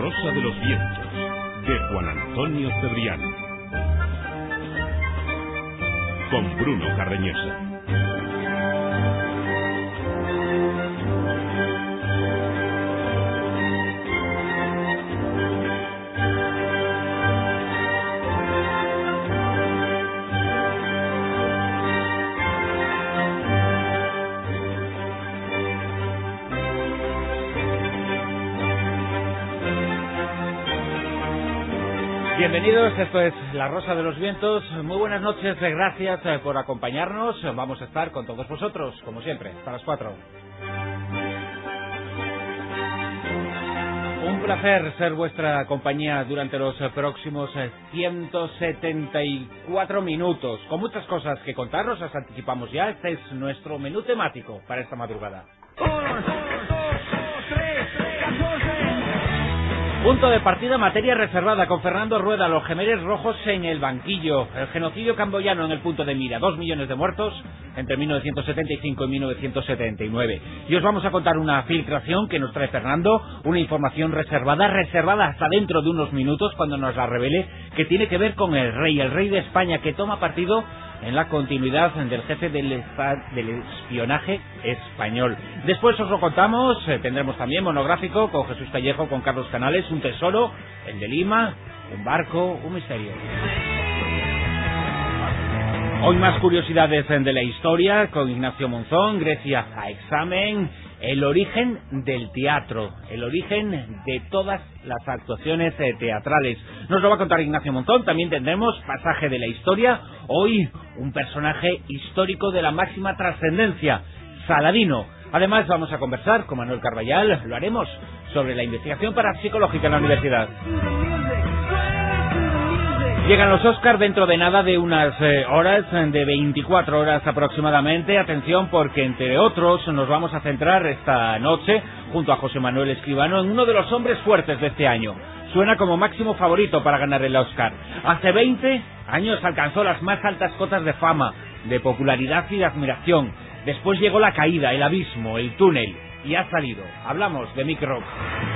Rosa de los Vientos, de Juan Antonio Cebrián, con Bruno Cardeñosa. Bienvenidos, esto es La Rosa de los Vientos. Muy buenas noches, gracias por acompañarnos. Vamos a estar con todos vosotros, como siempre, hasta las 4. Un placer ser vuestra compañía durante los próximos 174 minutos. Con muchas cosas que contaros, os anticipamos ya. Este es nuestro menú temático para esta madrugada. Punto de partida, materia reservada, con Fernando Rueda, los Gemeres Rojos en el banquillo, el genocidio camboyano en el punto de mira, 2 millones de muertos entre 1975 y 1979. Y os vamos a contar una filtración que nos trae Fernando, una información reservada hasta dentro de unos minutos cuando nos la revele, que tiene que ver con el rey de España, que toma partido en la continuidad del jefe del espionaje español. Después os lo contamos, tendremos también monográfico con Jesús Callejo, con Carlos Canales, un tesoro, el de Lima, un barco, un misterio. Hoy más curiosidades de la historia con Ignacio Monzón, Grecia a examen, el origen del teatro, el origen de todas las actuaciones teatrales. Nos lo va a contar Ignacio Monzón. También tendremos pasaje de la historia. Hoy un personaje histórico de la máxima trascendencia, Saladino. Además vamos a conversar con Manuel Carballal, lo haremos sobre la investigación parapsicológica en la universidad. Llegan los Oscars dentro de nada, de unas horas, de 24 horas aproximadamente. Atención, porque entre otros nos vamos a centrar esta noche, junto a José Manuel Escribano, en uno de los hombres fuertes de este año. Suena como máximo favorito para ganar el Oscar. Hace 20 años alcanzó las más altas cotas de fama, de popularidad y de admiración. Después llegó la caída, el abismo, el túnel, y ha salido. Hablamos de Mick Rock.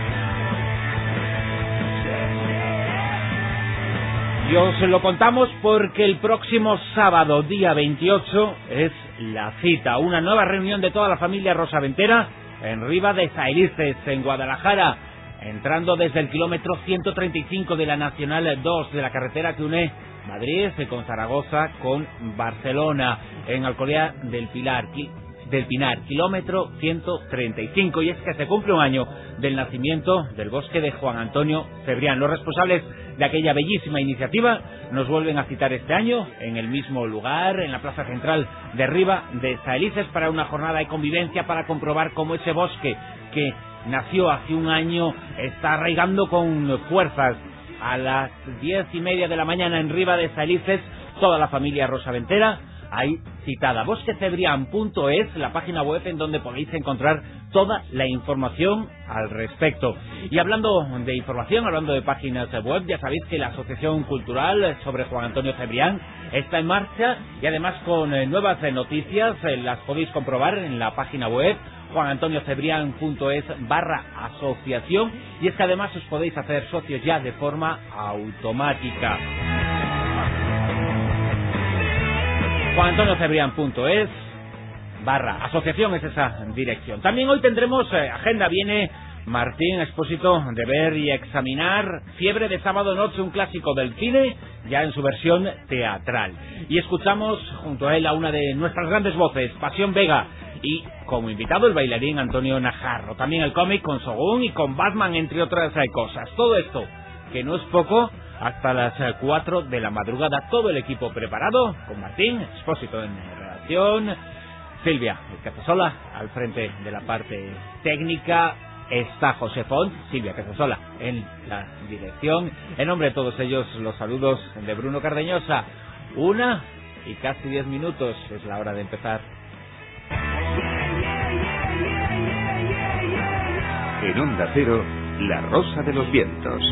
Y os lo contamos porque el próximo sábado, día 28, es la cita. Una nueva reunión de toda la familia rosaventera en Riva de Saelices, en Guadalajara, entrando desde el kilómetro 135 de la Nacional 2, de la carretera que une Madrid con Zaragoza con Barcelona, en Alcolea del Pinar, kilómetro 135. Y es que se cumple un año del nacimiento del bosque de Juan Antonio Cebrián. Los responsables de aquella bellísima iniciativa nos vuelven a citar este año en el mismo lugar, en la plaza central de Riva de Saelices, para una jornada de convivencia, para comprobar cómo ese bosque que nació hace un año está arraigando con fuerzas. A las 10:30 de la mañana en Riva de Saelices, toda la familia rosaventera ahí citada. bosquecebrián.es, la página web en donde podéis encontrar toda la información al respecto. Y hablando de información, hablando de páginas web, ya sabéis que la Asociación Cultural sobre Juan Antonio Cebrián está en marcha, y además con nuevas noticias, las podéis comprobar en la página web juanantoniocebrían.es/asociación, y es que además os podéis hacer socios ya de forma automática. juanantoniocebrían.es/asociación es esa dirección. También hoy tendremos agenda. Viene Martín Expósito de ver y examinar Fiebre de sábado noche, un clásico del cine, ya en su versión teatral. Y escuchamos junto a él a una de nuestras grandes voces, Pasión Vega, y como invitado el bailarín Antonio Najarro. También el cómic con Sogún y con Batman, entre otras cosas. Todo esto, que no es poco, hasta las 4 de la madrugada. Todo el equipo preparado, con Martín Expósito en redacción, Silvia Casasola al frente de la parte técnica, está José Font, Silvia Casasola en la dirección. En nombre de todos ellos, los saludos de Bruno Cardeñosa. 1 y casi 10 minutos es la hora de empezar. En Onda Cero, La Rosa de los Vientos.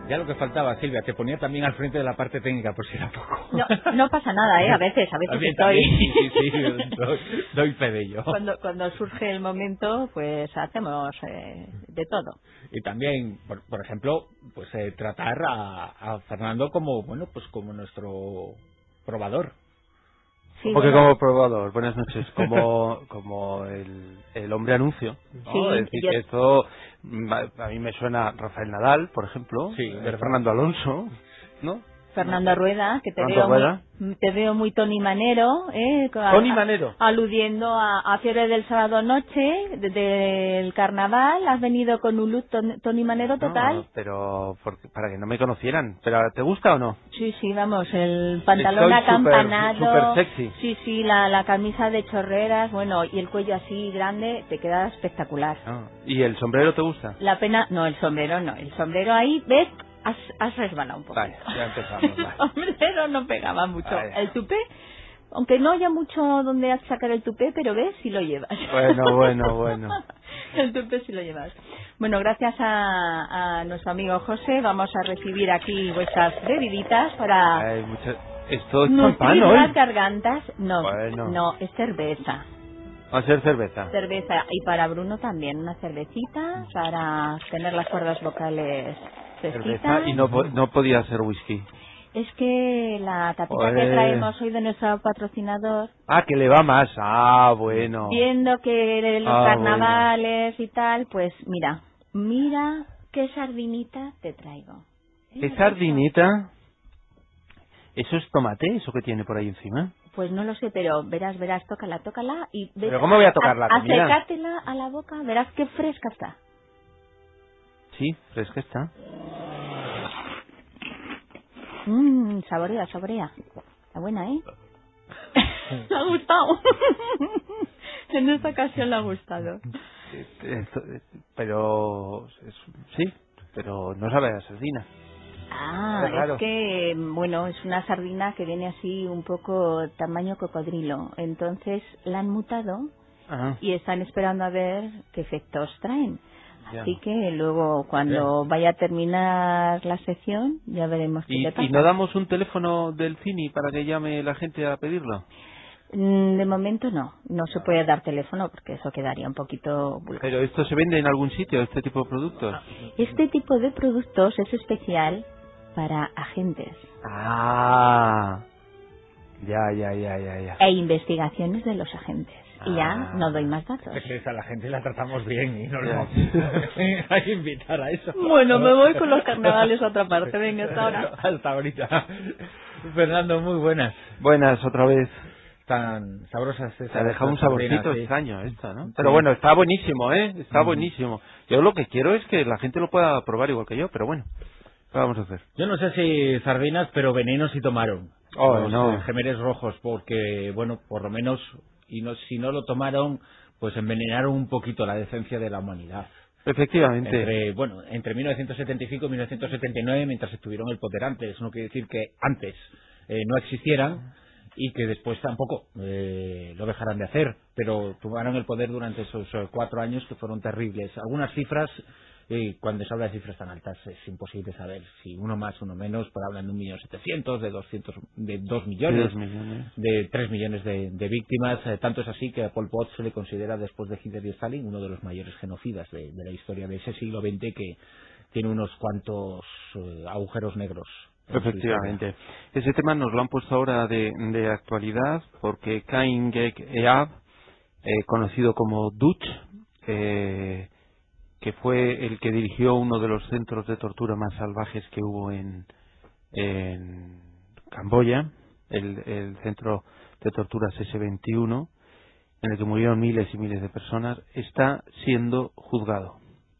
Ya lo que faltaba, Silvia, te ponía también al frente de la parte técnica, por si era poco. No pasa nada, a veces También, estoy. sí, doy fe de ello. Cuando surge el momento, pues hacemos de todo. Y también, por ejemplo, pues tratar a Fernando como, bueno, pues como nuestro probador. Sí, Porque bueno, como probador, buenas noches, como el hombre anuncio, ¿no? Sí, Es decir, que esto a mí me suena Rafael Nadal, por ejemplo, Sí, verdad. Fernando Alonso, ¿no? Fernando Rueda, que Fernando Rueda. te veo muy Tony Manero, Tony Manero. aludiendo a Fiebre del Sábado Noche, del Carnaval. Has venido con un look Tony Manero total. No, pero para que no me conocieran. ¿Pero te gusta o no? Sí, vamos, el pantalón Estoy acampanado. súper sexy. Sí, la camisa de chorreras, bueno, y el cuello así grande, te queda espectacular. No. ¿Y el sombrero te gusta? La pena, no, el sombrero no. El sombrero ahí, ¿ves? Has resbalado un poco. Vale, ya empezamos. Vale. El sombrero no pegaba mucho. Vale. El tupé, aunque no haya mucho donde sacar el tupé, pero ves, si lo llevas. Bueno. El tupé sí lo llevas. Bueno, gracias a nuestro amigo José, vamos a recibir aquí vuestras bebiditas para Esto es nutrir champán hoy. las gargantas. No, Bueno. no, es cerveza. Va a ser cerveza. Cerveza. Y para Bruno también, una cervecita para tener las cuerdas vocales fresquitas. Cerveza y no podía ser whisky. Es que la tapita Joder. que traemos hoy de nuestro patrocinador, Que le va más. Bueno. viendo que los carnavales y tal, pues mira qué sardinita te traigo. ¿Qué sardinita? ¿Eso es tomate? ¿Eso que tiene por ahí encima? Pues no lo sé, pero verás, tócala y ¿Pero cómo voy a tocar la comida? Acércatela a la boca, verás qué fresca está. Sí, fresca está. Saborea. Está buena, ¿eh? Le ha gustado. En esta ocasión le ha gustado. Pero sí, pero no sabe a sardina. Ah, Claro. es que, bueno, es una sardina que viene así un poco tamaño cocodrilo. Entonces la han mutado Ajá. y están esperando a ver qué efectos traen. Ya. Así que luego, cuando vaya a terminar la sección, ya veremos qué le pasa. ¿Y no damos un teléfono del Cini para que llame la gente a pedirlo? De momento no se puede dar teléfono porque eso quedaría un poquito vulgar. ¿Pero esto se vende en algún sitio, este tipo de productos? Este tipo de productos es especial para agentes Ya. e investigaciones de los agentes. Y ya no doy más datos. Es que a la gente la tratamos bien y no lo vamos a invitar a eso. Bueno, me voy con los carnavales a otra parte. Venga, hasta ahora. Hasta ahorita. Fernando, muy buenas. Buenas, otra vez. Tan sabrosas esas. Se ha dejado un estas saborcito sardinas, sí. extraño esta, ¿no? Sí. Pero bueno, está buenísimo, ¿eh? Está buenísimo. Yo lo que quiero es que la gente lo pueda probar igual que yo, pero bueno, ¿qué vamos a hacer? Yo no sé si sardinas, pero veneno sí tomaron. Los No. Gemeres Rojos, porque, bueno, por lo menos, si no lo tomaron, pues envenenaron un poquito la decencia de la humanidad. Efectivamente. Entre 1975 y 1979, mientras estuvieron en el poder antes. Eso no quiere decir que antes no existieran y que después tampoco lo dejarán de hacer, pero tomaron el poder durante esos 4 años que fueron terribles. Algunas cifras, cuando se habla de cifras tan altas es imposible saber si uno más, uno menos, pero hablan de 1.700.000, de 2 millones, 2 millones. de 3 millones de víctimas. Tanto es así que a Pol Pot se le considera, después de Hitler y Stalin, uno de los mayores genocidas de la historia de ese siglo XX, que tiene unos cuantos agujeros negros. Efectivamente. Ese tema nos lo han puesto ahora de actualidad porque Cain Gek Eab, conocido como Dutch, que fue el que dirigió uno de los centros de tortura más salvajes que hubo en Camboya, el centro de torturas S21, en el que murieron miles y miles de personas, está siendo juzgado.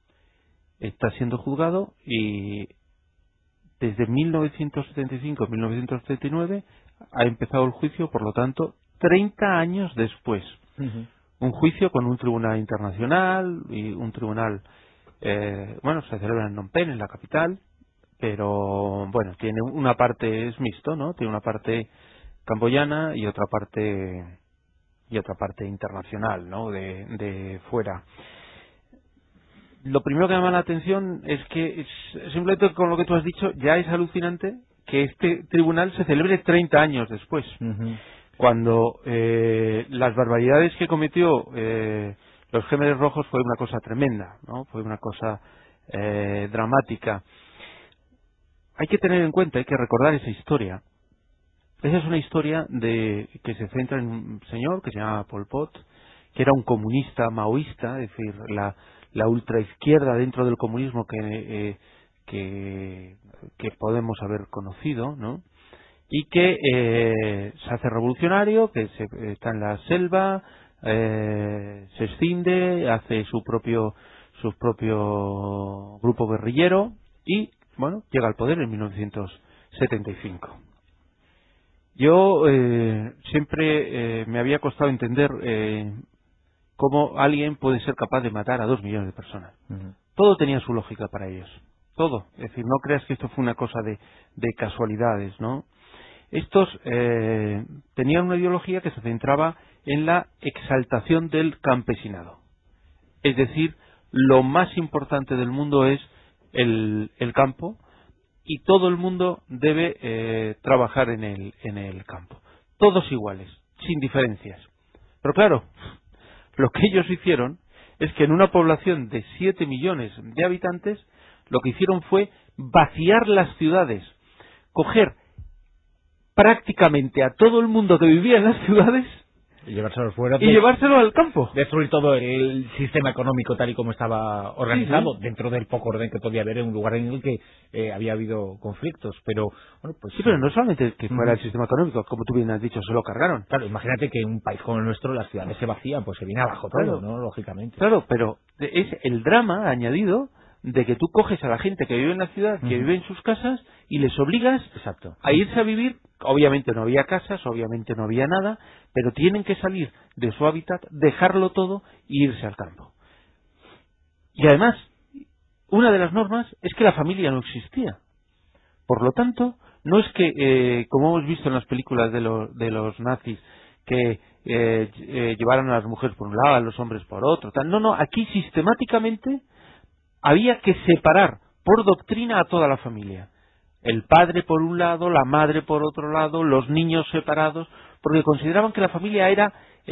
Y desde 1975-1979 ha empezado el juicio, por lo tanto, 30 años después. Uh-huh. Un juicio con un tribunal internacional y un tribunal, se celebra en Phnom Penh, en la capital, pero bueno, tiene una parte, es mixto, ¿no? Tiene una parte camboyana y otra parte internacional, ¿no? De fuera. Lo primero que me llama la atención es que simplemente con lo que tú has dicho ya es alucinante que este tribunal se celebre 30 años después, cuando las barbaridades que cometió los Gémeres Rojos fue una cosa tremenda, ¿no? Fue una cosa dramática. Hay que tener en cuenta, hay que recordar esa historia. Esa es una historia que se centra en un señor que se llama Pol Pot, que era un comunista maoísta, es decir, la ultraizquierda dentro del comunismo que podemos haber conocido, ¿no? Y que se hace revolucionario, que está en la selva, se escinde, hace su propio grupo guerrillero y, bueno, llega al poder en 1975. Yo siempre me había costado entender cómo alguien puede ser capaz de matar a 2 millones de personas. Todo tenía su lógica para ellos. Todo. Es decir, no creas que esto fue una cosa de casualidades, ¿no? Estos tenían una ideología que se centraba en la exaltación del campesinado. Es decir, lo más importante del mundo es el campo, y todo el mundo debe trabajar en el campo. Todos iguales, sin diferencias. Pero claro, lo que ellos hicieron es que en una población de 7 millones de habitantes, lo que hicieron fue vaciar las ciudades, coger prácticamente a todo el mundo que vivía en las ciudades y llevárselo fuera y llevárselo al campo. Destruir todo el sistema económico tal y como estaba organizado, dentro del poco orden que podía haber en un lugar en el que había habido conflictos. Pero bueno, pues sí, pero no solamente que fuera el sistema económico, como tú bien has dicho, se lo cargaron. Claro, imagínate que en un país como el nuestro las ciudades se vacían, pues se viene abajo todo, ¿no? Lógicamente. Claro, pero es el drama añadido de que tú coges a la gente que vive en la ciudad, que vive en sus casas, y les obligas a irse a vivir. Obviamente no había casas, obviamente no había nada, pero tienen que salir de su hábitat, dejarlo todo e irse al campo. Y además, una de las normas es que la familia no existía. Por lo tanto, no es que, como hemos visto en las películas de los nazis, que llevaran a las mujeres por un lado, a los hombres por otro. Tal. No, aquí sistemáticamente había que separar por doctrina a toda la familia. El padre por un lado, la madre por otro lado, los niños separados, porque consideraban que la familia era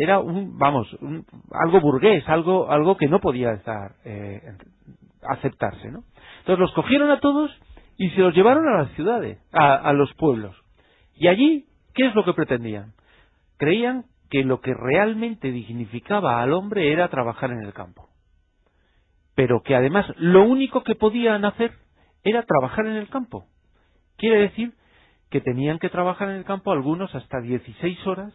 algo burgués, algo que no podía aceptarse, ¿no? Entonces los cogieron a todos y se los llevaron a las ciudades, a los pueblos. Y allí, ¿qué es lo que pretendían? Creían que lo que realmente dignificaba al hombre era trabajar en el campo. Pero que además lo único que podían hacer era trabajar en el campo. Quiere decir que tenían que trabajar en el campo algunos hasta 16 horas.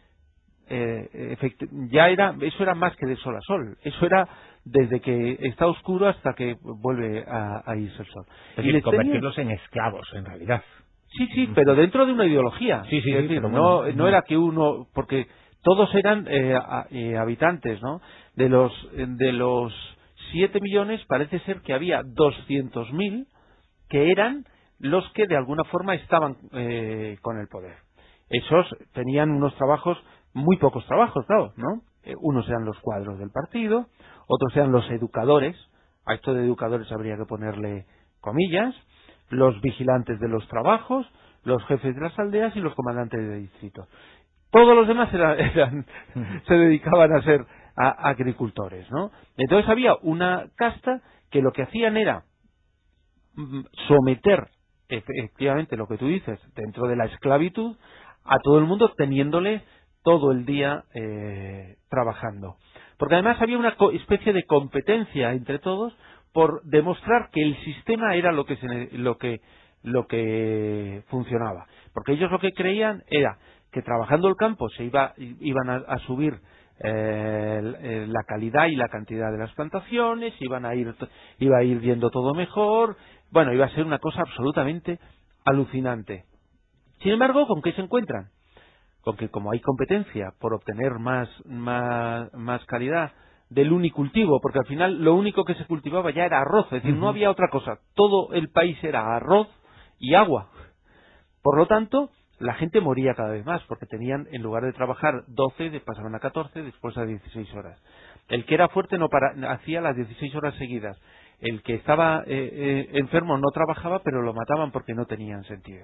Eso era más que de sol a sol. Eso era desde que está oscuro hasta que vuelve a irse el sol. Es decir, convertirlos en esclavos, en realidad. Sí, pero dentro de una ideología. Sí, es decir, no era que uno, porque todos eran habitantes, ¿no? De los 7 millones parece ser que había 200.000 que eran los que de alguna forma estaban con el poder. Esos tenían unos trabajos, muy pocos trabajos, claro, ¿no? Unos eran los cuadros del partido, otros eran los educadores, a esto de educadores habría que ponerle comillas, los vigilantes de los trabajos, los jefes de las aldeas y los comandantes de distrito. Todos los demás se dedicaban a ser agricultores, ¿no? Entonces había una casta que lo que hacían era someter efectivamente lo que tú dices dentro de la esclavitud a todo el mundo, teniéndole todo el día trabajando, porque además había una especie de competencia entre todos por demostrar que el sistema era lo que funcionaba, porque ellos lo que creían era que trabajando el campo iban a subir la calidad y la cantidad de las plantaciones, iba a ir yendo todo mejor. Bueno, iba a ser una cosa absolutamente alucinante. Sin embargo, ¿con qué se encuentran? Con que como hay competencia por obtener más calidad del unicultivo, porque al final lo único que se cultivaba ya era arroz, es decir, no había otra cosa. Todo el país era arroz y agua. Por lo tanto, la gente moría cada vez más, porque tenían, en lugar de trabajar 12, pasaban a 14, después a 16 horas. El que era fuerte hacía las 16 horas seguidas. El que estaba enfermo no trabajaba, pero lo mataban porque no tenían sentido.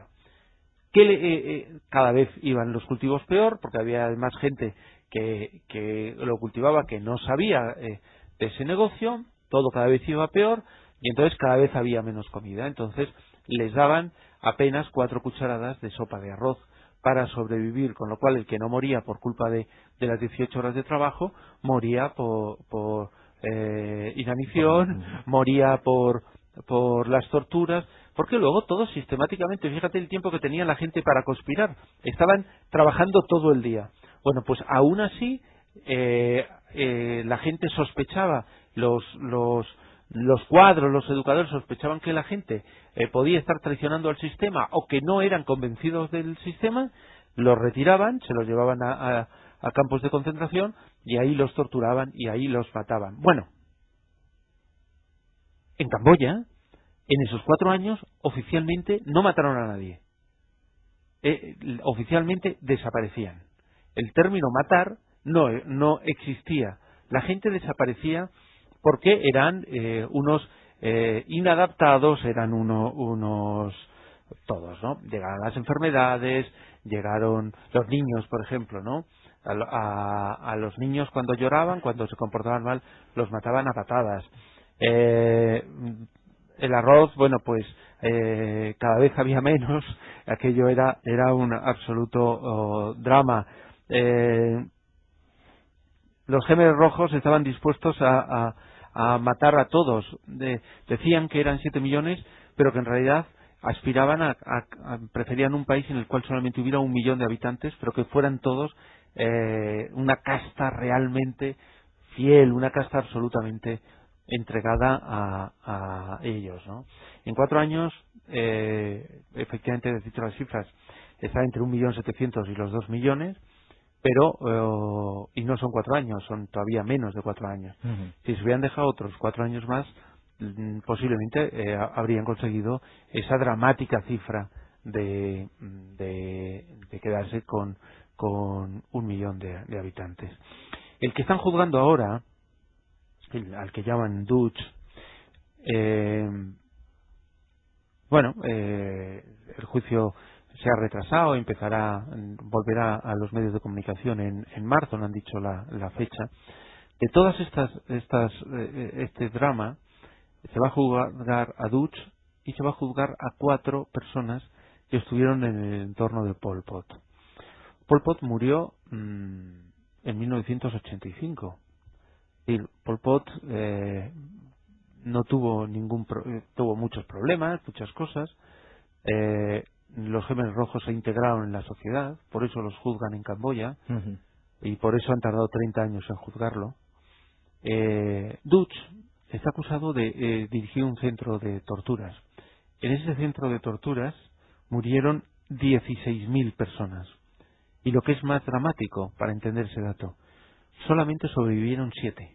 Cada vez iban los cultivos peor, porque había además gente que lo cultivaba que no sabía de ese negocio, todo cada vez iba peor, y entonces cada vez había menos comida. Entonces les daban apenas 4 cucharadas de sopa de arroz para sobrevivir, con lo cual el que no moría por culpa de las 18 horas de trabajo, moría por inanición, moría por las torturas, porque luego todos sistemáticamente, fíjate el tiempo que tenía la gente para conspirar, estaban trabajando todo el día. Bueno, pues aún así la gente sospechaba, los cuadros, los educadores sospechaban que la gente podía estar traicionando al sistema o que no eran convencidos del sistema, los retiraban, se los llevaban a campos de concentración y ahí los torturaban y ahí los mataban. Bueno, en Camboya, en esos 4 años, oficialmente no mataron a nadie. Oficialmente desaparecían. El término matar no existía. La gente desaparecía porque eran unos inadaptados, eran unos todos, ¿no? Llegaron las enfermedades, llegaron los niños, por ejemplo, ¿no? A los niños cuando lloraban, cuando se comportaban mal, los mataban a patadas. El arroz, bueno, pues cada vez había menos, aquello era un absoluto drama. Los Khmeres rojos estaban dispuestos a matar a todos. Decían que eran 7 millones, pero que en realidad aspiraban preferían un país en el cual solamente hubiera 1 millón de habitantes, pero que fueran todos una casta realmente fiel, una casta absolutamente entregada a ellos, ¿no? En 4 años, efectivamente, he dicho las cifras, está entre 1.700.000 y los 2 millones, pero y no son 4 años, son todavía menos de 4 años. Si se hubieran dejado otros 4 años más, posiblemente habrían conseguido esa dramática cifra de quedarse con 1 millón de habitantes. El que están juzgando ahora, al que llaman Dutch, el juicio se ha retrasado, volverá a los medios de comunicación en marzo, no han dicho la fecha. De todas este drama, se va a juzgar a Dutch y se va a juzgar a 4 personas que estuvieron en el entorno de Pol Pot. Pol Pot murió en 1985. Y Pol Pot no tuvo tuvo muchos problemas, muchas cosas. Los Khmeres rojos se integraron en la sociedad, por eso los juzgan en Camboya, y por eso han tardado 30 años en juzgarlo. Dutch está acusado de dirigir un centro de torturas. En ese centro de torturas murieron 16.000 personas. Y lo que es más dramático, para entender ese dato, solamente sobrevivieron 7.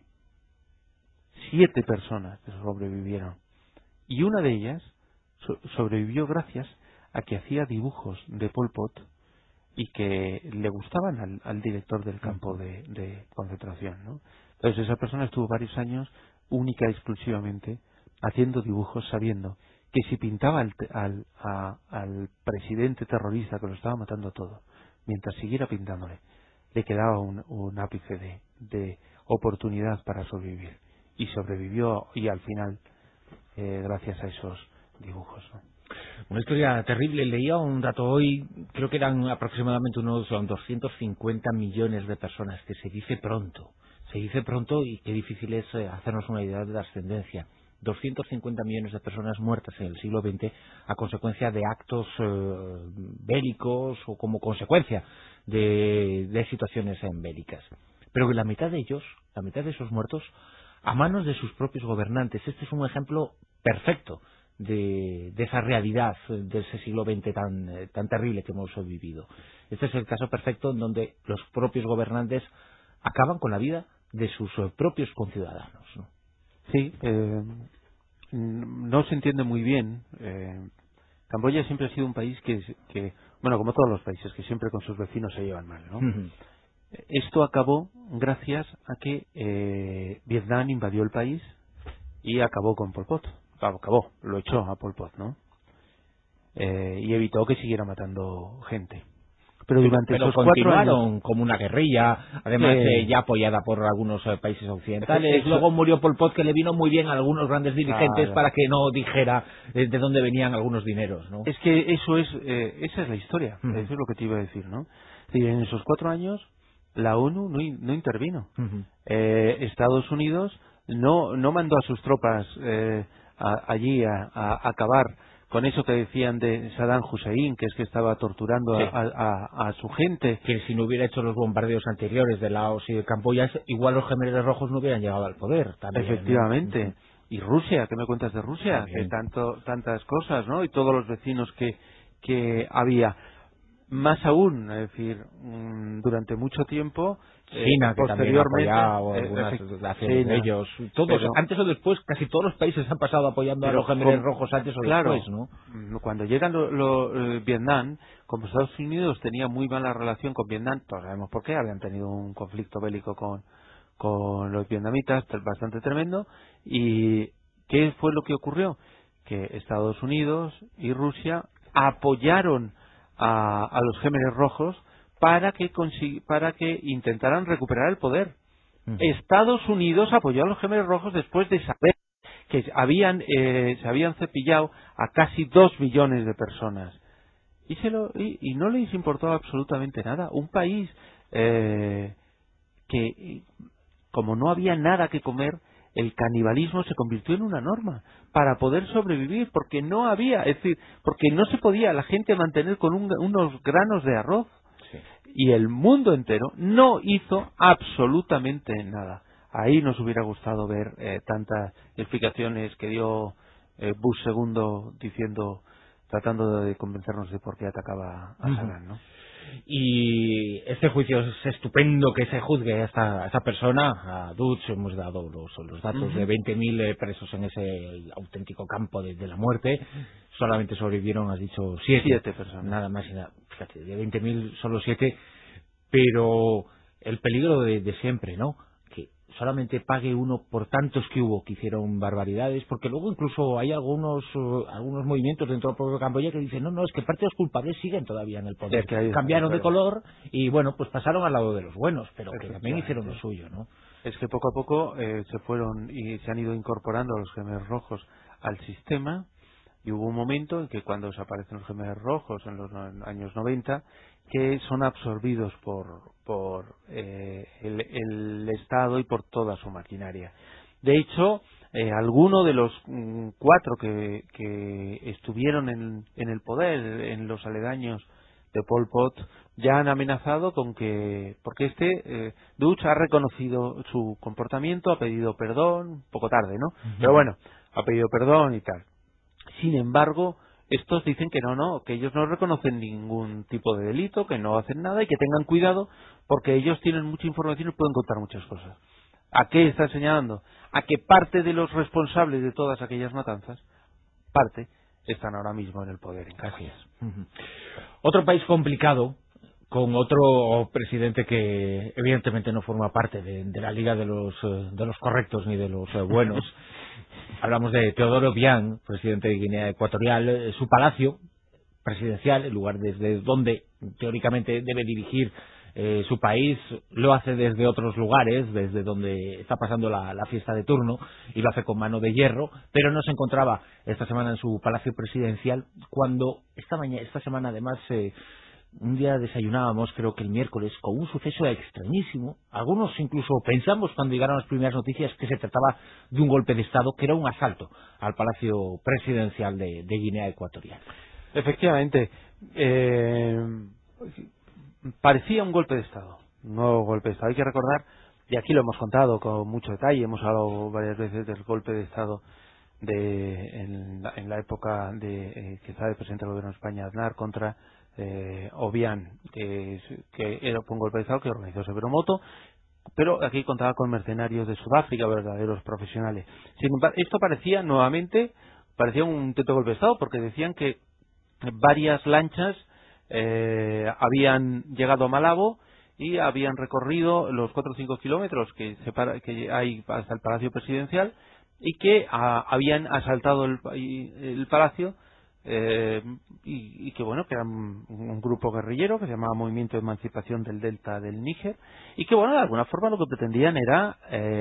7 personas sobrevivieron. Y una de ellas sobrevivió gracias a que hacía dibujos de Pol Pot y que le gustaban al director del campo de concentración, ¿no? Entonces esa persona estuvo varios años única y exclusivamente haciendo dibujos, sabiendo que si pintaba al presidente terrorista que lo estaba matando todo, mientras siguiera pintándole, le quedaba un ápice de oportunidad para sobrevivir. Y sobrevivió, y al final, gracias a esos dibujos, ¿no? Una historia terrible. Leía un dato hoy, creo que eran aproximadamente unos 250 millones de personas, que se dice pronto, y qué difícil es hacernos una idea de la ascendencia. 250 millones de personas muertas en el siglo XX a consecuencia de actos bélicos o como consecuencia de situaciones bélicas. Pero que la mitad de esos muertos, a manos de sus propios gobernantes. Este es un ejemplo perfecto de esa realidad de ese siglo XX tan terrible que hemos vivido. Este es el caso perfecto en donde los propios gobernantes acaban con la vida de sus propios conciudadanos, ¿no? Sí, no se entiende muy bien. Camboya siempre ha sido un país que Bueno, como todos los países, que siempre con sus vecinos se llevan mal, ¿no? Esto acabó gracias a que Vietnam invadió el país y acabó con Pol Pot. Lo echó a Pol Pot, ¿no? Y evitó que siguiera matando gente. Pero durante esos 4 años como una guerrilla, además ya apoyada por algunos países occidentales. Luego murió Pol Pot, que le vino muy bien a algunos grandes dirigentes para que no dijera de dónde venían algunos dineros, ¿no? Es que eso es, esa es la historia. Eso es lo que te iba a decir, ¿no? Y en esos 4 años la ONU no intervino. Estados Unidos no mandó a sus tropas allí a acabar con eso que decían de Saddam Hussein, que es que estaba torturando a su gente. Que si no hubiera hecho los bombardeos anteriores de Laos y de Camboya, igual los Gemeres Rojos no hubieran llegado al poder también. Efectivamente. ¿No? Y Rusia, ¿qué me cuentas de Rusia? También. Que tantas cosas, ¿no? Y todos los vecinos que había. Más aún, es decir, durante mucho tiempo China, que también ha apoyado algunas acciones de ellos. Todos, antes o después, casi todos los países han pasado apoyando a los Gemeres Rojos antes o después, ¿no? Cuando llegan Vietnam, como Estados Unidos tenía muy mala relación con Vietnam, todos sabemos por qué, habían tenido un conflicto bélico con los vietnamitas bastante tremendo. ¿Y qué fue lo que ocurrió? Que Estados Unidos y Rusia apoyaron a los Gemeres Rojos para que intentaran recuperar el poder. Estados Unidos apoyó a los Gemeres Rojos después de saber que se habían cepillado a casi 2 millones de personas y no les importó absolutamente nada. Un país que, como no había nada que comer, el canibalismo se convirtió en una norma para poder sobrevivir, porque no había, es decir, porque no se podía la gente mantener con unos granos de arroz. Y el mundo entero no hizo absolutamente nada. Ahí nos hubiera gustado ver tantas explicaciones que dio Bush II tratando de convencernos de por qué atacaba a Saddam, ¿no? Y este juicio es estupendo, que se juzgue a esta persona, a Dutch. Hemos dado los datos de 20.000 presos en ese auténtico campo de la muerte. Solamente sobrevivieron, has dicho, 7 personas. Nada más y nada. Fíjate, de 20.000 solo 7. Pero el peligro de siempre, ¿no? Que solamente pague uno por tantos que hubo que hicieron barbaridades, porque luego incluso hay algunos movimientos dentro del propio Camboya que dicen no, es que parte de los culpables siguen todavía en el poder, cambiaron de color y bueno, pues pasaron al lado de los buenos, pero que también hicieron lo suyo, ¿no? Es que poco a poco se fueron y se han ido incorporando a los Gemeres Rojos al sistema, y hubo un momento en que cuando desaparecen los Gemeres Rojos en los años 90, que son absorbidos por el Estado y por toda su maquinaria. De hecho, alguno de los 4 que estuvieron en el poder, en los aledaños de Pol Pot, ya han amenazado con que, porque Dutch ha reconocido su comportamiento, ha pedido perdón, poco tarde, ¿no? Pero bueno, ha pedido perdón y tal. Sin embargo, estos dicen que que ellos no reconocen ningún tipo de delito, que no hacen nada y que tengan cuidado porque ellos tienen mucha información y pueden contar muchas cosas. ¿A qué está señalando? A que parte de los responsables de todas aquellas matanzas, están ahora mismo en el poder en Camboya. Otro país complicado, con otro presidente que evidentemente no forma parte de la liga de los correctos ni de los buenos. Hablamos de Teodoro Obiang, presidente de Guinea Ecuatorial. Su palacio presidencial, el lugar desde donde teóricamente debe dirigir su país, lo hace desde otros lugares, desde donde está pasando la fiesta de turno, y lo hace con mano de hierro, pero no se encontraba esta semana en su palacio presidencial cuando esta semana además un día desayunábamos, creo que el miércoles, con un suceso extrañísimo. Algunos incluso pensamos cuando llegaron las primeras noticias que se trataba de un golpe de Estado, que era un asalto al palacio presidencial de Guinea Ecuatorial. Efectivamente, parecía un golpe de Estado, un nuevo golpe de Estado. Hay que recordar, y aquí lo hemos contado con mucho detalle, hemos hablado varias veces del golpe de Estado en la época que estaba de presidente del gobierno de España, Aznar, contra Obiang, que fue un golpe de Estado que organizó Severo Moto, pero aquí contaba con mercenarios de Sudáfrica, verdaderos profesionales. Sin embargo, esto parecía un intento de golpe de Estado, porque decían que varias lanchas habían llegado a Malabo y habían recorrido los 4 o 5 kilómetros que hay hasta el Palacio Presidencial y que habían asaltado el palacio y que bueno, que era un grupo guerrillero que se llamaba Movimiento de Emancipación del Delta del Níger y que bueno, de alguna forma lo que pretendían era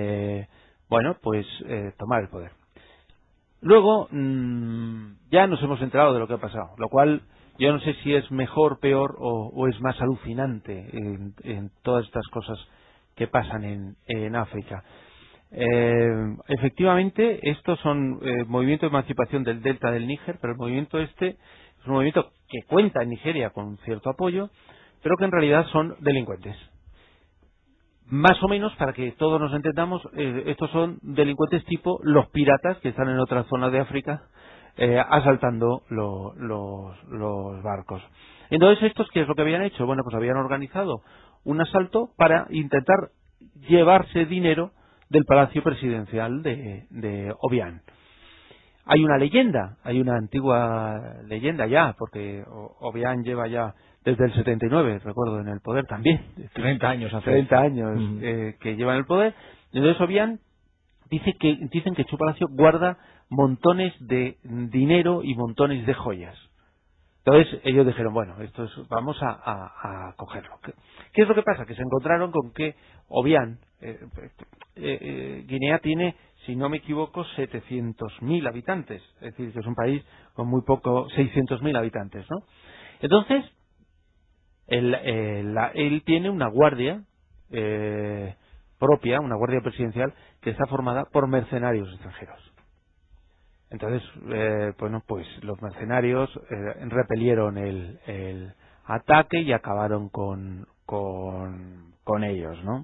tomar el poder. Luego ya nos hemos enterado de lo que ha pasado, lo cual yo no sé si es mejor, peor o es más alucinante en todas estas cosas que pasan en África. Efectivamente, estos son movimiento de emancipación del Delta del Níger, pero el movimiento es un movimiento que cuenta en Nigeria con cierto apoyo, pero que en realidad son delincuentes. Más o menos, para que todos nos entendamos, estos son delincuentes tipo los piratas que están en otras zonas de África asaltando los barcos. Entonces, ¿estos qué es lo que habían hecho? Bueno, pues habían organizado un asalto para intentar llevarse dinero del Palacio Presidencial de Obiang. Hay una leyenda, hay una antigua leyenda ya, porque Obiang lleva ya desde el 79, recuerdo, en el poder también. 30 años hace. 30 años que lleva en el poder. Entonces Obiang dicen que su palacio guarda montones de dinero y montones de joyas. Entonces ellos dijeron, bueno, vamos a cogerlo. ¿Qué es lo que pasa? Que se encontraron con que Obiang, Guinea tiene, si no me equivoco, 700.000 habitantes. Es decir, que es un país con muy poco, 600.000 habitantes, ¿no? Entonces, él tiene una guardia propia, una guardia presidencial, que está formada por mercenarios extranjeros. Entonces, pues los mercenarios repelieron el ataque y acabaron con ellos, ¿no?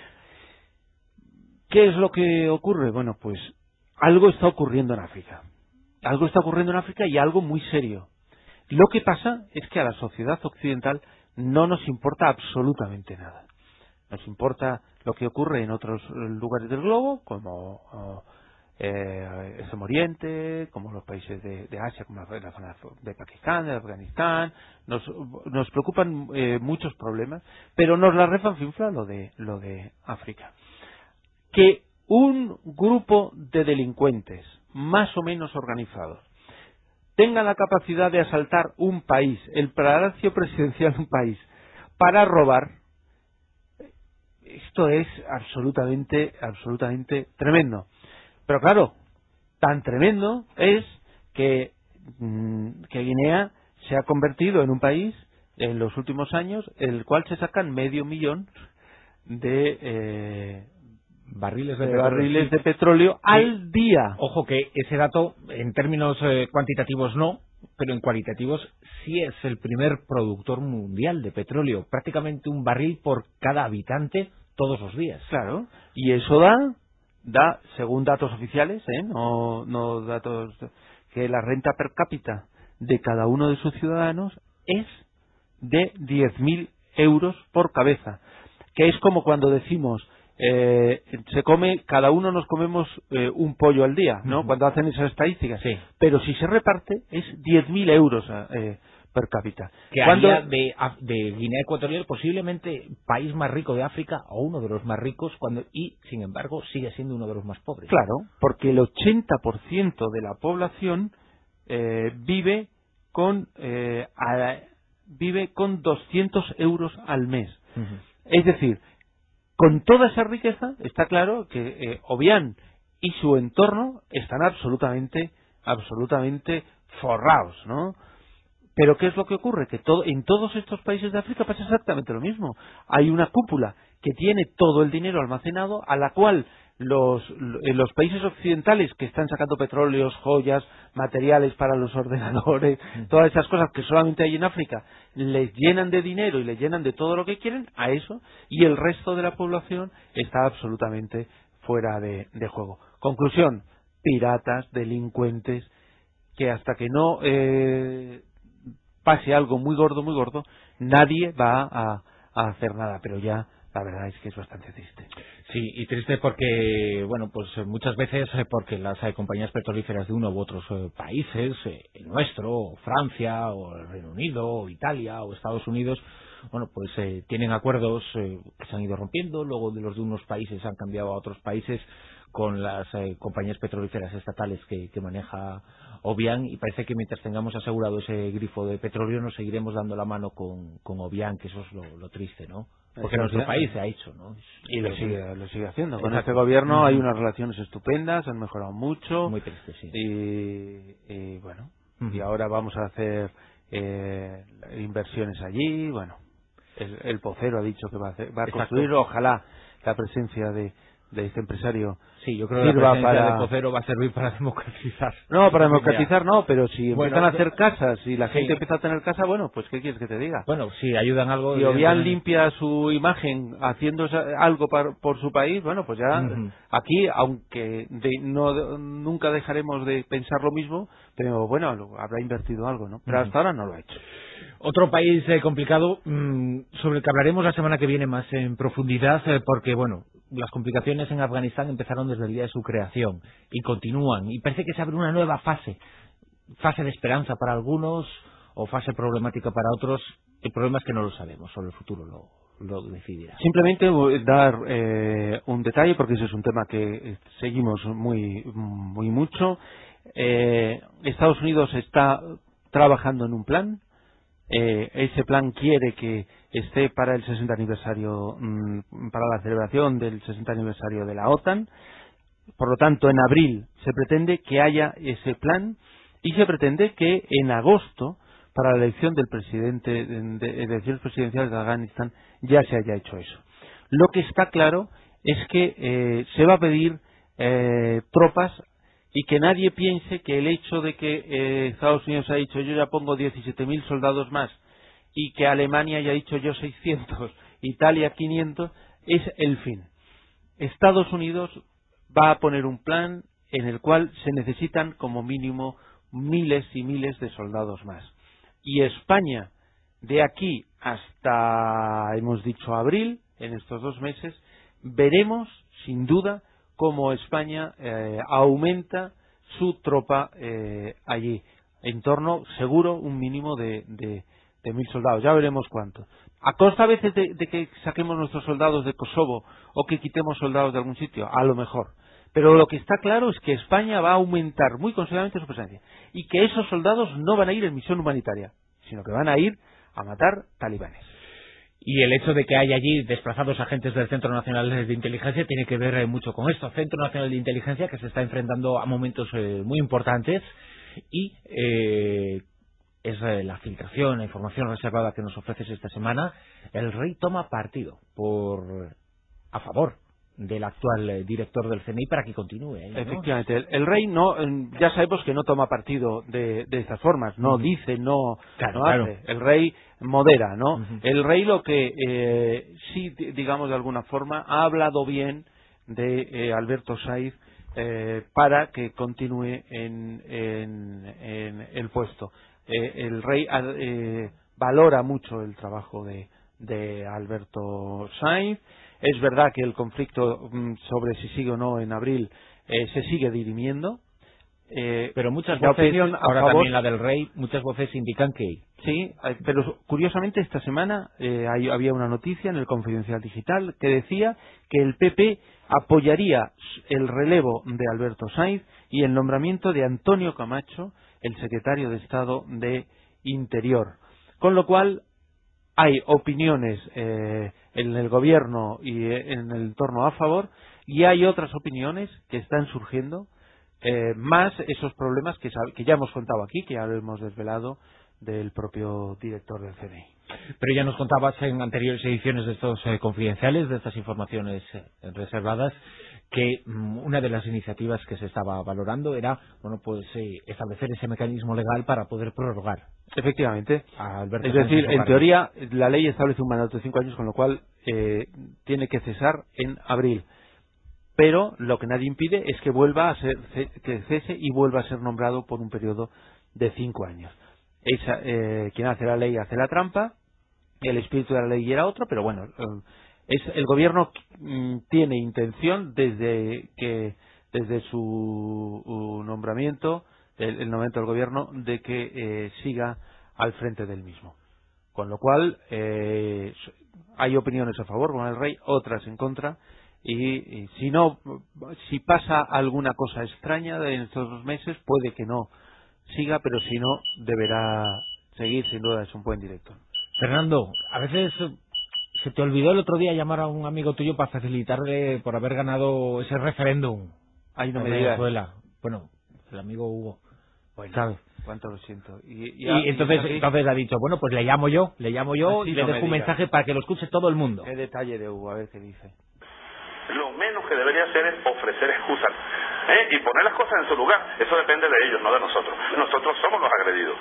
¿Qué es lo que ocurre? Bueno, pues algo está ocurriendo en África. Algo está ocurriendo en África y algo muy serio. Lo que pasa es que a la sociedad occidental no nos importa absolutamente nada. Nos importa lo que ocurre en otros lugares del globo, como Extremo Oriente, como los países de Asia, como la zona de Pakistán, de Afganistán. Nos preocupan muchos problemas, pero nos la refanfinfla lo de África. Que un grupo de delincuentes más o menos organizados tenga la capacidad de asaltar un país, el Palacio Presidencial de un país, para robar, esto es absolutamente tremendo. Pero claro, tan tremendo es que Guinea se ha convertido en un país en los últimos años en el cual se sacan 500.000 de barriles de petróleo al día. Ojo que ese dato en términos cuantitativos no, pero en cualitativos sí es el primer productor mundial de petróleo, prácticamente un barril por cada habitante todos los días. Claro, y eso da según datos oficiales, no datos, que la renta per cápita de cada uno de sus ciudadanos es de 10.000 euros por cabeza, que es como cuando decimos cada uno nos comemos un pollo al día, ¿no? Cuando hacen esas estadísticas. Sí. Pero si se reparte es 10.000 euros per cápita. Que haría de Guinea Ecuatorial posiblemente país más rico de África o uno de los más ricos y sin embargo sigue siendo uno de los más pobres. Claro, porque el 80% de la población vive con 200 euros al mes. Es decir, con toda esa riqueza está claro que Obiang y su entorno están absolutamente forrados, ¿no? Pero ¿qué es lo que ocurre? Que en todos estos países de África pasa exactamente lo mismo. Hay una cúpula que tiene todo el dinero almacenado, a la cual los países occidentales que están sacando petróleos, joyas, materiales para los ordenadores, todas esas cosas que solamente hay en África, les llenan de dinero y les llenan de todo lo que quieren a eso, y el resto de la población está absolutamente fuera de juego. Conclusión: piratas, delincuentes, que hasta que no pase algo muy gordo, nadie va a hacer nada, pero ya la verdad es que es bastante triste. Sí, y triste porque, bueno, pues muchas veces porque las compañías petrolíferas de uno u otros países, el nuestro, o Francia, o el Reino Unido, o Italia, o Estados Unidos, bueno, pues tienen acuerdos que se han ido rompiendo, luego de los de unos países han cambiado a otros países con las compañías petrolíferas estatales que maneja Obiang, y parece que mientras tengamos asegurado ese grifo de petróleo nos seguiremos dando la mano con Obiang, que eso es lo triste, ¿no? Porque nuestro país se ha hecho, ¿no? Y lo sigue haciendo. Con Exacto. este gobierno hay unas relaciones estupendas, han mejorado mucho. Muy triste, sí. Y bueno, y ahora vamos a hacer inversiones allí. Bueno, el vocero ha dicho que va a construir, ojalá la presencia de este empresario. Sí, yo creo que la presencia del vocero va a servir para democratizar. No, para democratizar no, pero si bueno, empiezan a hacer casas y la gente empieza a tener casa, bueno, pues ¿qué quieres que te diga? Bueno, sí, ayudan algo. Si Obiang limpia su imagen haciendo algo por su país, bueno, pues ya aquí, aunque nunca dejaremos de pensar lo mismo, pero bueno, habrá invertido algo, ¿no? Pero hasta ahora no lo ha hecho. Otro país complicado, sobre el que hablaremos la semana que viene más en profundidad, porque, bueno, las complicaciones en Afganistán empezaron desde el día de su creación y continúan, y parece que se abre una nueva fase de esperanza para algunos o fase problemática para otros. El problema es que no lo sabemos, solo el futuro lo decidirá. Simplemente dar un detalle, porque ese es un tema que seguimos muy mucho. Estados Unidos está trabajando en un plan. Ese plan quiere que esté para el 60 aniversario, para la celebración del 60 aniversario de la OTAN. Por lo tanto, en abril se pretende que haya ese plan y se pretende que en agosto, para la elección del presidente, de elecciones presidenciales de Afganistán, ya se haya hecho eso. Lo que está claro es que se va a pedir tropas. Y que nadie piense que el hecho de que Estados Unidos ha dicho yo ya pongo 17.000 soldados más y que Alemania haya dicho yo 600, Italia 500, es el fin. Estados Unidos va a poner un plan en el cual se necesitan como mínimo miles y miles de soldados más. Y España, de aquí hasta, hemos dicho, abril, en estos 2 meses, veremos, sin duda, cómo España aumenta su tropa allí, en torno, seguro, un mínimo de 1.000 soldados. Ya veremos cuánto. ¿A costa a veces de que saquemos nuestros soldados de Kosovo o que quitemos soldados de algún sitio? A lo mejor. Pero lo que está claro es que España va a aumentar muy considerablemente su presencia y que esos soldados no van a ir en misión humanitaria, sino que van a ir a matar talibanes. Y el hecho de que haya allí desplazados agentes del Centro Nacional de Inteligencia tiene que ver mucho con esto. Centro Nacional de Inteligencia que se está enfrentando a momentos muy importantes y es la filtración, la información reservada que nos ofreces esta semana. El rey toma partido a favor del actual director del CNI para que continúe, ¿no? Efectivamente, el rey no, ya sabemos que no toma partido de estas formas, no dice, no hace. El rey modera, ¿no? El rey lo que sí, digamos de alguna forma, ha hablado bien de Alberto Saiz para que continúe en el puesto. El rey valora mucho el trabajo de Alberto Saiz. Es verdad que el conflicto sobre si sigue o no en abril se sigue dirimiendo. Pero muchas voces, ahora también la del rey, muchas voces indican que... Sí, pero curiosamente esta semana había una noticia en el Confidencial Digital que decía que el PP apoyaría el relevo de Alberto Saiz y el nombramiento de Antonio Camacho, el secretario de Estado de Interior. Con lo cual hay opiniones en el gobierno y en el entorno a favor, y hay otras opiniones que están surgiendo, más esos problemas que ya hemos contado aquí, que ya lo hemos desvelado del propio director del CNI. Pero ya nos contabas en anteriores ediciones de estos confidenciales, de estas informaciones reservadas, que una de las iniciativas que se estaba valorando era, bueno, pues establecer ese mecanismo legal para poder prorrogar. Efectivamente. Es decir, en teoría la ley establece un mandato de 5 años, con lo cual tiene que cesar en abril. Pero lo que nadie impide es que vuelva a ser, que cese y vuelva a ser nombrado por un periodo de 5 años. Quien hace la ley hace la trampa. El espíritu de la ley era otro, pero bueno, el gobierno tiene intención desde su nombramiento, el nombramiento del gobierno, de que siga al frente del mismo. Con lo cual, hay opiniones a favor con el rey, otras en contra, y si pasa alguna cosa extraña en estos 2 meses, puede que no siga, pero si no, deberá seguir, sin duda. Es un buen director. Fernando, a veces se te olvidó el otro día llamar a un amigo tuyo para facilitarle por haber ganado ese referéndum. Ay, no en me digas. Venezuela. Bueno, el amigo Hugo. Bueno, ¿sabes? cuánto lo siento. Y entonces ha dicho, bueno, pues le llamo yo y le dejo un mensaje para que lo escuche todo el mundo. ¿Qué detalle de Hugo? A ver qué dice. Lo menos que debería hacer es ofrecer excusas y poner las cosas en su lugar. Eso depende de ellos, no de nosotros. Nosotros somos los agredidos.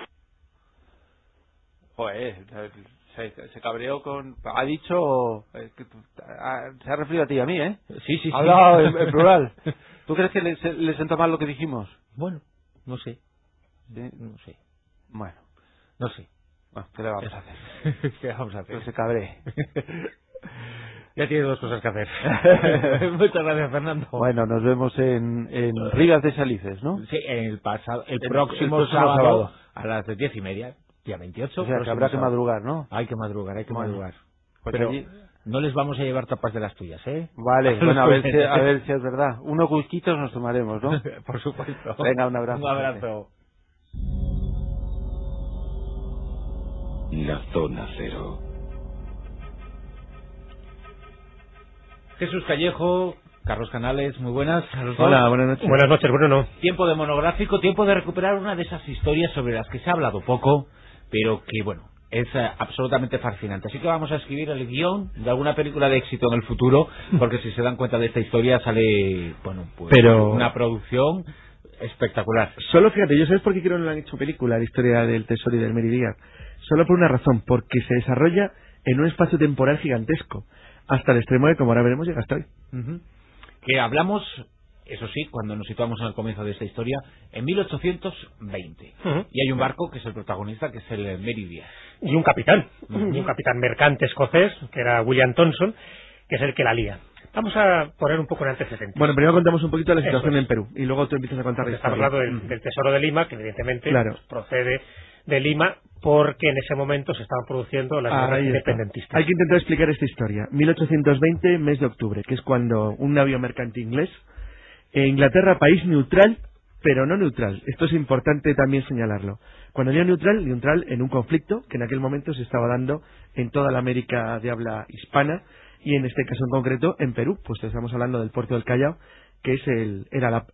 Joder, se cabreó con... Ha dicho... se ha referido a ti y a mí, ¿eh? Sí. Ha hablado en plural. ¿Tú crees que le sentó mal lo que dijimos? Bueno, no sé. ¿Sí? No sé. Bueno, no sé. Bueno, ¿qué le vamos a hacer? ¿Qué vamos a hacer? Que se cabree. Ya tiene 2 cosas que hacer. Muchas gracias, Fernando. Bueno, nos vemos en Rivas de Salices, ¿no? Sí, el próximo sábado a las 10:30, día 28. O sea, que habrá que madrugar, ¿no? Hay que madrugar. Pues pero allí... no les vamos a llevar tapas de las tuyas, ¿eh? Vale, bueno, a ver si es verdad. Unos whisquitos nos tomaremos, ¿no? Por supuesto. Venga, un abrazo. Un abrazo. La Zona Cero. Jesús Callejo, Carlos Canales, muy buenas. Hola, buenas noches. Buenas noches, Bruno. Tiempo de monográfico, tiempo de recuperar una de esas historias sobre las que se ha hablado poco, pero que, bueno, es absolutamente fascinante. Así que vamos a escribir el guión de alguna película de éxito en el futuro, porque si se dan cuenta de esta historia sale, bueno, pues una producción espectacular. Solo fíjate, ¿yo sabes por qué creo que no le han hecho película la historia del Tesoro y del Meridian? Solo por una razón, porque se desarrolla en un espacio temporal gigantesco, hasta el extremo de, como ahora veremos, llega hasta hoy. Que hablamos, eso sí, cuando nos situamos en el comienzo de esta historia, en 1820. Y hay un barco que es el protagonista, que es el Meridian. Y un capitán, un capitán mercante escocés, que era William Thomson, que es el que la lía. Vamos a poner un poco en antecedentes. Bueno, primero contamos un poquito la situación en Perú, y luego tú empiezas a contar la historia. Estamos hablando del Tesoro de Lima, que evidentemente procede de Lima, porque en ese momento se estaban produciendo las guerras independentistas. Hay que intentar explicar esta historia. 1820, mes de octubre, que es cuando un navío mercante inglés, Inglaterra, país neutral, pero no neutral. Esto es importante también señalarlo. Cuando digo neutral en un conflicto que en aquel momento se estaba dando en toda la América de habla hispana, y en este caso en concreto en Perú, pues estamos hablando del puerto del Callao, que es el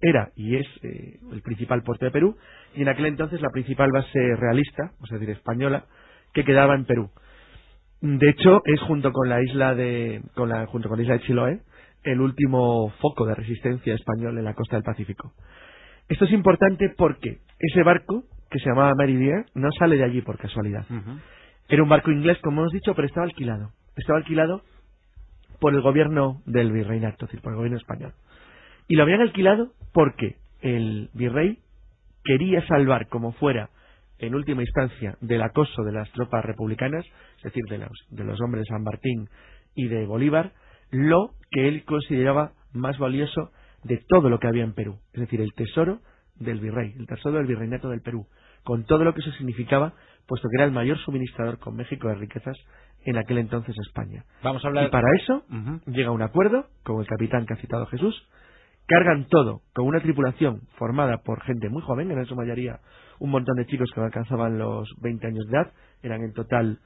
principal puerto de Perú, y en aquel entonces la principal base realista, es decir, española, que quedaba en Perú. De hecho, es junto con la isla de Chiloé, el último foco de resistencia español en la costa del Pacífico. Esto es importante porque ese barco, que se llamaba Meridian, no sale de allí por casualidad. Era un barco inglés, como hemos dicho, pero estaba alquilado. Estaba alquilado por el gobierno del virreinato, es decir, por el gobierno español. Y lo habían alquilado porque el virrey quería salvar, como fuera, en última instancia, del acoso de las tropas republicanas, es decir, de los hombres de San Martín y de Bolívar, lo que él consideraba más valioso de todo lo que había en Perú, es decir, el tesoro del virrey, el tesoro del virreinato del Perú, con todo lo que eso significaba, puesto que era el mayor suministrador con México de riquezas en aquel entonces España. Vamos a hablar... Y para eso llega un acuerdo con el capitán que ha citado Jesús, cargan todo con una tripulación formada por gente muy joven, en su mayoría un montón de chicos que no alcanzaban los 20 años de edad, eran en total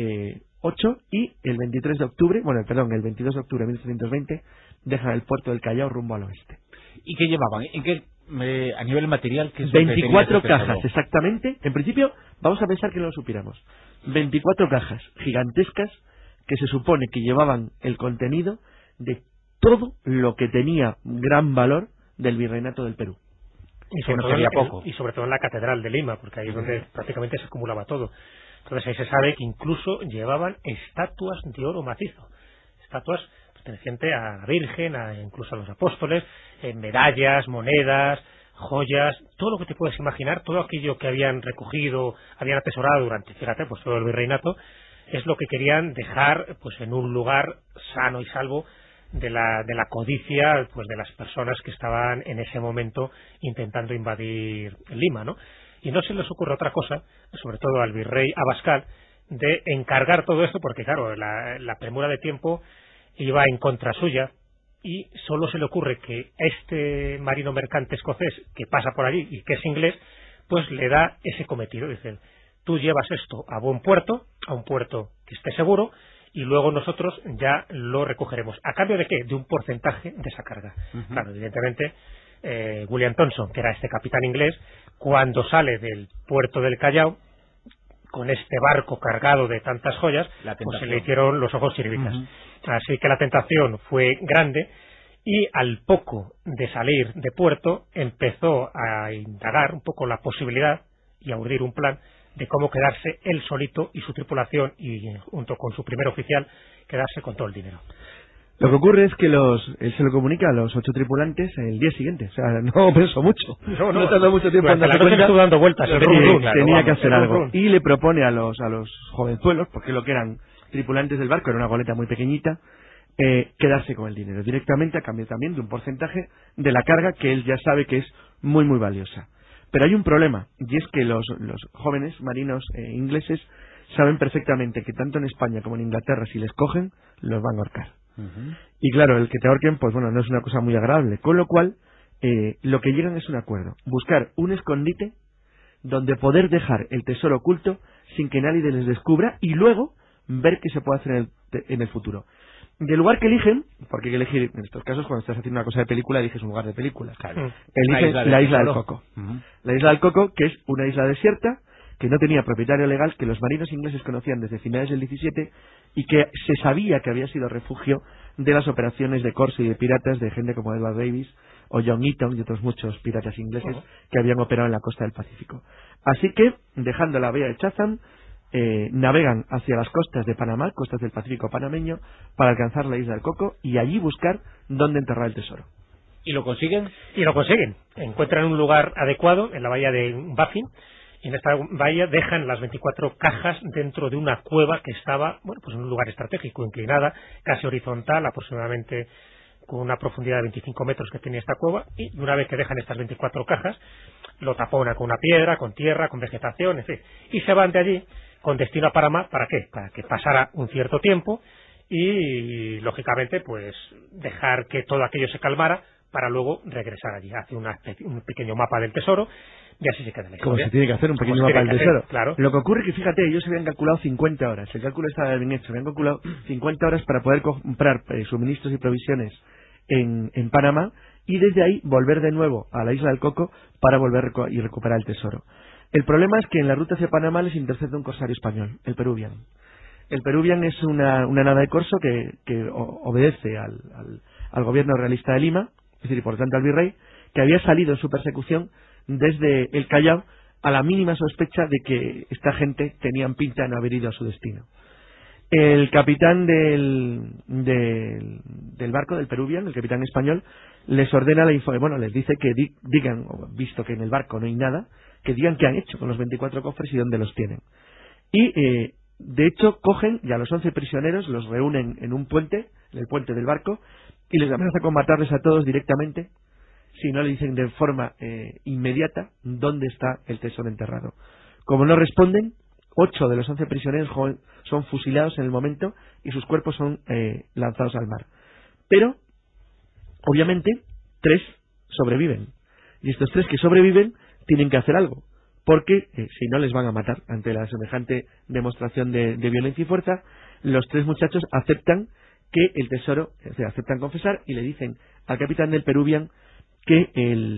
8, y el 22 de octubre de 1820 dejan el puerto del Callao rumbo al oeste. ¿Y qué llevaban? ¿En qué, a nivel material, qué es 24 cajas, exactamente. En principio, vamos a pensar que no lo supiéramos. 24 cajas gigantescas que se supone que llevaban el contenido de todo lo que tenía gran valor del virreinato del Perú. Y sobre todo en la Catedral de Lima, porque ahí es donde prácticamente se acumulaba todo. Entonces ahí se sabe que incluso llevaban estatuas de oro macizo, estatuas pertenecientes a la Virgen, incluso a los apóstoles, medallas, monedas, joyas, todo lo que te puedes imaginar, todo aquello que habían recogido, habían atesorado durante, fíjate, pues todo el virreinato, es lo que querían dejar pues en un lugar sano y salvo de la codicia pues de las personas que estaban en ese momento intentando invadir Lima, ¿no? Y no se les ocurre otra cosa, sobre todo al virrey Abascal, de encargar todo esto, porque claro, la premura de tiempo iba en contra suya, y solo se le ocurre que este marino mercante escocés que pasa por allí y que es inglés, pues le da ese cometido. Dice, tú llevas esto a buen puerto, a un puerto que esté seguro, y luego nosotros ya lo recogeremos. ¿A cambio de qué? De un porcentaje de esa carga. Claro, evidentemente, William Thompson, que era este capitán inglés, cuando sale del puerto del Callao, con este barco cargado de tantas joyas, pues se le hicieron los ojos chiribitas. Así que la tentación fue grande, y al poco de salir de puerto empezó a indagar un poco la posibilidad y a urdir un plan de cómo quedarse él solito y su tripulación, y junto con su primer oficial, quedarse con todo el dinero. Lo que ocurre es que él se lo comunica a los 8 tripulantes el día siguiente. O sea, no pensó mucho. No tardó mucho tiempo en darse cuenta. Estuvo dando vueltas. Tenía que hacer algo. Y le propone a los jovenzuelos, porque lo que eran tripulantes del barco, era una goleta muy pequeñita, quedarse con el dinero directamente, a cambio también de un porcentaje de la carga que él ya sabe que es muy, muy valiosa. Pero hay un problema, y es que los jóvenes marinos ingleses saben perfectamente que tanto en España como en Inglaterra, si les cogen, los van a ahorcar. Y claro, el que te ahorquen, pues bueno, no es una cosa muy agradable. Con lo cual, lo que llegan es un acuerdo. Buscar un escondite donde poder dejar el tesoro oculto sin que nadie les descubra, y luego ver qué se puede hacer en el futuro. Del lugar que eligen, porque hay que elegir, en estos casos, cuando estás haciendo una cosa de película, eliges un lugar de película. Claro. Eligen la isla del Coco. La isla del Coco, que es una isla desierta, que no tenía propietario legal, que los marinos ingleses conocían desde finales del 17 y que se sabía que había sido refugio de las operaciones de corso y de piratas de gente como Edward Davis o John Eaton y otros muchos piratas ingleses que habían operado en la costa del Pacífico. Así que, dejando la bahía de Chatham, navegan hacia las costas de Panamá, costas del Pacífico panameño, para alcanzar la isla del Coco y allí buscar dónde enterrar el tesoro. ¿Y lo consiguen? Y lo consiguen. Encuentran un lugar adecuado en la bahía de Baffin, y en esta bahía dejan las 24 cajas dentro de una cueva que estaba, bueno, pues en un lugar estratégico, inclinada, casi horizontal, aproximadamente con una profundidad de 25 metros que tenía esta cueva, y una vez que dejan estas 24 cajas, lo taponan con una piedra, con tierra, con vegetación, en fin, y se van de allí con destino a Panamá. ¿Para qué? Para que pasara un cierto tiempo y, lógicamente, pues dejar que todo aquello se calmara para luego regresar allí. Hace un pequeño mapa del tesoro y así se queda la historia. Como se tiene que hacer un pequeño mapa del tesoro. Claro. Lo que ocurre es que, fíjate, ellos habían calculado 50 horas. El cálculo estaba bien hecho. Habían calculado 50 horas para poder comprar suministros y provisiones en Panamá, y desde ahí volver de nuevo a la isla del Coco para volver y recuperar el tesoro. El problema es que en la ruta hacia Panamá les intercepta un corsario español, el Peruvian. El Peruvian es una nave de corso que obedece al gobierno realista de Lima, es decir, y por tanto al virrey, que había salido en su persecución desde el Callao a la mínima sospecha de que esta gente tenían pinta de no haber ido a su destino. El capitán del barco, del Peruvian, el capitán español, les ordena les dice que digan, visto que en el barco no hay nada, que digan qué han hecho con los 24 cofres y dónde los tienen. Y, de hecho, cogen y a los 11 prisioneros los reúnen en un puente, en el puente del barco, y les amenaza con matarles a todos directamente si no le dicen de forma inmediata dónde está el tesoro enterrado. Como no responden, 8 de los 11 prisioneros son fusilados en el momento y sus cuerpos son lanzados al mar. Pero, obviamente, 3 sobreviven. Y estos 3 que sobreviven tienen que hacer algo, porque si no les van a matar. Ante la semejante demostración de violencia y fuerza, los 3 muchachos aceptan que el tesoro, aceptan confesar y le dicen al capitán del Peruvian que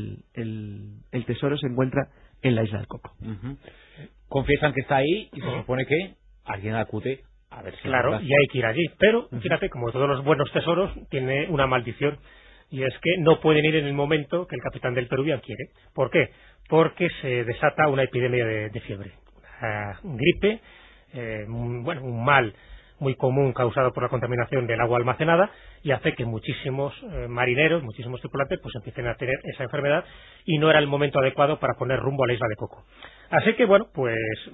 el tesoro se encuentra en la isla del Coco. Confiesan que está ahí y se supone que alguien acude a ver si... Claro, y hay que ir allí. Pero, fíjate, como todos los buenos tesoros, tiene una maldición. Y es que no pueden ir en el momento que el capitán del Peruvian quiere. ¿Por qué? Porque se desata una epidemia de fiebre. Una gripe, un mal muy común causado por la contaminación del agua almacenada, y hace que muchísimos marineros, muchísimos tripulantes, pues empiecen a tener esa enfermedad, y no era el momento adecuado para poner rumbo a la isla de Coco. Así que bueno, pues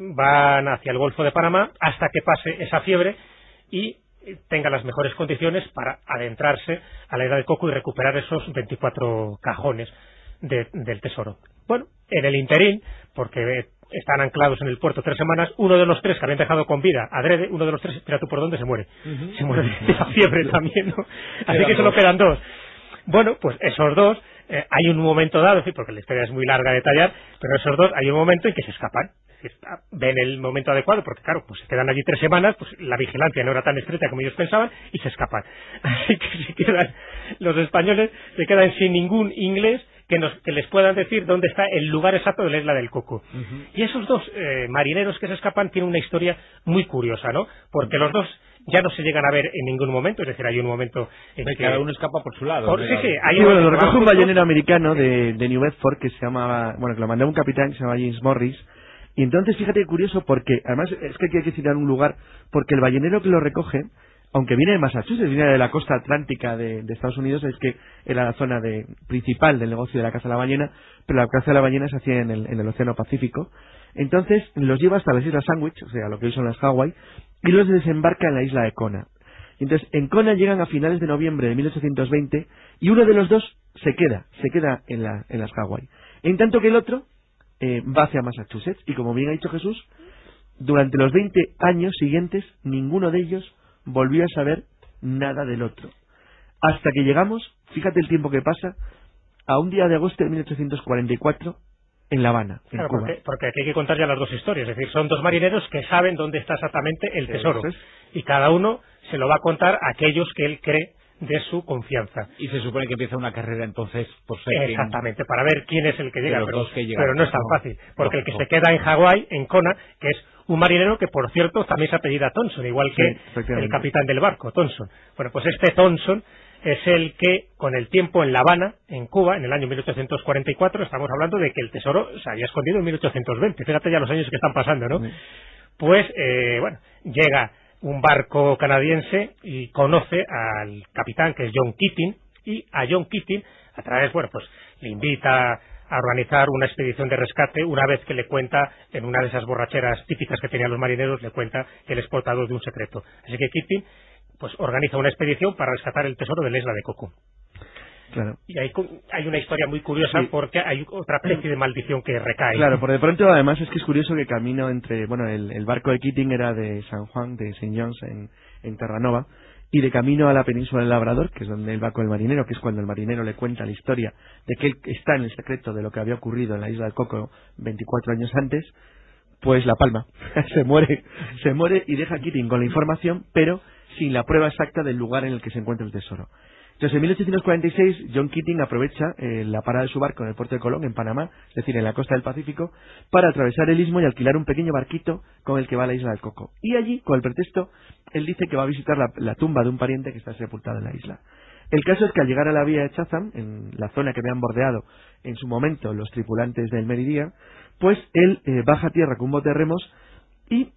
van hacia el Golfo de Panamá hasta que pase esa fiebre y tenga las mejores condiciones para adentrarse a la isla de Coco y recuperar esos 24 cajones del tesoro. Bueno, en el interín, porque están anclados en el puerto 3 semanas, uno de los 3 que habían dejado con vida adrede, uno de los 3, mira tú por dónde, se muere. Se muere de la fiebre también, ¿no? Así que solo quedan 2. Bueno, pues esos 2, hay un momento dado, sí, porque la historia es muy larga de detallar, pero esos 2 hay un momento en que se escapan. Ven el momento adecuado, porque claro, pues se quedan allí 3 semanas, pues la vigilancia no era tan estricta como ellos pensaban, y se escapan. Así que los españoles se quedan sin ningún inglés que les puedan decir dónde está el lugar exacto de la isla del Coco. Y esos 2 marineros que se escapan tienen una historia muy curiosa, ¿no? Porque los 2 ya no se llegan a ver en ningún momento, es decir, hay un momento en que cada uno escapa por su lado. Lo recoge un ballenero americano de New Bedford que se llamaba, bueno, que lo mandó un capitán que se llama James Morris. Y entonces, fíjate qué curioso, porque además es que hay que citar un lugar, porque el ballenero que lo recoge, aunque viene de Massachusetts, viene de la costa atlántica de Estados Unidos, es que era la zona principal del negocio de la caza de la ballena, pero la caza de la ballena se hacía en el Océano Pacífico. Entonces los lleva hasta las Islas Sandwich, o sea, lo que hoy son las Hawái, y los desembarca en la isla de Kona. Entonces, en Kona llegan a finales de noviembre de 1820, y uno de los 2 se queda en las Hawái. En tanto que el otro va hacia Massachusetts, y como bien ha dicho Jesús, durante los 20 años siguientes ninguno de ellos volvió a saber nada del otro, hasta que llegamos, fíjate el tiempo que pasa, a un día de agosto de 1844 en La Habana, en Cuba. Porque aquí hay que contar ya las 2 historias, es decir, son 2 marineros que saben dónde está exactamente el tesoro, y cada uno se lo va a contar a aquellos que él cree de su confianza. Y se supone que empieza una carrera entonces por ser exactamente, para ver quién es el que llega, pero no es tan fácil, porque el que se queda en Hawái, en Kona, que es un marinero que por cierto también se apellida Thompson, igual que el capitán del barco, Thompson. Bueno, pues este Thompson es el que con el tiempo en La Habana, en Cuba, en el año 1844, estamos hablando de que el tesoro se había escondido en 1820, fíjate ya los años que están pasando, ¿no? Pues, bueno, llega un barco canadiense y conoce al capitán, que es John Keating, y a John Keating, a través, bueno, pues le invita a organizar una expedición de rescate, una vez que le cuenta, en una de esas borracheras típicas que tenían los marineros, le cuenta que él es portador de un secreto. Así que Keating pues organiza una expedición para rescatar el tesoro de la isla de Coco. Claro. Y hay una historia muy curiosa, porque hay otra especie de maldición que recae. Claro, por de pronto además es que es curioso que camino entre, bueno, el barco de Keating era de San Juan, de St. John's en Terranova, y de camino a la península del Labrador, que es donde él va con el marinero, que es cuando el marinero le cuenta la historia de que él está en el secreto de lo que había ocurrido en la isla del Coco 24 años antes, pues la palma, se muere y deja a Keating con la información, pero sin la prueba exacta del lugar en el que se encuentra el tesoro. Entonces, en 1846, John Keating aprovecha la parada de su barco en el puerto de Colón, en Panamá, es decir, en la costa del Pacífico, para atravesar el istmo y alquilar un pequeño barquito con el que va a la isla del Coco. Y allí, con el pretexto, él dice que va a visitar la tumba de un pariente que está sepultado en la isla. El caso es que al llegar a la vía de Chatham, en la zona que habían bordeado en su momento los tripulantes del Meridian, pues él baja a tierra con un bote de remos y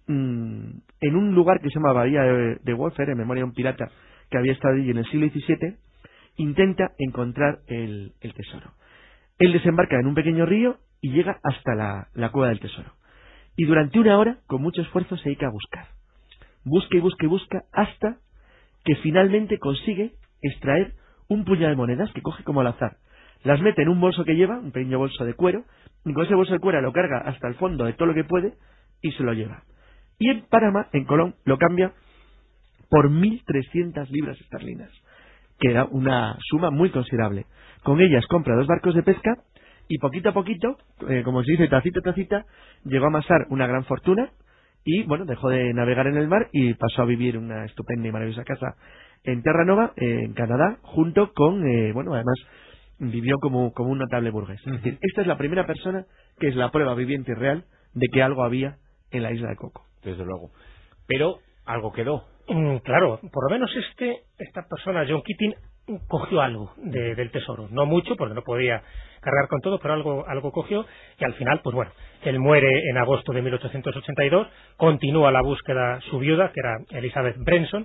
en un lugar que se llama Bahía de Wolfer, en memoria de un pirata que había estado allí en el siglo XVII, intenta encontrar el tesoro. Él desembarca en un pequeño río y llega hasta la cueva del tesoro. Y durante 1 hora, con mucho esfuerzo, se dedica a buscar. Busca y busca y busca hasta que finalmente consigue extraer un puñado de monedas que coge como al azar. Las mete en un bolso que lleva, un pequeño bolso de cuero, y con ese bolso de cuero lo carga hasta el fondo de todo lo que puede y se lo lleva. Y en Panamá, en Colón, lo cambia por 1.300 libras esterlinas, que era una suma muy considerable. Con ellas compra 2 barcos de pesca y poquito a poquito, como se dice, tacita a tacita, llegó a amasar una gran fortuna y, bueno, dejó de navegar en el mar y pasó a vivir una estupenda y maravillosa casa en Terranova, en Canadá, junto con, bueno, además vivió como un notable burgués. Es decir, esta es la primera persona que es la prueba viviente y real de que algo había en la isla de Coco. Desde luego. Pero algo quedó. Claro, por lo menos esta persona, John Keating, cogió algo del tesoro, no mucho porque no podía cargar con todo, pero algo cogió, y al final, pues bueno, él muere en agosto de 1882, continúa la búsqueda su viuda, que era Elizabeth Brennan,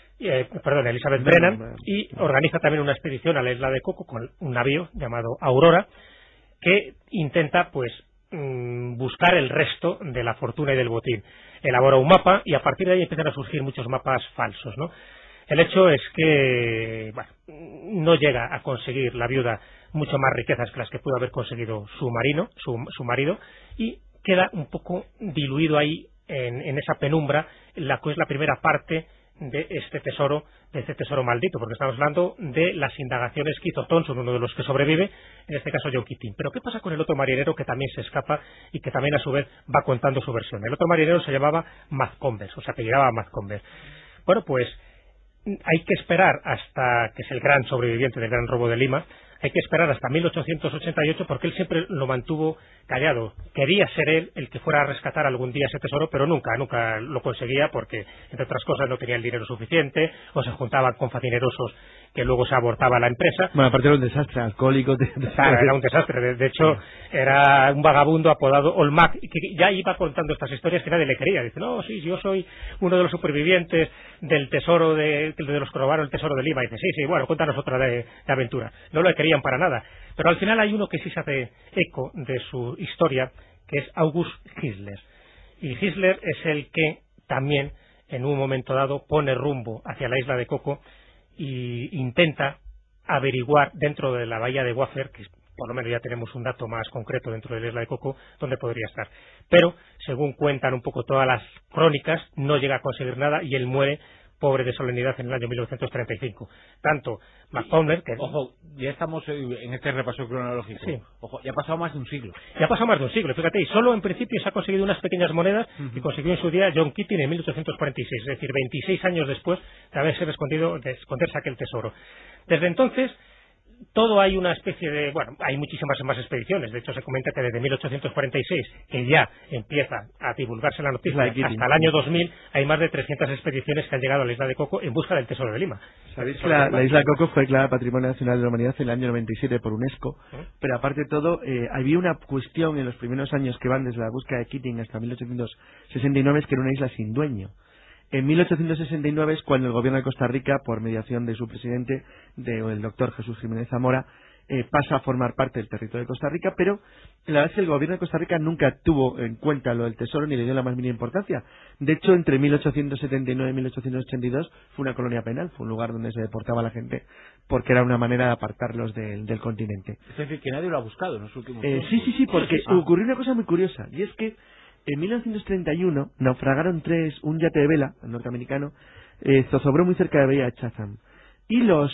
y organiza también una expedición a la isla de Coco con un navío llamado Aurora, que intenta pues buscar el resto de la fortuna y del botín. Elabora un mapa y a partir de ahí empiezan a surgir muchos mapas falsos, ¿no? El hecho es que no llega a conseguir la viuda mucho más riquezas que las que pudo haber conseguido su marido, y queda un poco diluido ahí en esa penumbra, la que es la primera parte de este tesoro maldito, porque estamos hablando de las indagaciones que hizo Thompson, uno de los que sobrevive, en este caso John Keating. Pero ¿qué pasa con el otro marinero que también se escapa y que también a su vez va contando su versión? El otro marinero se llamaba Mazcombers, o se apellidaba Mazcombers. Bueno, pues hay que esperar hasta, que es el gran sobreviviente del gran robo de Lima, hay que esperar hasta 1888 porque él siempre lo mantuvo callado. Quería ser él el que fuera a rescatar algún día ese tesoro, pero nunca lo conseguía porque, entre otras cosas, no tenía el dinero suficiente o se juntaban con facinerosos que luego se abortaba la empresa. Bueno, aparte era un desastre, alcohólico. Claro, era un desastre. De hecho, era un vagabundo apodado Olmac, que ya iba contando estas historias que nadie le quería. Dice, no, sí, yo soy uno de los supervivientes del tesoro de los que robaron el tesoro de Lima. Dice, sí, bueno, cuéntanos otra de aventura. No lo querían para nada. Pero al final hay uno que sí se hace eco de su historia, que es August Hitler. Y Hitler es el que también, en un momento dado, pone rumbo hacia la isla de Coco y intenta averiguar dentro de la bahía de Waffer, que por lo menos ya tenemos un dato más concreto dentro de la isla de Coco, donde podría estar. Pero, según cuentan un poco todas las crónicas, no llega a conseguir nada y él muere pobre de solemnidad en el año 1935. Tanto Macdonald, que... Ojo, ya estamos en este repaso cronológico. Sí. Ojo, ya ha pasado más de un siglo. Ya ha pasado más de un siglo, fíjate, y solo en principio se ha conseguido unas pequeñas monedas y consiguió en su día John Keating en 1846, es decir, 26 años después de haberse esconderse aquel tesoro. Desde entonces, todo hay una especie de... Bueno, hay muchísimas más expediciones. De hecho, se comenta que desde 1846, que ya empieza a divulgarse la noticia, hasta el año 2000, hay más de 300 expediciones que han llegado a la isla de Coco en busca del tesoro de Lima. Sabéis que la isla de Coco fue declarada Patrimonio Nacional de la Humanidad en el año 97 por UNESCO, pero aparte de todo, había una cuestión en los primeros años que van desde la búsqueda de Keating hasta 1869, que era una isla sin dueño. En 1869 es cuando el gobierno de Costa Rica, por mediación de su presidente, el doctor Jesús Jiménez Zamora, pasa a formar parte del territorio de Costa Rica, pero la verdad es que el gobierno de Costa Rica nunca tuvo en cuenta lo del tesoro ni le dio la más mínima importancia. De hecho, entre 1879 y 1882 fue una colonia penal, fue un lugar donde se deportaba a la gente, porque era una manera de apartarlos del continente. Es decir, que nadie lo ha buscado en los últimos tiempos. Sí, porque ocurrió una cosa muy curiosa, y es que en 1931 naufragaron un yate de vela norteamericano, zozobró muy cerca de Bahía de Chatham. Y los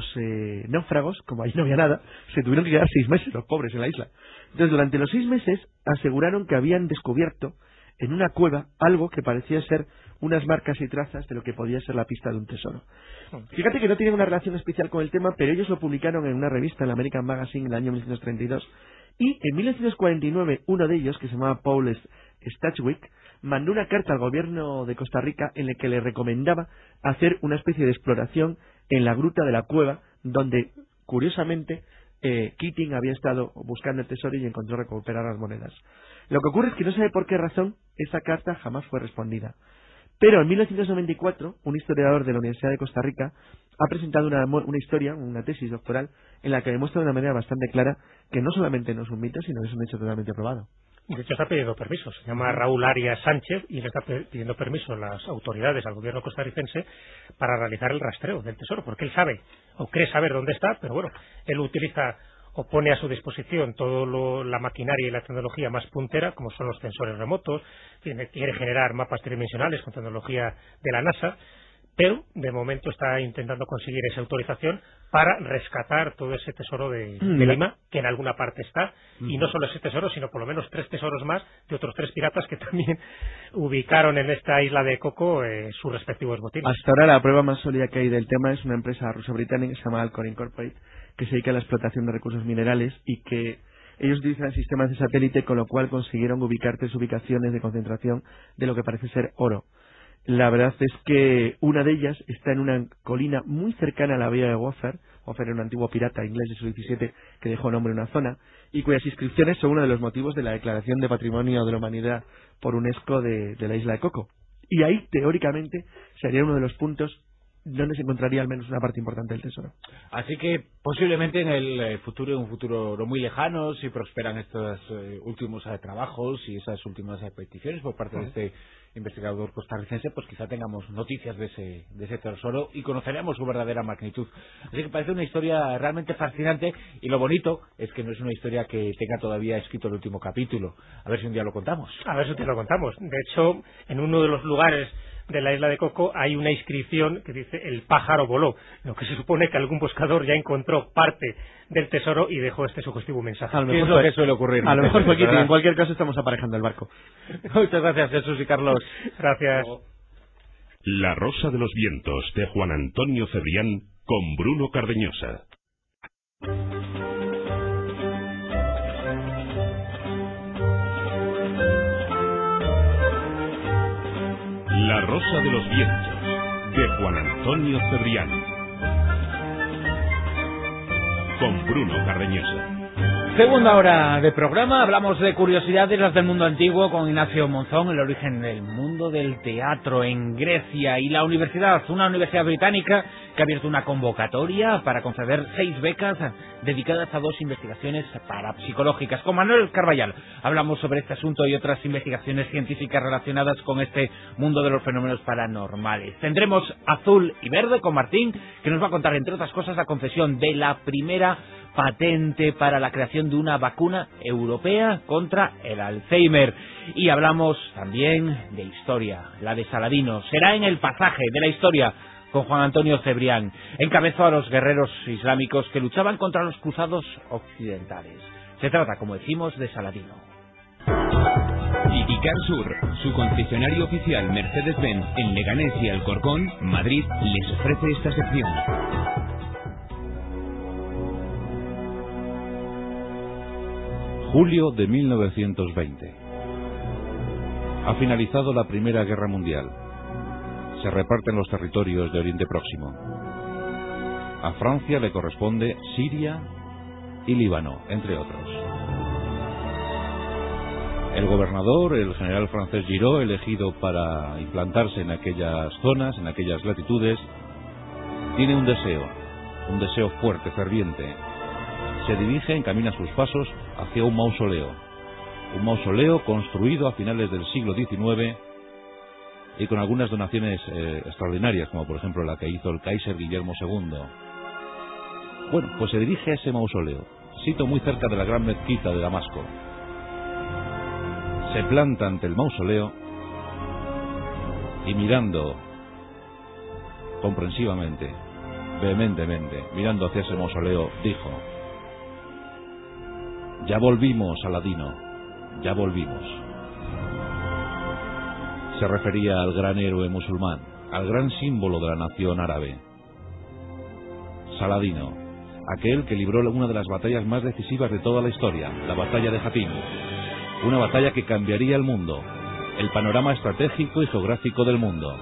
náufragos, como ahí no había nada, se tuvieron que quedar 6 meses, los pobres, en la isla. Entonces, durante los 6 meses, aseguraron que habían descubierto en una cueva algo que parecía ser unas marcas y trazas de lo que podía ser la pista de un tesoro. Fíjate que no tiene una relación especial con el tema, pero ellos lo publicaron en una revista, en la American Magazine, en el año 1932. Y en 1949, uno de ellos, que se llamaba Paul Stachwick, mandó una carta al gobierno de Costa Rica en la que le recomendaba hacer una especie de exploración en la gruta de la cueva, donde, curiosamente, Keating había estado buscando el tesoro y encontró recuperar las monedas. Lo que ocurre es que no sabe por qué razón esa carta jamás fue respondida. Pero en 1994, un historiador de la Universidad de Costa Rica ha presentado una historia, una tesis doctoral, en la que demuestra de una manera bastante clara que no solamente no es un mito, sino que es un hecho totalmente probado. De hecho, está pidiendo permiso. Se llama Raúl Arias Sánchez y le está pidiendo permiso a las autoridades, al gobierno costarricense, para realizar el rastreo del tesoro, porque él sabe, o cree saber dónde está, pero bueno, él utiliza o pone a su disposición toda la maquinaria y la tecnología más puntera, como son los sensores remotos, quiere generar mapas tridimensionales con tecnología de la NASA, pero de momento está intentando conseguir esa autorización para rescatar todo ese tesoro de Lima, que en alguna parte está, y no solo ese tesoro, sino por lo menos 3 tesoros más de otros 3 piratas que también ubicaron en esta isla de Coco sus respectivos botines. Hasta ahora la prueba más sólida que hay del tema es una empresa ruso-británica que se llama Alcor Incorporated, que se dedica a la explotación de recursos minerales y que ellos utilizan sistemas de satélite, con lo cual consiguieron ubicar 3 ubicaciones de concentración de lo que parece ser oro. La verdad es que una de ellas está en una colina muy cercana a la bahía de Waffer, Ofer era un antiguo pirata inglés del siglo XVII que dejó nombre a una zona y cuyas inscripciones son uno de los motivos de la declaración de Patrimonio de la Humanidad por UNESCO de la isla de Coco. Y ahí, teóricamente, sería uno de los puntos donde se encontraría al menos una parte importante del tesoro. Así que posiblemente en el futuro, en un futuro no muy lejano, si prosperan estos últimos trabajos y esas últimas peticiones por parte de este investigador costarricense, pues quizá tengamos noticias de ese tesoro y conoceremos su verdadera magnitud. Así que parece una historia realmente fascinante, y lo bonito es que no es una historia que tenga todavía escrito el último capítulo. A ver si un día lo contamos. A ver si un día lo contamos. De hecho, en uno de los lugares de la isla de Coco hay una inscripción que dice "el pájaro voló", lo que se supone que algún buscador ya encontró parte del tesoro y dejó este sugestivo mensaje. ¿Qué es lo que suele ocurrir? A lo mejor fue Kitty. En cualquier caso estamos aparejando el barco. Muchas gracias, Jesús y Carlos. Gracias. La Rosa de los Vientos, de Juan Antonio Cebrián, con Bruno Cardeñosa. La Rosa de los Vientos, de Juan Antonio Cebrián, con Bruno Cardeñosa. Segunda hora de programa, hablamos de curiosidades las del mundo antiguo con Ignacio Monzón, el origen del mundo del teatro en Grecia, y la universidad, una universidad británica que ha abierto una convocatoria para conceder 6 becas dedicadas a 2 investigaciones parapsicológicas. Con Manuel Carballal hablamos sobre este asunto y otras investigaciones científicas relacionadas con este mundo de los fenómenos paranormales. Tendremos Azul y Verde con Martín, que nos va a contar, entre otras cosas, la concesión de la primera patente para la creación de una vacuna europea contra el Alzheimer. Y hablamos también de historia, la de Saladino. Será en el pasaje de la historia con Juan Antonio Cebrián. Encabezó a los guerreros islámicos que luchaban contra los cruzados occidentales. Se trata, como decimos, de Saladino. Liticar Sur, su concesionario oficial Mercedes-Benz en Leganés y Alcorcón, Madrid, les ofrece esta sección. Julio de 1920. Ha finalizado la Primera Guerra Mundial. Se reparten los territorios de Oriente Próximo. A Francia le corresponde Siria y Líbano, entre otros. El gobernador, el general francés Giraud, elegido para implantarse en aquellas zonas, en aquellas latitudes, tiene un deseo fuerte, ferviente. Se dirige, encamina sus pasos hacia un mausoleo construido a finales del siglo XIX y con algunas donaciones extraordinarias, como por ejemplo la que hizo el Kaiser Guillermo II. Bueno, pues se dirige a ese mausoleo, sito muy cerca de la gran mezquita de Damasco. Se planta ante el mausoleo y mirando comprensivamente, vehementemente, mirando hacia ese mausoleo, dijo: "Ya volvimos, Saladino, ya volvimos". Se refería al gran héroe musulmán, al gran símbolo de la nación árabe. Saladino, aquel que libró una de las batallas más decisivas de toda la historia, la batalla de Jatín. Una batalla que cambiaría el mundo, el panorama estratégico y geográfico del mundo.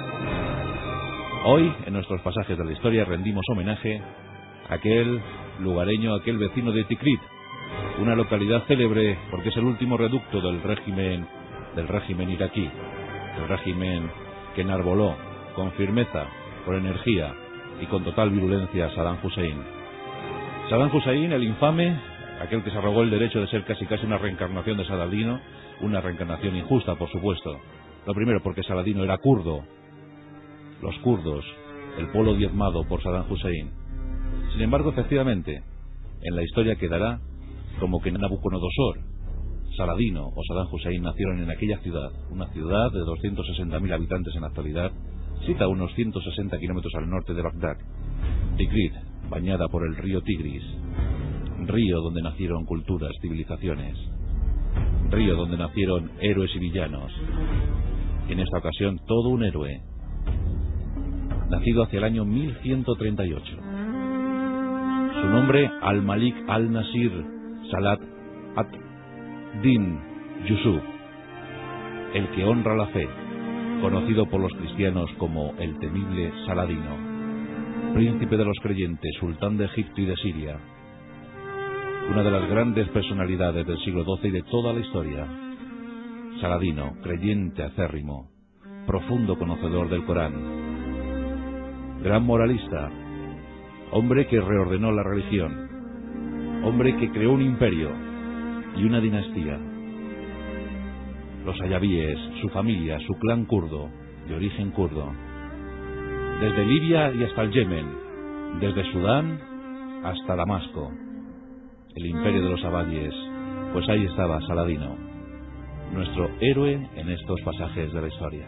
Hoy, en nuestros pasajes de la historia, rendimos homenaje a aquel lugareño, aquel vecino de Tikrit, una localidad célebre porque es el último reducto del régimen iraquí, el régimen que enarboló con firmeza, con energía y con total virulencia Saddam Hussein. Saddam Hussein, el infame, aquel que se arrogó el derecho de ser casi una reencarnación de Saladino, una reencarnación injusta, por supuesto. Lo primero, porque Saladino era kurdo, los kurdos, el pueblo diezmado por Saddam Hussein. Sin embargo, efectivamente, en la historia quedará como que Nabucodonosor, Saladino o Saddam Hussein nacieron en aquella ciudad, una ciudad de 260.000 habitantes en la actualidad, situada a unos 160 kilómetros al norte de Bagdad. Tikrit, bañada por el río Tigris, río donde nacieron culturas, civilizaciones, río donde nacieron héroes y villanos. En esta ocasión, todo un héroe, nacido hacia el año 1138. Su nombre, Al-Malik al-Nasir Salat ad-Din Yusuf, el que honra la fe, conocido por los cristianos como el temible Saladino. príncipe de los creyentes, sultán de Egipto y de Siria, una de las grandes personalidades del siglo XII y de toda la historia. Saladino, creyente acérrimo, profundo conocedor del Corán, gran moralista, hombre que reordenó la religión, hombre que creó un imperio y una dinastía. Los ayabíes, su familia, su clan kurdo, de origen kurdo, desde Libia y hasta el Yemen, desde Sudán hasta Damasco, el imperio de los abadíes. Pues ahí estaba Saladino, nuestro héroe en estos pasajes de la historia.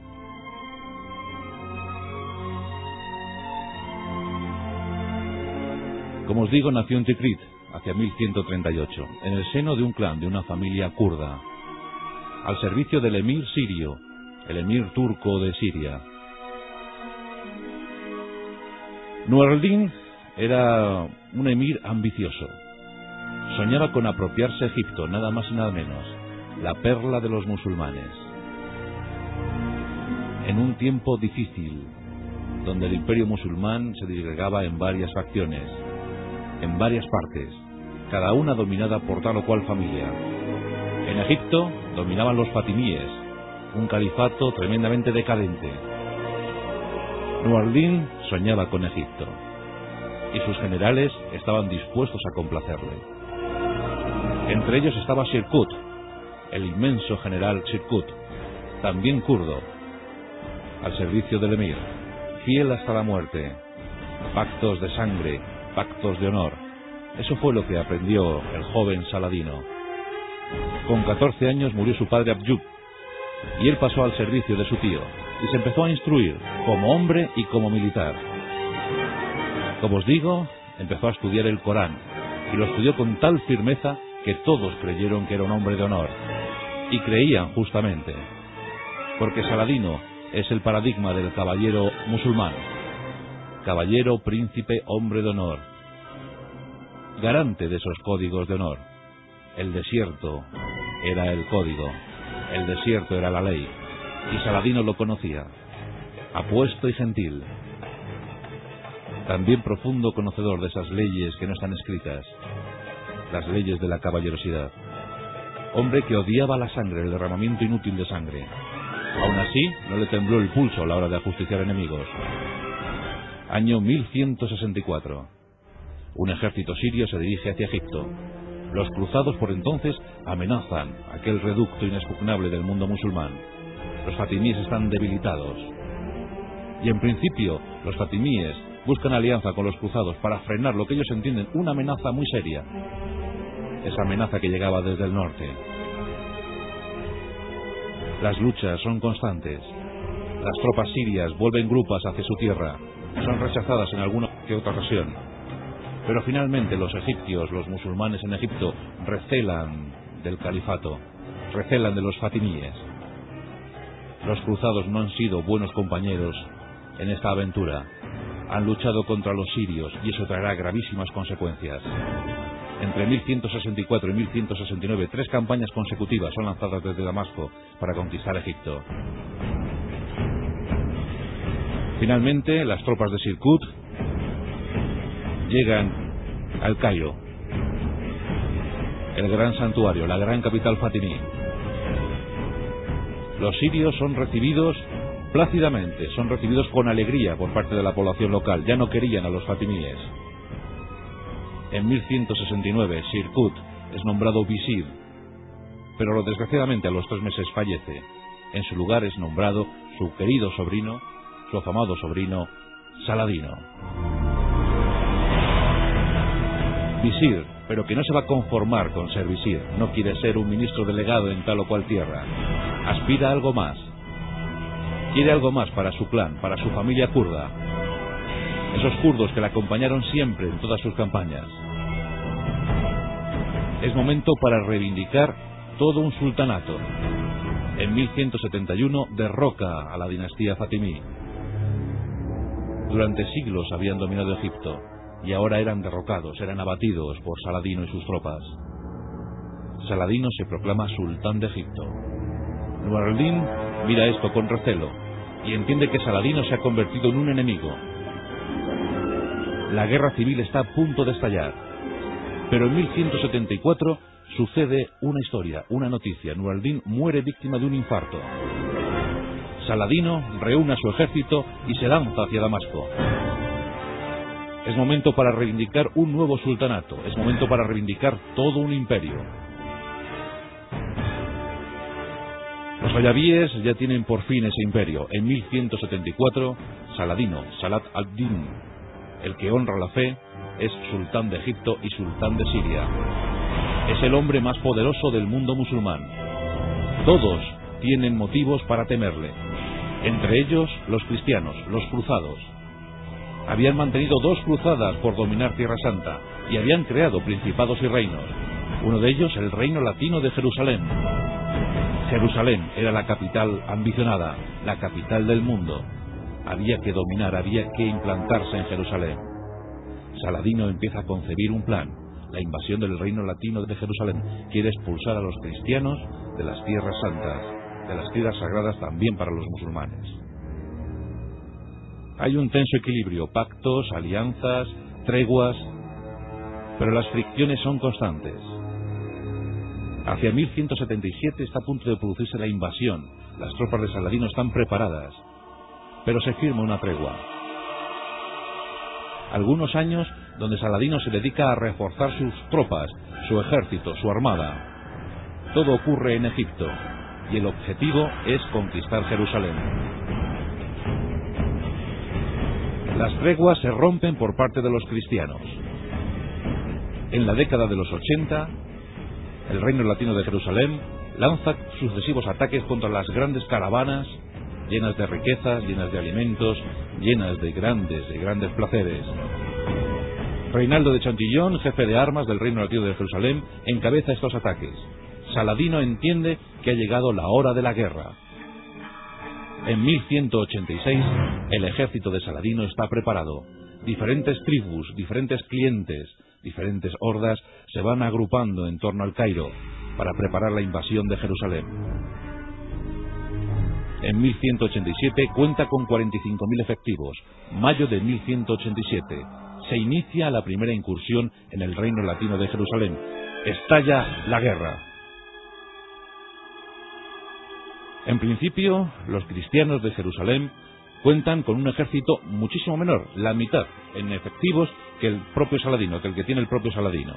Como os digo, nació en Tikrit hacia 1138, en el seno de un clan, de una familia kurda, al servicio del emir sirio, el emir turco de Siria. Nur al-Din era un emir ambicioso. Soñaba con apropiarse Egipto, nada más y nada menos, la perla de los musulmanes. En un tiempo difícil, donde el imperio musulmán se disgregaba en varias facciones, en varias partes, cada una dominada por tal o cual familia. En Egipto dominaban los fatimíes, un califato tremendamente decadente. Nur al-Din soñaba con Egipto, y sus generales estaban dispuestos a complacerle. Entre ellos estaba Shirkut, el inmenso general Shirkut, también kurdo, al servicio del emir, fiel hasta la muerte. Pactos de sangre, pactos de honor. Eso fue lo que aprendió el joven Saladino. Con 14 años murió su padre Abjub, y él pasó al servicio de su tío, y se empezó a instruir como hombre y como militar. Como os digo, empezó a estudiar el Corán, y lo estudió con tal firmeza que todos creyeron que era un hombre de honor, y creían justamente, porque Saladino es el paradigma del caballero musulmán, caballero, príncipe, hombre de honor, garante de esos códigos de honor. El desierto era el código, el desierto era la ley, y Saladino lo conocía, apuesto y gentil, también profundo conocedor de esas leyes que no están escritas, las leyes de la caballerosidad. Hombre que odiaba la sangre, el derramamiento inútil de sangre. Aún así, no le tembló el pulso a la hora de ajusticiar enemigos. Año 1164. Un ejército sirio se dirige hacia Egipto. Los cruzados por entonces amenazan aquel reducto inexpugnable del mundo musulmán. Los fatimíes están debilitados. Y en principio, los fatimíes buscan alianza con los cruzados para frenar lo que ellos entienden una amenaza muy seria. Esa amenaza que llegaba desde el norte. Las luchas son constantes. Las tropas sirias vuelven grupas hacia su tierra. Son rechazadas en alguna que otra ocasión. Pero finalmente los egipcios, los musulmanes en Egipto, recelan del califato, recelan de los fatimíes. Los cruzados no han sido buenos compañeros en esta aventura. Han luchado contra los sirios y eso traerá gravísimas consecuencias. Entre 1164 y 1169, 3 campañas consecutivas son lanzadas desde Damasco para conquistar Egipto. Finalmente, las tropas de Shirkut llegan al Cairo, el gran santuario, la gran capital fatimí. Los sirios son recibidos plácidamente, son recibidos con alegría por parte de la población local. Ya no querían a los fatimíes. En 1169, Shirkut es nombrado visir, pero desgraciadamente a los 3 meses fallece. En su lugar es nombrado su querido sobrino, su afamado sobrino, Saladino. Visir, pero que no se va a conformar con ser visir. No quiere ser un ministro delegado en tal o cual tierra. Aspira a algo más. Quiere algo más para su clan, para su familia kurda. Esos kurdos que le acompañaron siempre en todas sus campañas. Es momento para reivindicar todo un sultanato. En 1171 derroca a la dinastía fatimí. Durante siglos habían dominado Egipto y ahora eran derrocados, eran abatidos por Saladino y sus tropas. Saladino se proclama sultán de Egipto. Nur al-Din mira esto con recelo y entiende que Saladino se ha convertido en un enemigo. La guerra civil está a punto de estallar. Pero en 1174 sucede una historia, una noticia. Nur al-Din muere víctima de un infarto. Saladino reúne a su ejército y se lanza hacia Damasco. Es momento para reivindicar un nuevo sultanato. Es momento para reivindicar todo un imperio. Los ayabíes ya tienen por fin ese imperio. En 1174, Saladino, Salat ad-Din, el que honra la fe, es sultán de Egipto y sultán de Siria. Es el hombre más poderoso del mundo musulmán. Todos tienen motivos para temerle. Entre ellos, los cristianos, los cruzados. Habían mantenido 2 cruzadas por dominar Tierra Santa y habían creado principados y reinos. Uno de ellos, el reino latino de Jerusalén. Jerusalén era la capital ambicionada, la capital del mundo. Había que dominar, había que implantarse en Jerusalén. Saladino empieza a concebir un plan, la invasión del reino latino de Jerusalén. Quiere expulsar a los cristianos de las tierras santas, de las tierras sagradas también para los musulmanes. Hay un tenso equilibrio, pactos, alianzas, treguas, pero las fricciones son constantes. Hacia 1177 está a punto de producirse la invasión. Las tropas de Saladino están preparadas, pero se firma una tregua. Algunos años donde Saladino se dedica a reforzar sus tropas, su ejército, su armada. Todo ocurre en Egipto y el objetivo es conquistar Jerusalén. Las treguas se rompen por parte de los cristianos. En la década de los 80, el reino latino de Jerusalén lanza sucesivos ataques contra las grandes caravanas llenas de riquezas, llenas de alimentos, llenas de grandes placeres. Reinaldo de Chantillon, jefe de armas del reino latino de Jerusalén, encabeza estos ataques. Saladino entiende que ha llegado la hora de la guerra. En 1186, el ejército de Saladino está preparado. Diferentes tribus, diferentes clientes, diferentes hordas se van agrupando en torno al Cairo para preparar la invasión de Jerusalén. En 1187 cuenta con 45.000 efectivos. Mayo de 1187 se inicia la primera incursión en el reino latino de Jerusalén. Estalla la guerra. En principio, los cristianos de Jerusalén cuentan con un ejército muchísimo menor, la mitad en efectivos que el propio Saladino, que el que tiene el propio Saladino.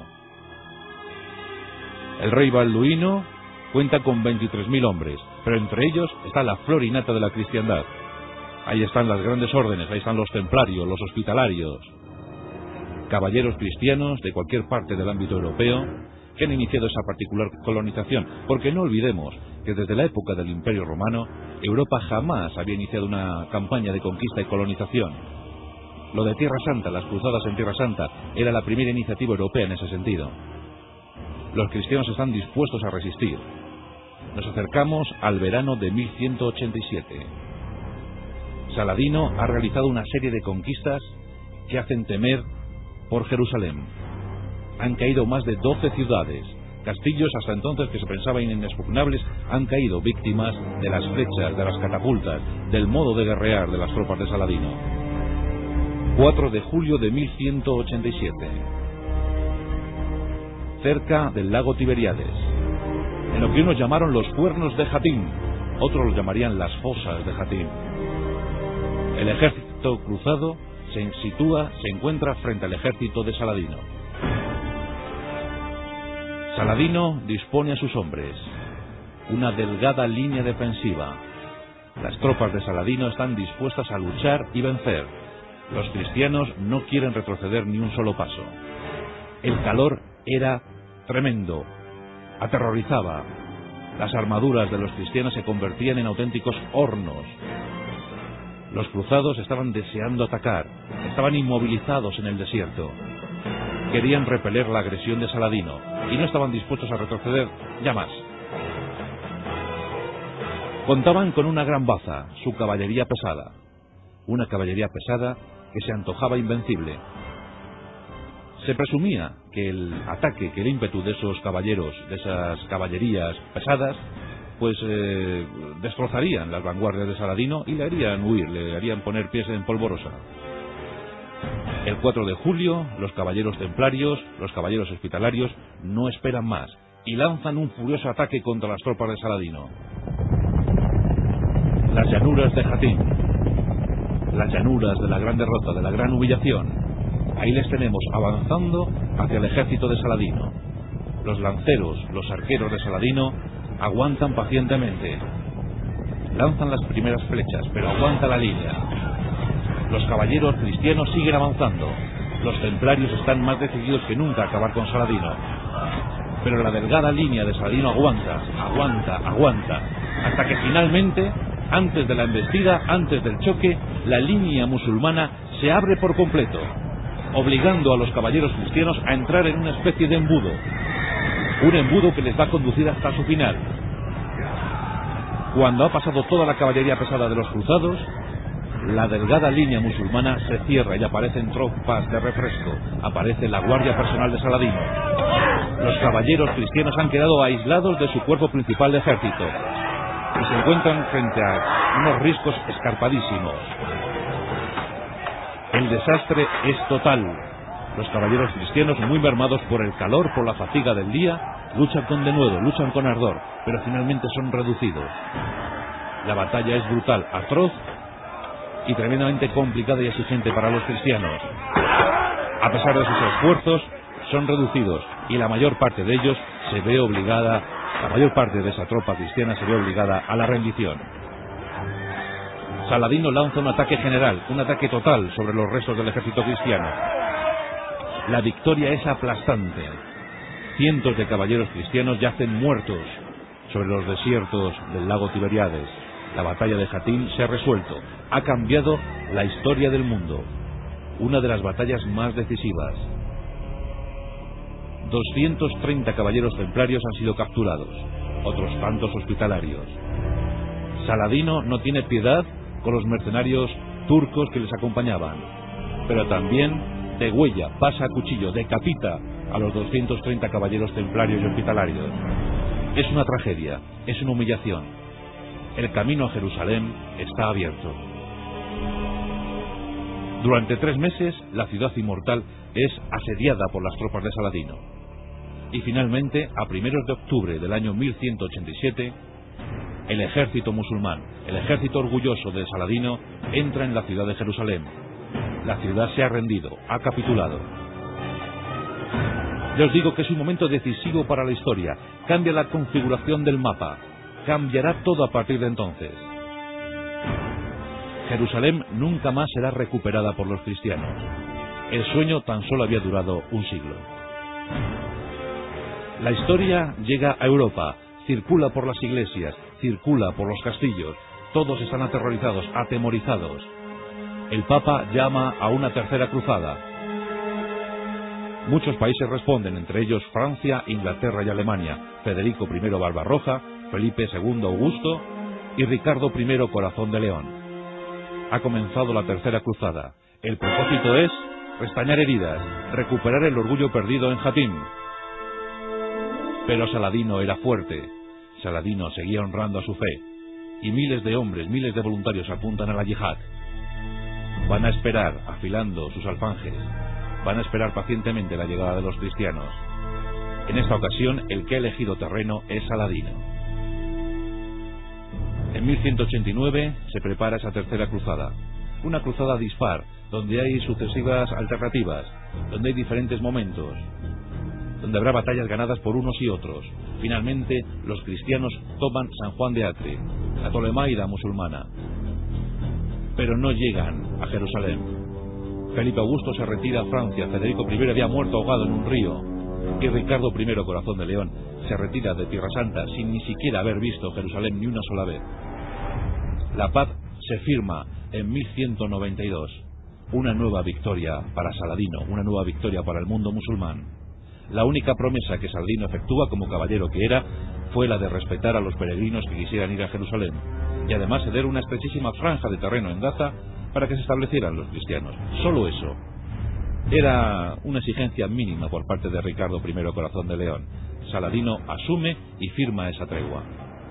El rey balduino cuenta con 23.000 hombres, pero entre ellos está la flor y nata de la cristiandad. Ahí están las grandes órdenes, ahí están los templarios, los hospitalarios, caballeros cristianos de cualquier parte del ámbito europeo que han iniciado esa particular colonización, porque no olvidemos que desde la época del Imperio Romano, Europa jamás había iniciado una campaña de conquista y colonización. Lo de Tierra Santa, las cruzadas en Tierra Santa, era la primera iniciativa europea en ese sentido. Los cristianos están dispuestos a resistir. Nos acercamos al verano de 1187. Saladino ha realizado una serie de conquistas que hacen temer por Jerusalén. Han caído más de 12 ciudades. Castillos hasta entonces que se pensaban inexpugnables han caído víctimas de las flechas, de las catapultas, del modo de guerrear de las tropas de Saladino. 4 de julio de 1187. Cerca del lago Tiberíades, en lo que unos llamaron los cuernos de Jatín, otros lo llamarían las fosas de Jatín. El ejército cruzado se encuentra frente al ejército de Saladino. Saladino dispone a sus hombres una delgada línea defensiva. Las tropas de Saladino están dispuestas a luchar y vencer. Los cristianos no quieren retroceder ni un solo paso. El calor era tremendo, aterrorizaba. Las armaduras de los cristianos se convertían en auténticos hornos. Los cruzados estaban deseando atacar, estaban inmovilizados en el desierto. Querían repeler la agresión de Saladino y no estaban dispuestos a retroceder ya más. Contaban con una gran baza, su caballería pesada. Una caballería pesada que se antojaba invencible. Se presumía que el ataque, que el ímpetu de esos caballeros, de esas caballerías pesadas, pues destrozarían las vanguardias de Saladino y le harían huir, le harían poner pies en polvorosa. El 4 de julio, los caballeros templarios, los caballeros hospitalarios, no esperan más y lanzan un furioso ataque contra las tropas de Saladino. Las llanuras de Jatín, las llanuras de la gran derrota, de la gran humillación. Ahí les tenemos avanzando hacia el ejército de Saladino. Los lanceros, los arqueros de Saladino aguantan pacientemente. Lanzan las primeras flechas, pero aguanta la línea. Los caballeros cristianos siguen avanzando. Los templarios están más decididos que nunca a acabar con Saladino. Pero la delgada línea de Saladino aguanta, hasta que finalmente, antes de la embestida, antes del choque, la línea musulmana se abre por completo, obligando a los caballeros cristianos a entrar en una especie de embudo. Un embudo que les va a conducir hasta su final. Cuando ha pasado toda la caballería pesada de los cruzados, la delgada línea musulmana se cierra y aparecen tropas de refresco. Aparece la guardia personal de Saladino. Los caballeros cristianos han quedado aislados de su cuerpo principal de ejército y se encuentran frente a unos riscos escarpadísimos. El desastre es total. Los caballeros cristianos, muy mermados por el calor, por la fatiga del día, luchan con denuedo, luchan con ardor, pero finalmente son reducidos. La batalla es brutal, atroz y tremendamente complicada y exigente para los cristianos. A pesar de sus esfuerzos, son reducidos y la mayor parte de ellos se ve obligada, la mayor parte de esa tropa cristiana se ve obligada a la rendición. Saladino lanza un ataque general, un ataque total sobre los restos del ejército cristiano. La victoria es aplastante. Cientos de caballeros cristianos yacen muertos sobre los desiertos del lago Tiberíades. La batalla de Jatín se ha resuelto. Ha cambiado la historia del mundo. Una de las batallas más decisivas. 230 caballeros templarios han sido capturados. Otros tantos hospitalarios. Saladino no tiene piedad con los mercenarios turcos que les acompañaban. Pero también degüella, pasa a cuchillo, decapita a los 230 caballeros templarios y hospitalarios. Es una tragedia, es una humillación. El camino a Jerusalén está abierto. Durante 3 meses, la ciudad inmortal es asediada por las tropas de Saladino. Y finalmente, a primeros de octubre del año 1187, el ejército musulmán, el ejército orgulloso de Saladino, entra en la ciudad de Jerusalén. La ciudad se ha rendido, ha capitulado. Ya os digo que es un momento decisivo para la historia. Cambia la configuración del mapa. Cambiará todo a partir de entonces. Jerusalén nunca más será recuperada por los cristianos. El sueño tan solo había durado un siglo. La historia llega a Europa, circula por las iglesias, circula por los castillos. Todos están aterrorizados, atemorizados. El Papa llama a una tercera cruzada. Muchos países responden, entre ellos Francia, Inglaterra y Alemania. Federico I Barbarroja, Felipe II Augusto y Ricardo I Corazón de León. Ha comenzado la tercera cruzada. El propósito es restañar heridas, recuperar el orgullo perdido en Jatín. Pero Saladino era fuerte. Saladino seguía honrando a su fe. Y miles de hombres, miles de voluntarios apuntan a la yihad. Van a esperar, afilando sus alfanjes. Van a esperar pacientemente la llegada de los cristianos. En esta ocasión, el que ha elegido terreno es Saladino. En 1189 se prepara esa tercera cruzada. Una cruzada dispar, donde hay sucesivas alternativas, donde hay diferentes momentos, donde habrá batallas ganadas por unos y otros. Finalmente, los cristianos toman San Juan de Acre, la Ptolemaida musulmana. Pero no llegan a Jerusalén. Felipe Augusto se retira a Francia, Federico I había muerto ahogado en un río, y Ricardo I Corazón de León se retira de Tierra Santa sin ni siquiera haber visto Jerusalén ni una sola vez. La paz se firma en 1192. Una nueva victoria para Saladino, una nueva victoria para el mundo musulmán. La única promesa que Saladino efectúa como caballero que era fue la de respetar a los peregrinos que quisieran ir a Jerusalén y además ceder una estrechísima franja de terreno en Gaza para que se establecieran los cristianos. Solo eso. Era una exigencia mínima por parte de Ricardo I Corazón de León. Saladino asume y firma esa tregua.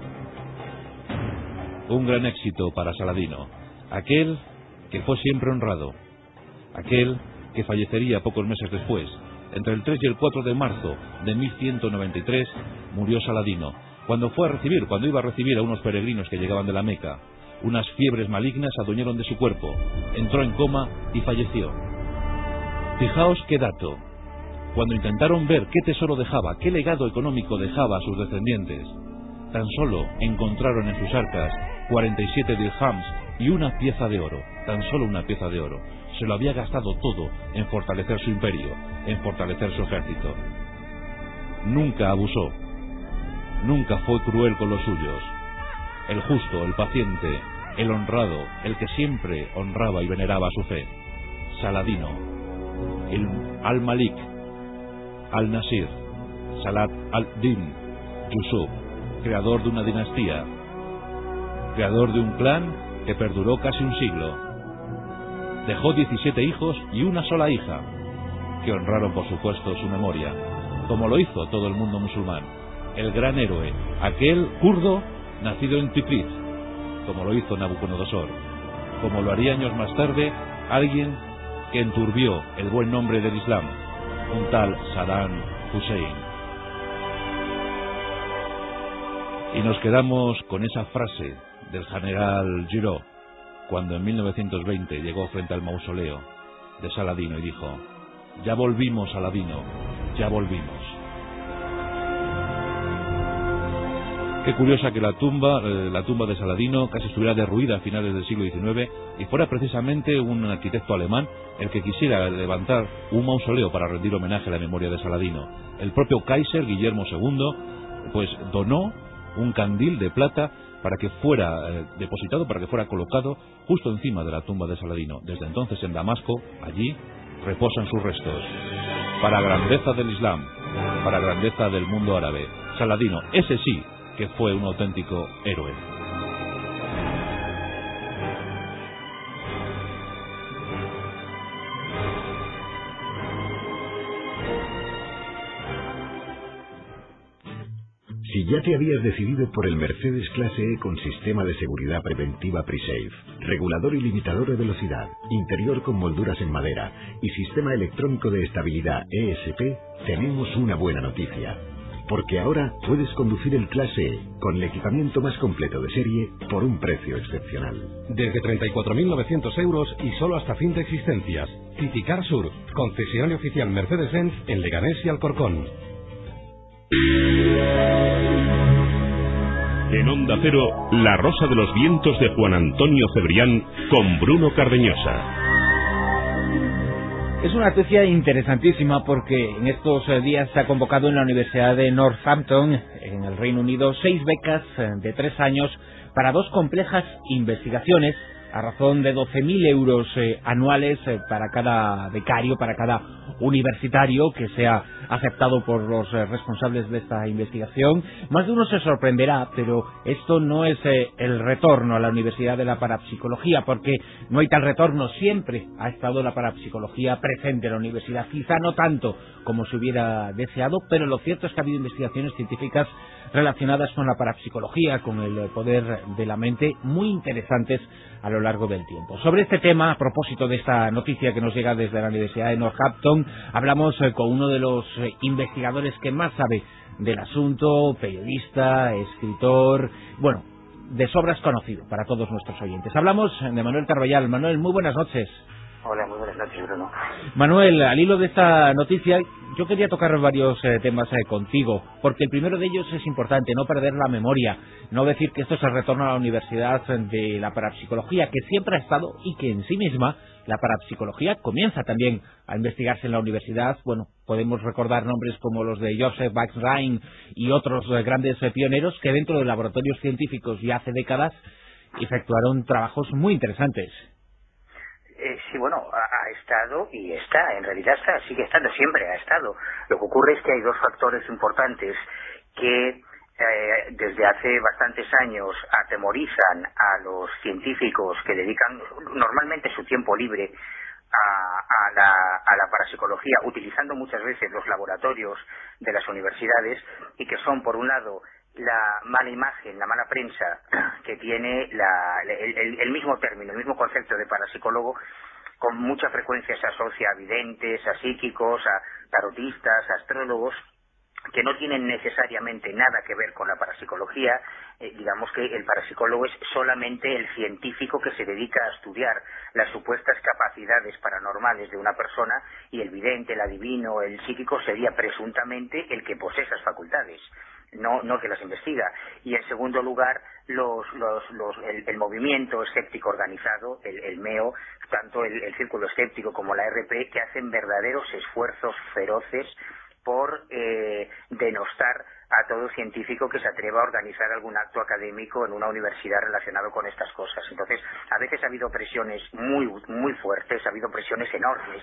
Un gran éxito para Saladino, aquel que fue siempre honrado, aquel que fallecería pocos meses después. Entre el 3 y el 4 de marzo de 1193 murió Saladino, cuando iba a recibir a unos peregrinos que llegaban de la Meca. Unas fiebres malignas adueñaron de su cuerpo, entró en coma y falleció. Fijaos qué dato. Cuando intentaron ver qué tesoro dejaba, qué legado económico dejaba a sus descendientes, tan solo encontraron en sus arcas 47 dirhams y una pieza de oro, tan solo una pieza de oro. Se lo había gastado todo en fortalecer su imperio, en fortalecer su ejército. Nunca abusó, nunca fue cruel con los suyos. El justo, el paciente, el honrado, el que siempre honraba y veneraba su fe. Saladino, el al-Malik, al-Nasir, Salat al-Din, Yusuf, creador de una dinastía, creador de un clan que perduró casi un siglo. Dejó 17 hijos y una sola hija, que honraron por supuesto su memoria, como lo hizo todo el mundo musulmán. El gran héroe, aquel kurdo nacido en Tikrit, como lo hizo Nabucodonosor, como lo haría años más tarde alguien que enturbió el buen nombre del Islam, un tal Saddam Hussein. Y nos quedamos con esa frase del general Giraud, cuando en 1920 llegó frente al mausoleo de Saladino y dijo: ya volvimos, Saladino, ya volvimos. Qué curiosa que la tumba de Saladino casi estuviera derruida a finales del siglo XIX y fuera precisamente un arquitecto alemán el que quisiera levantar un mausoleo para rendir homenaje a la memoria de Saladino. El propio Kaiser Guillermo II pues donó un candil de plata para que fuera depositado, para que fuera colocado justo encima de la tumba de Saladino. Desde entonces en Damasco, allí reposan sus restos. Para grandeza del Islam, para grandeza del mundo árabe, Saladino, ese sí que fue un auténtico héroe. Si ya te habías decidido por el Mercedes Clase E con sistema de seguridad preventiva Pre-Safe, regulador y limitador de velocidad, interior con molduras en madera y sistema electrónico de estabilidad ESP, tenemos una buena noticia. Porque ahora puedes conducir el Clase E con el equipamiento más completo de serie por un precio excepcional. Desde 34.900 euros y solo hasta fin de existencias. Citicar Sur, concesionario oficial Mercedes-Benz en Leganés y Alcorcón. En Onda Cero, La Rosa de los Vientos de Juan Antonio Cebrián con Bruno Cardeñosa. Es una noticia interesantísima porque en estos días se ha convocado en la Universidad de Northampton, en el Reino Unido, 6 becas de 3 años para 2 complejas investigaciones a razón de 12.000 euros anuales para cada becario, para cada universitario que sea aceptado por los responsables de esta investigación. Más de uno se sorprenderá, pero esto no es el retorno a la Universidad de la Parapsicología, porque no hay tal retorno. Siempre ha estado la parapsicología presente en la universidad, quizá no tanto como se hubiera deseado, pero lo cierto es que ha habido investigaciones científicas relacionadas con la parapsicología, con el poder de la mente, muy interesantes a lo largo del tiempo. Sobre este tema, a propósito de esta noticia que nos llega desde la Universidad de Northampton, hablamos con uno de los investigadores que más sabe del asunto, periodista, escritor, bueno, de sobras conocido para todos nuestros oyentes. Hablamos de Manuel Carballal. Manuel, muy buenas noches. Hola, muy buenas noches, Bruno. Manuel, al hilo de esta noticia, yo quería tocar varios temas contigo, porque el primero de ellos es importante, no perder la memoria, no decir que esto es el retorno a la Universidad de la Parapsicología, que siempre ha estado y que en sí misma la parapsicología comienza también a investigarse en la universidad. Bueno, podemos recordar nombres como los de Joseph Baxrein y otros grandes pioneros que dentro de laboratorios científicos ya hace décadas efectuaron trabajos muy interesantes. Sí, bueno, ha estado y está, en realidad sigue estando, siempre ha estado. Lo que ocurre es que hay 2 factores importantes que desde hace bastantes años atemorizan a los científicos que dedican normalmente su tiempo libre a la parapsicología, utilizando muchas veces los laboratorios de las universidades, y que son, por un lado, la mala imagen, la mala prensa que tiene el mismo término, el mismo concepto de parapsicólogo, con mucha frecuencia se asocia a videntes, a psíquicos, a tarotistas, a astrólogos, que no tienen necesariamente nada que ver con la parapsicología. Digamos que el parapsicólogo es solamente el científico que se dedica a estudiar las supuestas capacidades paranormales de una persona, y el vidente, el adivino, el psíquico sería presuntamente el que posee esas facultades, no que las investiga. Y en segundo lugar, el movimiento escéptico organizado, el MEO, tanto el Círculo Escéptico como la RP, que hacen verdaderos esfuerzos feroces por denostar a todo científico que se atreva a organizar algún acto académico en una universidad relacionado con estas cosas. Entonces, a veces ha habido presiones muy fuertes, ha habido presiones enormes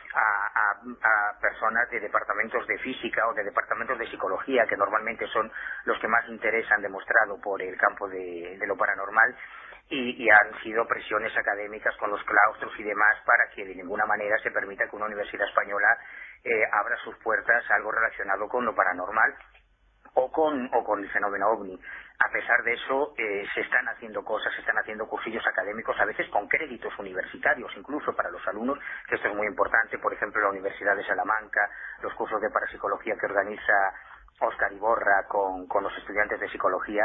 a personas de departamentos de física o de departamentos de psicología, que normalmente son los que más interés han demostrado por el campo de lo paranormal, y han sido presiones académicas con los claustros y demás para que de ninguna manera se permita que una universidad española abra sus puertas a algo relacionado con lo paranormal o con el fenómeno ovni. A pesar de eso, se están haciendo cosas, se están haciendo cursillos académicos, a veces con créditos universitarios, incluso para los alumnos, que esto es muy importante. Por ejemplo, la Universidad de Salamanca, los cursos de parapsicología que organiza Óscar Iborra con los estudiantes de psicología,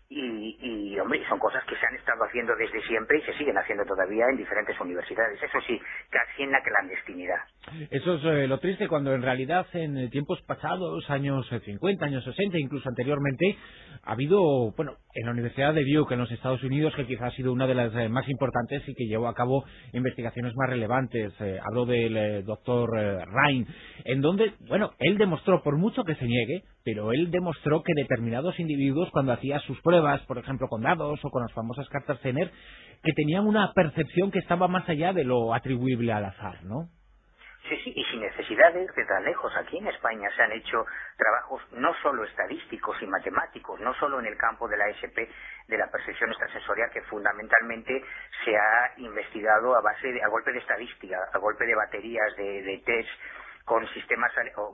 y hombre, son cosas que se han estado haciendo desde siempre y se siguen haciendo todavía en diferentes universidades. Eso sí, casi en la clandestinidad. Eso es lo triste, cuando en realidad en tiempos pasados, años 50, años 60, incluso anteriormente, ha habido, bueno, en la Universidad de Duke en los Estados Unidos, que quizás ha sido una de las más importantes y que llevó a cabo investigaciones más relevantes. Hablo del doctor Ryan, en donde, bueno, él demostró, por mucho que se niegue, pero él demostró que determinados individuos, cuando hacía sus pruebas, por ejemplo con dados o con las famosas cartas Zener, que tenían una percepción que estaba más allá de lo atribuible al azar, ¿no? Sí, y sin necesidad de ir de tan lejos. Aquí en España se han hecho trabajos no solo estadísticos y matemáticos, no solo en el campo de la SP, de la percepción extrasensorial, que fundamentalmente se ha investigado a golpe de estadística, a golpe de baterías de test, con sistemas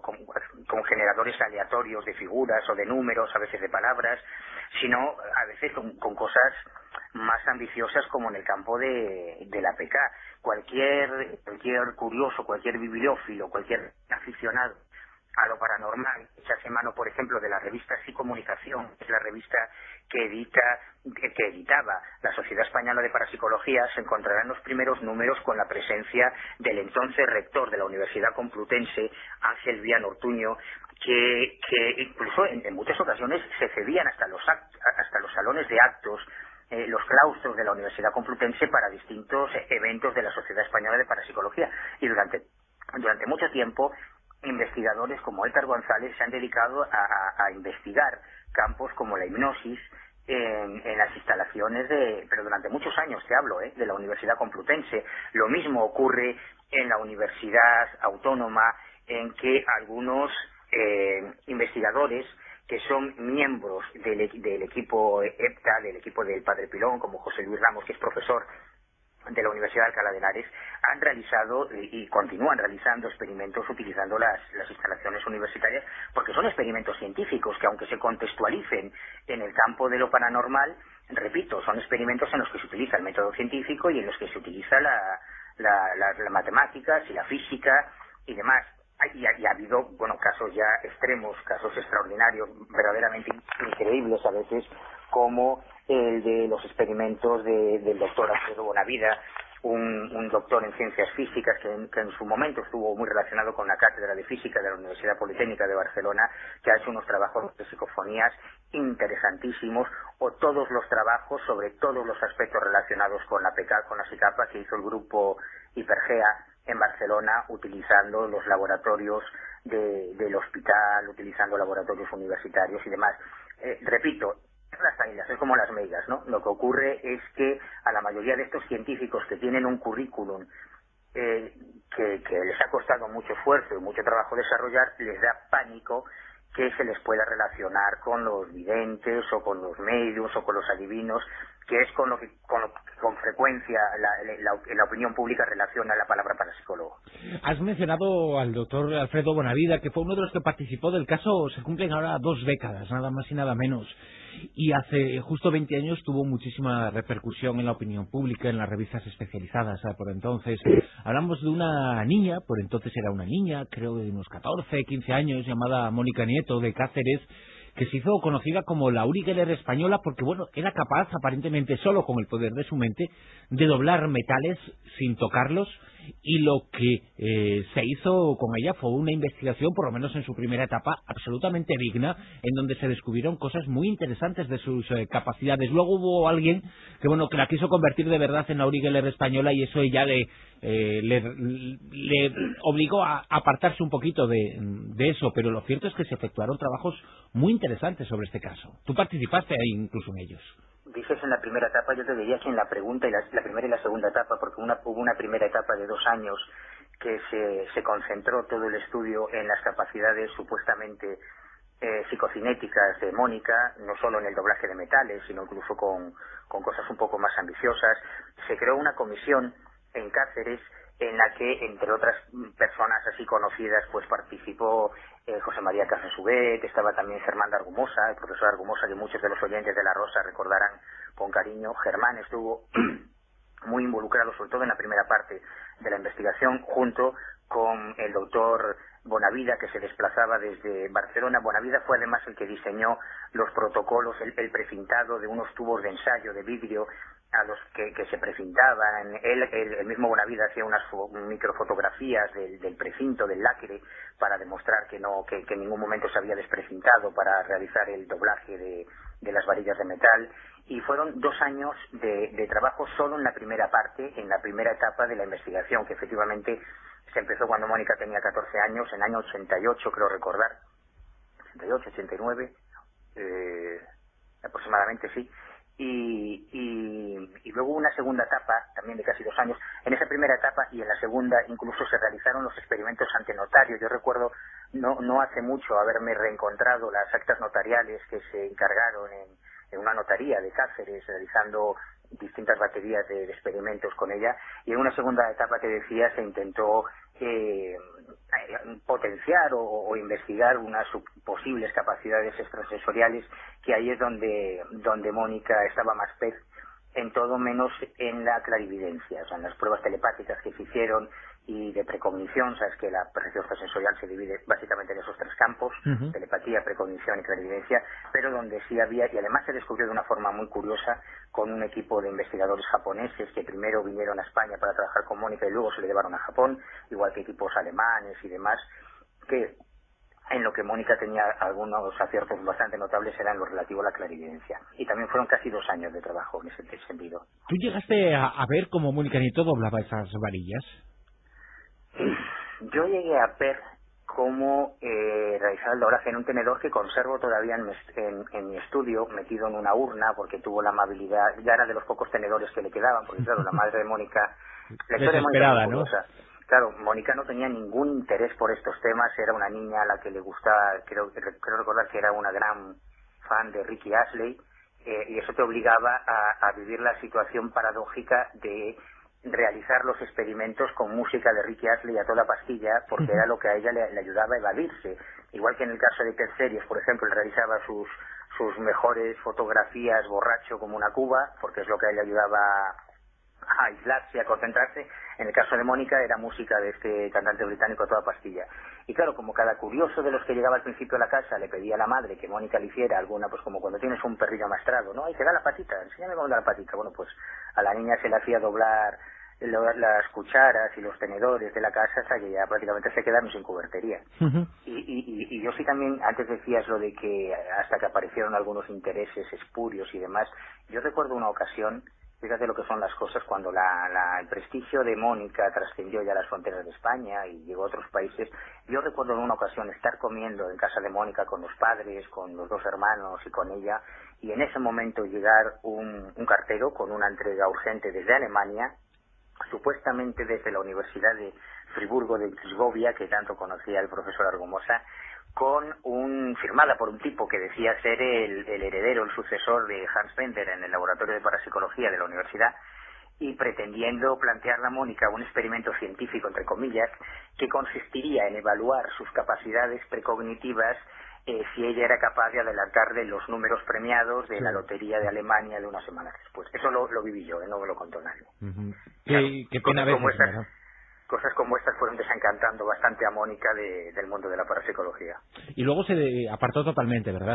con generadores aleatorios de figuras o de números, a veces de palabras, sino a veces con cosas más ambiciosas, como en el campo de la PK. Cualquier curioso, cualquier bibliófilo, cualquier aficionado a lo paranormal, echase mano, por ejemplo, de la revista Psicomunicación, que es la revista que editaba la Sociedad Española de Parapsicología, se encontrará en los primeros números con la presencia del entonces rector de la Universidad Complutense, Ángel Vián Ortuño, que incluso en muchas ocasiones se cedían hasta los salones de actos, los claustros de la Universidad Complutense, para distintos eventos de la Sociedad Española de Parapsicología. Y durante mucho tiempo, investigadores como Étar González se han dedicado a investigar campos como la hipnosis en las instalaciones pero durante muchos años te hablo, de la Universidad Complutense. Lo mismo ocurre en la Universidad Autónoma, en que algunos investigadores que son miembros del equipo EPTA, del equipo del Padre Pilón, como José Luis Ramos, que es profesor de la Universidad de Alcalá de Henares, han realizado y continúan realizando experimentos utilizando las instalaciones universitarias, porque son experimentos científicos que, aunque se contextualicen en el campo de lo paranormal, repito, son experimentos en los que se utiliza el método científico y en los que se utiliza las matemáticas y la física y demás. Y ha habido, bueno, casos ya extremos, casos extraordinarios, verdaderamente increíbles a veces, como el de los experimentos del doctor Alfredo Bonavida, un doctor en ciencias físicas que en su momento estuvo muy relacionado con la cátedra de física de la Universidad Politécnica de Barcelona, que ha hecho unos trabajos de psicofonías interesantísimos, o todos los trabajos sobre todos los aspectos relacionados con la PK, con la SICAPA, que hizo el grupo Hipergea en Barcelona, utilizando los laboratorios del hospital, utilizando laboratorios universitarios y demás. Repito, las águilas es como las meigas, ¿no? Lo que ocurre es que a la mayoría de estos científicos que tienen un currículum que les ha costado mucho esfuerzo y mucho trabajo desarrollar, les da pánico que se les pueda relacionar con los videntes o con los medios o con los adivinos, que es con lo que con frecuencia la opinión pública relaciona la palabra parapsicólogo. Has mencionado al doctor Alfredo Bonavida, que fue uno de los que participó del caso. Se cumplen ahora 2 décadas, nada más y nada menos. y hace justo 20 años tuvo muchísima repercusión en la opinión pública, en las revistas especializadas por entonces. Hablamos de una niña, por entonces era una niña, creo de unos 14, 15 años, llamada Mónica Nieto, de Cáceres, que se hizo conocida como la Uri Geller española porque, bueno, era capaz, aparentemente solo con el poder de su mente, de doblar metales sin tocarlos, y lo que se hizo con ella fue una investigación, por lo menos en su primera etapa, absolutamente digna, en donde se descubrieron cosas muy interesantes de sus capacidades. Luego hubo alguien que, bueno, que la quiso convertir de verdad en la Uri Geller española, y eso ya le obligó a apartarse un poquito de eso, pero lo cierto es que se efectuaron trabajos muy interesantes sobre este caso. Tú participaste ahí incluso en ellos. Dices en la primera etapa, yo te diría que en la pregunta y la primera y la segunda etapa, porque hubo una primera etapa de 2 años que se concentró todo el estudio en las capacidades supuestamente psicocinéticas de Mónica, no solo en el doblaje de metales, sino incluso con cosas un poco más ambiciosas. Se creó una comisión en Cáceres en la que, entre otras personas así conocidas, pues participó José María Casasubet, estaba también Germán de Argumosa, el profesor Argumosa, que muchos de los oyentes de La Rosa recordarán con cariño. Germán estuvo muy involucrado, sobre todo en la primera parte de la investigación, junto con el doctor Bonavida, que se desplazaba desde Barcelona. Bonavida fue además el que diseñó los protocolos, el precintado de unos tubos de ensayo de vidrio a los que se precintaban. El mismo Bonavida hacía unas microfotografías del precinto, del lacre, para demostrar que en ningún momento se había desprecintado para realizar el doblaje de las varillas de metal. Y fueron 2 años de trabajo solo en la primera parte, en la primera etapa de la investigación, que efectivamente se empezó cuando Mónica tenía 14 años, en el año 88, creo recordar, 88, 89, aproximadamente, sí. Y luego una segunda etapa, también de casi 2 años. En esa primera etapa y en la segunda incluso se realizaron los experimentos ante notario. Yo recuerdo no hace mucho haberme reencontrado las actas notariales que se encargaron en una notaría de Cáceres, realizando distintas baterías de experimentos con ella. Y en una segunda etapa, que decía, se intentó potenciar o investigar unas posibles capacidades extrasensoriales, que ahí es donde Mónica estaba más pez en todo menos en la clarividencia. O sea, en las pruebas telepáticas que se hicieron y de precognición, sabes que la percepción extrasensorial se divide básicamente en esos 3 campos, telepatía, precognición y clarividencia, pero donde sí había, y además se descubrió de una forma muy curiosa, con un equipo de investigadores japoneses que primero vinieron a España para trabajar con Mónica y luego se le llevaron a Japón, igual que equipos alemanes y demás, que en lo que Mónica tenía algunos aciertos bastante notables era en lo relativo a la clarividencia. Y también fueron casi 2 años de trabajo en ese sentido. ¿Tú llegaste a ver cómo Mónica Nieto doblaba esas varillas? Yo llegué a ver cómo realizaba el doblaje en un tenedor que conservo todavía en mi estudio, metido en una urna, porque tuvo la amabilidad, ya era de los pocos tenedores que le quedaban, porque claro, la madre de Mónica, la historia de Mónica, ¿no? Claro, Mónica no tenía ningún interés por estos temas, era una niña a la que le gustaba, creo recordar que era una gran fan de Ricky Astley, y eso te obligaba a vivir la situación paradójica de realizar los experimentos con música de Ricky Astley a toda pastilla, porque era lo que a ella le ayudaba a evadirse. Igual que en el caso de Ted Series, por ejemplo, él realizaba sus mejores fotografías borracho como una cuba, porque es lo que a él le ayudaba a aislarse, a concentrarse. En el caso de Mónica era música de este cantante británico a toda pastilla. Y claro, como cada curioso de los que llegaba al principio a la casa le pedía a la madre que Mónica le hiciera alguna, pues como cuando tienes un perrillo amastrado, ¿no? ¡Ay, te da la patita! Enséñame cómo da la patita. Bueno, pues a la niña se le hacía doblar las cucharas y los tenedores de la casa hasta que ya prácticamente se quedaron sin cubertería. Y yo sí también, antes decías lo de que hasta que aparecieron algunos intereses espurios y demás, yo recuerdo una ocasión, fíjate lo que son las cosas, cuando el prestigio de Mónica trascendió ya las fronteras de España y llegó a otros países. Yo recuerdo en una ocasión estar comiendo en casa de Mónica con los padres, con los 2 hermanos y con ella, y en ese momento llegar un cartero con una entrega urgente desde Alemania, supuestamente desde la Universidad de Friburgo de Brisgovia, que tanto conocía el profesor Argumosa, firmada por un tipo que decía ser el heredero, el sucesor de Hans Bender en el laboratorio de parapsicología de la universidad, y pretendiendo plantearle a Mónica un experimento científico, entre comillas, que consistiría en evaluar sus capacidades precognitivas si ella era capaz de adelantarle los números premiados de la lotería de Alemania de unas semanas después. Eso lo viví yo, no me lo contó nadie. Qué pena ver cosas como estas fueron desencantando bastante a Mónica del mundo de la parapsicología. Y luego se apartó totalmente, ¿verdad?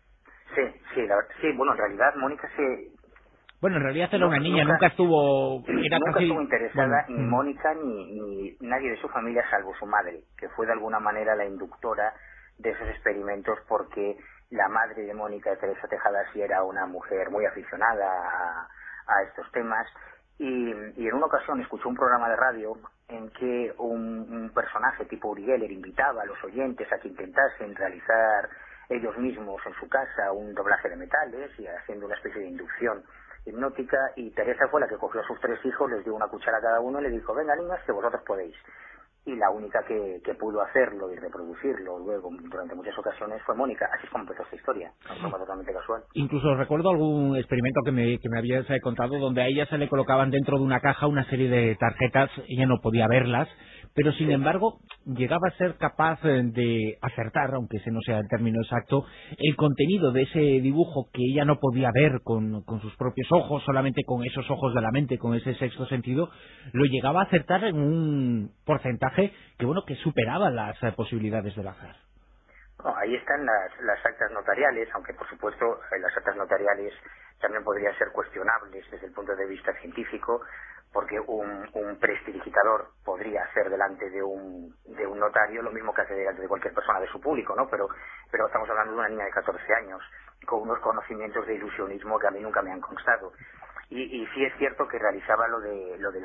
Sí, bueno, en realidad Mónica Bueno, en realidad era una niña, nunca estuvo interesada ni Mónica ni nadie de su familia salvo su madre, que fue de alguna manera la inductora de esos experimentos, porque la madre de Mónica, Teresa Tejada, sí era una mujer muy aficionada a estos temas, y en una ocasión escuchó un programa de radio en que un personaje tipo Uri Geller invitaba a los oyentes a que intentasen realizar ellos mismos en su casa un doblaje de metales y haciendo una especie de inducción hipnótica, y Teresa fue la que cogió a sus 3 hijos, les dio una cuchara a cada uno y le dijo: venga, niñas, que vosotros podéis. Y la única que pudo hacerlo y reproducirlo luego durante muchas ocasiones fue Mónica. Así es como empezó esta historia, de forma totalmente casual. Incluso recuerdo algún experimento que me habías contado, donde a ella se le colocaban dentro de una caja una serie de tarjetas, ella no podía verlas, pero sin embargo llegaba a ser capaz de acertar, aunque ese no sea el término exacto, el contenido de ese dibujo que ella no podía ver con sus propios ojos, solamente con esos ojos de la mente, con ese sexto sentido, lo llegaba a acertar en un porcentaje que superaba las posibilidades del azar. Bueno, ahí están las actas notariales, aunque por supuesto las actas notariales también podrían ser cuestionables desde el punto de vista científico, porque un prestidigitador podría hacer delante de un notario lo mismo que hace delante de cualquier persona de su público, ¿no? Pero estamos hablando de una niña de 14 años con unos conocimientos de ilusionismo que a mí nunca me han constado. Y sí es cierto que realizaba lo de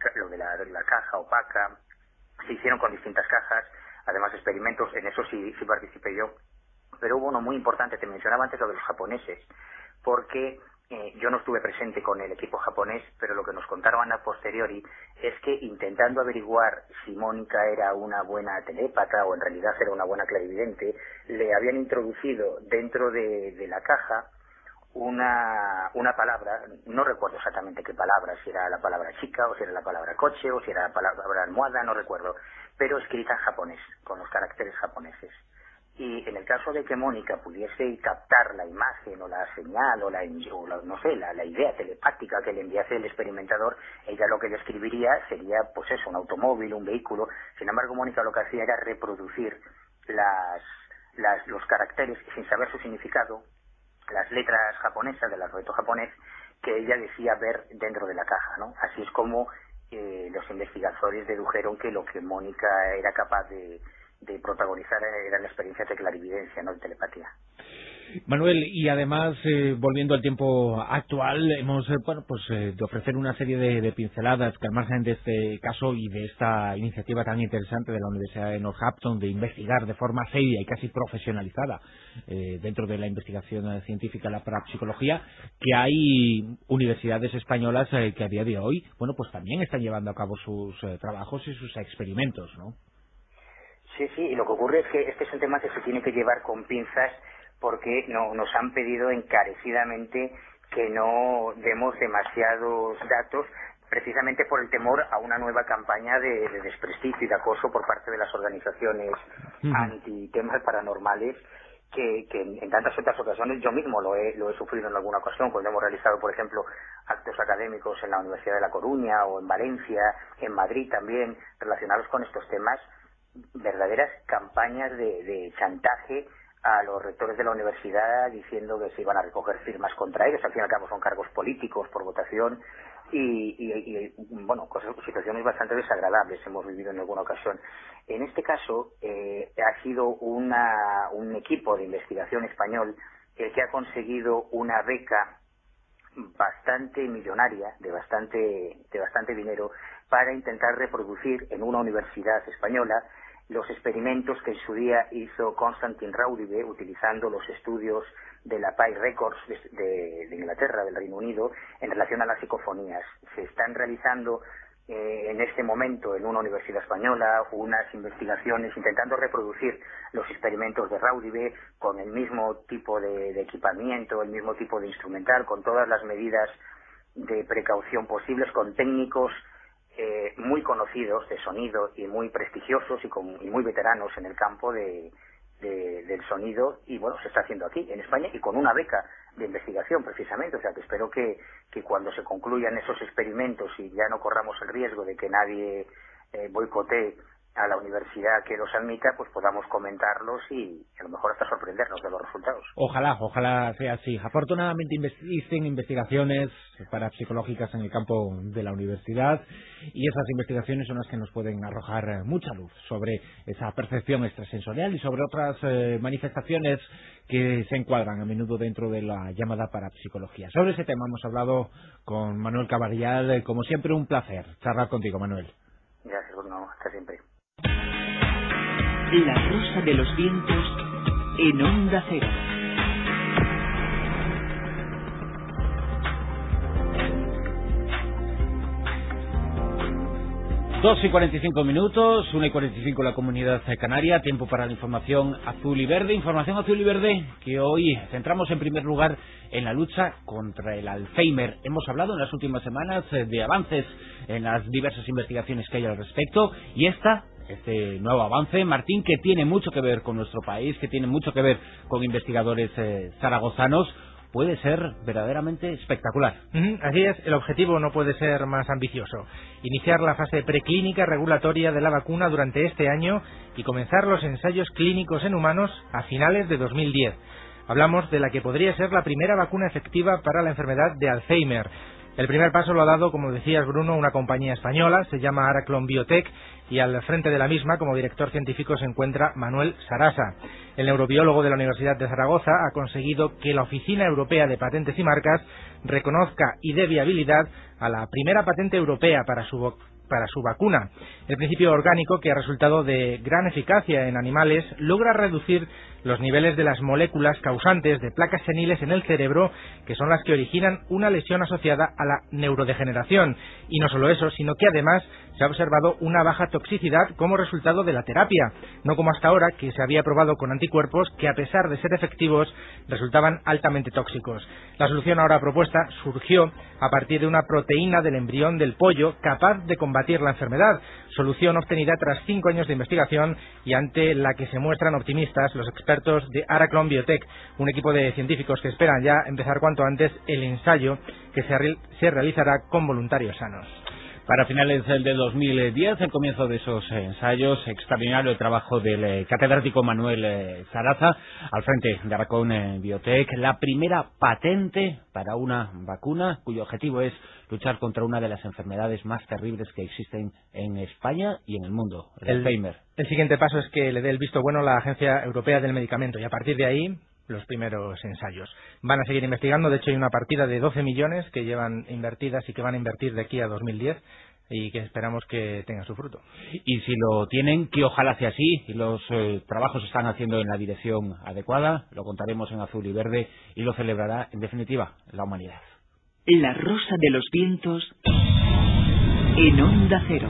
la caja opaca. Se hicieron con distintas cajas, además experimentos, en eso sí participé yo. Pero hubo uno muy importante, te mencionaba antes lo de los japoneses, porque yo no estuve presente con el equipo japonés, pero lo que nos contaron a posteriori es que, intentando averiguar si Mónica era una buena telépata o en realidad era una buena clarividente, le habían introducido dentro de la caja una palabra, no recuerdo exactamente qué palabra, si era la palabra chica, o si era la palabra coche, o si era la palabra almohada, no recuerdo, pero escrita en japonés, con los caracteres japoneses. Y en el caso de que Mónica pudiese captar la imagen o la señal o la idea telepática que le enviase el experimentador, ella lo que describiría sería, pues eso, un automóvil, un vehículo. Sin embargo, Mónica lo que hacía era reproducir los caracteres sin saber su significado, las letras japonesas del alfabeto japonés que ella decía ver dentro de la caja, ¿no? Así es como los investigadores dedujeron que lo que Mónica era capaz de protagonizar era la experiencia de clarividencia, no de telepatía. Manuel, y además, volviendo al tiempo actual, hemos de ofrecer una serie de pinceladas que, al margen de este caso y de esta iniciativa tan interesante de la Universidad de Northampton de investigar de forma seria y casi profesionalizada dentro de la investigación científica, la parapsicología, que hay universidades españolas que a día de hoy, pues también están llevando a cabo sus trabajos y sus experimentos, ¿no? Sí, y lo que ocurre es que este es un tema que se tiene que llevar con pinzas, porque nos han pedido encarecidamente que no demos demasiados datos, precisamente por el temor a una nueva campaña de desprestigio y de acoso por parte de las organizaciones anti-temas paranormales, que en tantas otras ocasiones yo mismo lo he sufrido en alguna ocasión, cuando hemos realizado, por ejemplo, actos académicos en la Universidad de La Coruña o en Valencia, en Madrid también, relacionados con estos temas, verdaderas campañas de chantaje a los rectores de la universidad, diciendo que se iban a recoger firmas contra ellos. Al fin y al cabo son cargos políticos por votación y situaciones bastante desagradables hemos vivido en alguna ocasión. En este caso ha sido un equipo de investigación español el que ha conseguido una beca bastante millonaria, de bastante dinero, para intentar reproducir en una universidad española los experimentos que en su día hizo Constantin Raudive utilizando los estudios de la Pi Records de Inglaterra, del Reino Unido, en relación a las psicofonías. Se están realizando en este momento en una universidad española unas investigaciones intentando reproducir los experimentos de Raudive con el mismo tipo de equipamiento, el mismo tipo de instrumental, con todas las medidas de precaución posibles, con técnicos muy conocidos de sonido y muy prestigiosos y muy veteranos en el campo de del sonido, y bueno, se está haciendo aquí en España y con una beca de investigación precisamente. O sea que espero que cuando se concluyan esos experimentos y ya no corramos el riesgo de que nadie boicotee a la universidad que los admita, pues podamos comentarlos y a lo mejor hasta sorprendernos de los resultados. Ojalá sea así. Afortunadamente existen investigaciones parapsicológicas en el campo de la universidad, y esas investigaciones son las que nos pueden arrojar mucha luz sobre esa percepción extrasensorial y sobre otras manifestaciones que se encuadran a menudo dentro de la llamada parapsicología. Sobre ese tema hemos hablado con Manuel Caballal. Como siempre, un placer charlar contigo, Manuel. Gracias, Bruno. Hasta siempre. La Rosa de los Vientos en Onda Cero. Dos y 45 minutos, 1:45 la Comunidad Canaria, tiempo para la información azul y verde. Información azul y verde que hoy centramos en primer lugar en la lucha contra el Alzheimer. Hemos hablado en las últimas semanas de avances en las diversas investigaciones que hay al respecto, y este nuevo avance, Martín, que tiene mucho que ver con nuestro país, que tiene mucho que ver con investigadores zaragozanos, puede ser verdaderamente espectacular. Así es, el objetivo no puede ser más ambicioso: iniciar la fase preclínica regulatoria de la vacuna durante este año y comenzar los ensayos clínicos en humanos a finales de 2010. Hablamos de la que podría ser la primera vacuna efectiva para la enfermedad de Alzheimer. El primer paso lo ha dado, como decías, Bruno, una compañía española, se llama Araclon Biotech, y al frente de la misma, como director científico, se encuentra Manuel Sarasa. El neurobiólogo de la Universidad de Zaragoza ha conseguido que la Oficina Europea de Patentes y Marcas reconozca y dé viabilidad a la primera patente europea para su vacuna. El principio orgánico, que ha resultado de gran eficacia en animales, logra reducir los niveles de las moléculas causantes de placas seniles en el cerebro, que son las que originan una lesión asociada a la neurodegeneración. Y no solo eso, sino que además se ha observado una baja toxicidad como resultado de la terapia, no como hasta ahora, que se había probado con anticuerpos que, a pesar de ser efectivos, resultaban altamente tóxicos. La solución ahora propuesta surgió a partir de una proteína del embrión del pollo capaz de combatir la enfermedad, solución obtenida tras 5 años de investigación y ante la que se muestran optimistas los expertos de Araclon Biotech, un equipo de científicos que esperan ya empezar cuanto antes el ensayo, que se realizará con voluntarios sanos. Para finales de 2010, el comienzo de esos ensayos, extraordinario el trabajo del catedrático Manuel Sarasa al frente de Araclon Biotech, la primera patente para una vacuna cuyo objetivo es luchar contra una de las enfermedades más terribles que existen en España y en el mundo, el Alzheimer. El siguiente paso es que le dé el visto bueno a la Agencia Europea del Medicamento, y a partir de ahí los primeros ensayos. Van a seguir investigando. De hecho, hay una partida de 12 millones que llevan invertidas y que van a invertir de aquí a 2010, y que esperamos que tenga su fruto. Y si lo tienen, que ojalá sea así, y los trabajos se están haciendo en la dirección adecuada, lo contaremos en azul y verde, y lo celebrará, en definitiva, la humanidad. La Rosa de los Vientos en Onda Cero.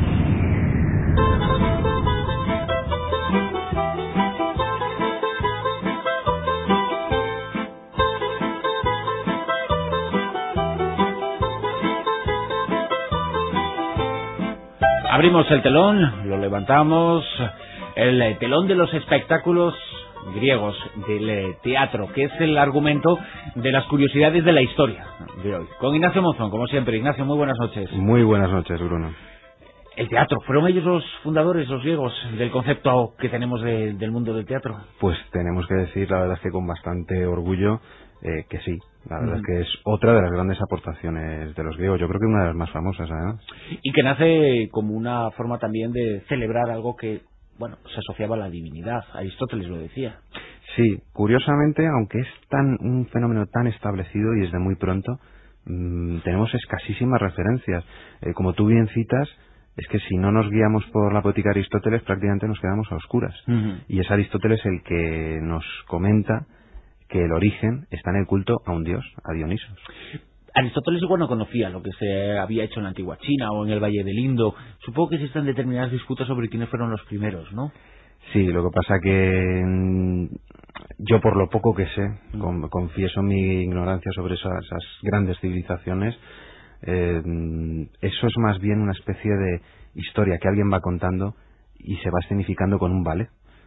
Abrimos el telón, lo levantamos, el telón de los espectáculos griegos, del teatro, que es el argumento de las curiosidades de la historia de hoy. Con Ignacio Monzón, como siempre. Ignacio, muy buenas noches. Muy buenas noches, Bruno. El teatro, ¿fueron ellos los fundadores, los griegos, del concepto que tenemos del mundo del teatro? Pues tenemos que decir, la verdad es que con bastante orgullo, que sí. La verdad es que es otra de las grandes aportaciones de los griegos. Yo creo que una de las más famosas, además. Y que nace como una forma también de celebrar algo que, bueno, se asociaba a la divinidad. Aristóteles lo decía. Sí, curiosamente, aunque es un fenómeno tan establecido y desde muy pronto, tenemos escasísimas referencias. Como tú bien citas, es que si no nos guiamos por la poética de Aristóteles, prácticamente nos quedamos a oscuras. Y es Aristóteles el que nos comenta que el origen está en el culto a un dios, a Dionisos. Aristóteles igual no conocía lo que se había hecho en la antigua China o en el Valle del Indo. Supongo que existen determinadas disputas sobre quiénes fueron los primeros, ¿no? Sí, lo que pasa que yo, por lo poco que sé, confieso mi ignorancia sobre esas grandes civilizaciones. Eso es más bien una especie de historia que alguien va contando y se va escenificando con un vale.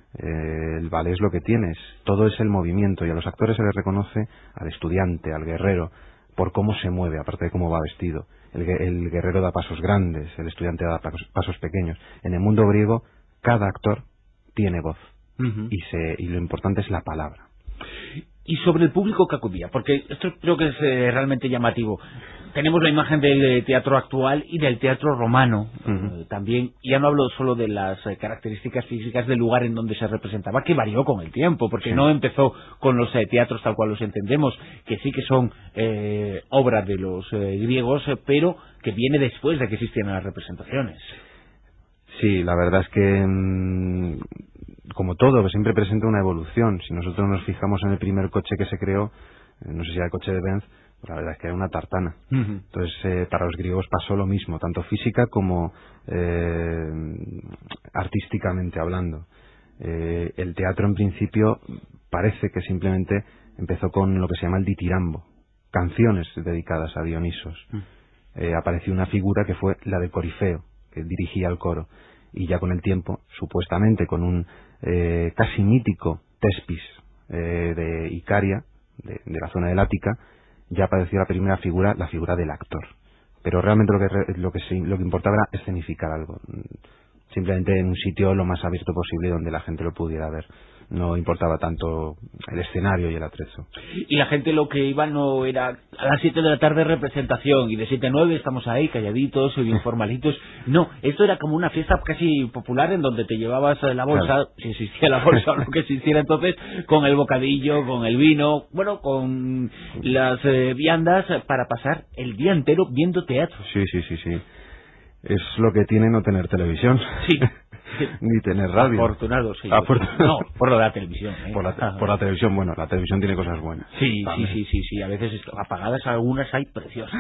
El ballet es lo que tienes, todo es el movimiento, y a los actores se les reconoce, al estudiante, al guerrero, por cómo se mueve, aparte de cómo va vestido. El guerrero da pasos grandes, el estudiante da pasos pequeños. En el mundo griego, cada actor tiene voz, y lo importante es la palabra. Y sobre el público que acudía, porque esto creo que es realmente llamativo. Tenemos la imagen del teatro actual y del teatro romano también. Ya no hablo solo de las características físicas del lugar en donde se representaba, que varió con el tiempo, porque no empezó con los teatros tal cual los entendemos, que sí que son obra de los griegos, pero que viene después de que existieran las representaciones. Sí, la verdad es que como todo, siempre presenta una evolución. Si nosotros nos fijamos en el primer coche que se creó, no sé si era el coche de Benz, pues la verdad es que era una tartana. Entonces, para los griegos pasó lo mismo, tanto física como artísticamente hablando. El teatro, en principio, parece que simplemente empezó con lo que se llama el ditirambo, canciones dedicadas a Dionisos. Apareció una figura que fue la de Corifeo, que dirigía el coro, y ya con el tiempo, supuestamente con un casi mítico Tespis de Icaria, de la zona del Ática, ya apareció la primera figura, la figura del actor. Pero realmente lo que importaba era escenificar algo, simplemente en un sitio lo más abierto posible donde la gente lo pudiera ver. No importaba tanto el escenario y el atrezo. Y la gente lo que iba no era a las 7 de la tarde representación, y de 7 a 9 estamos ahí calladitos y bien formalitos. No, esto era como una fiesta casi popular en donde te llevabas la bolsa, claro, si existía la bolsa o lo que existiera entonces, con el bocadillo, con el vino, bueno, con las viandas, para pasar el día entero viendo teatro. Sí. Es lo que tiene no tener televisión. Sí. Ni tener radio. Afortunado, sí. No, por lo de la televisión. Por la televisión, bueno, la televisión tiene cosas buenas. Sí. A veces apagadas algunas hay preciosas.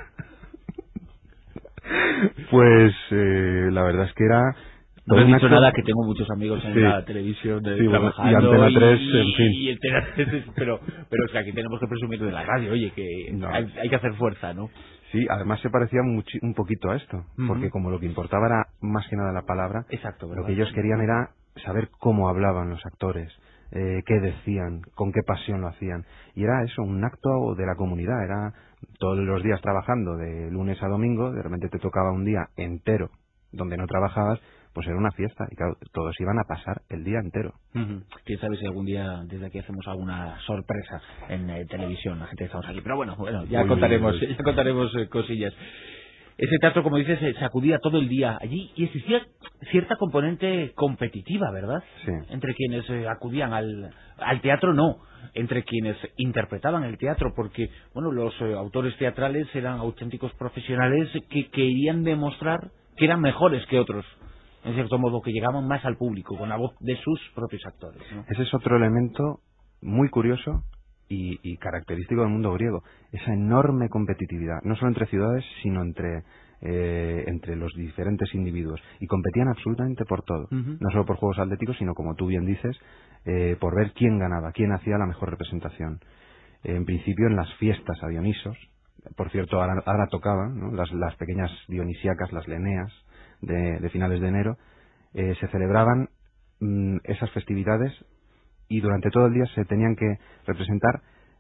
Pues la verdad es que era... No he dicho nada, que tengo muchos amigos en la televisión trabajando. Y Antena 3, en fin. Y Antena 3, pero o sea, aquí tenemos que presumir de la radio, oye, que hay que hacer fuerza, ¿no? Sí, además se parecía un poquito a esto, porque como lo que importaba era más que nada la palabra, lo que ellos querían era saber cómo hablaban los actores, qué decían, con qué pasión lo hacían. Y era eso, un acto de la comunidad, era todos los días trabajando, de lunes a domingo, de repente te tocaba un día entero donde no trabajabas, pues era una fiesta, y claro, todos iban a pasar el día entero. Quién sabe si algún día desde aquí hacemos alguna sorpresa en televisión, la gente que estamos aquí, pero bueno, ya contaremos cosillas. Ese teatro, como dices, se acudía todo el día allí, y existía cierta componente competitiva, ¿verdad? Sí. Entre quienes acudían al teatro, no, entre quienes interpretaban el teatro, porque bueno, los autores teatrales eran auténticos profesionales que querían demostrar que eran mejores que otros, en cierto modo, que llegaban más al público con la voz de sus propios actores, ¿no? Ese es otro elemento muy curioso y característico del mundo griego, esa enorme competitividad, no solo entre ciudades, sino entre los diferentes individuos, y competían absolutamente por todo, no solo por juegos atléticos, sino, como tú bien dices, por ver quién ganaba, quién hacía la mejor representación. En principio, en las fiestas a Dionisos, por cierto, ahora tocaban, ¿no?, las pequeñas dionisíacas, las leneas de finales de enero, se celebraban esas festividades, y durante todo el día se tenían que representar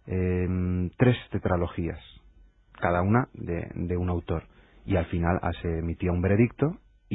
3 tetralogías, cada una de un autor, y al final se emitía un veredicto y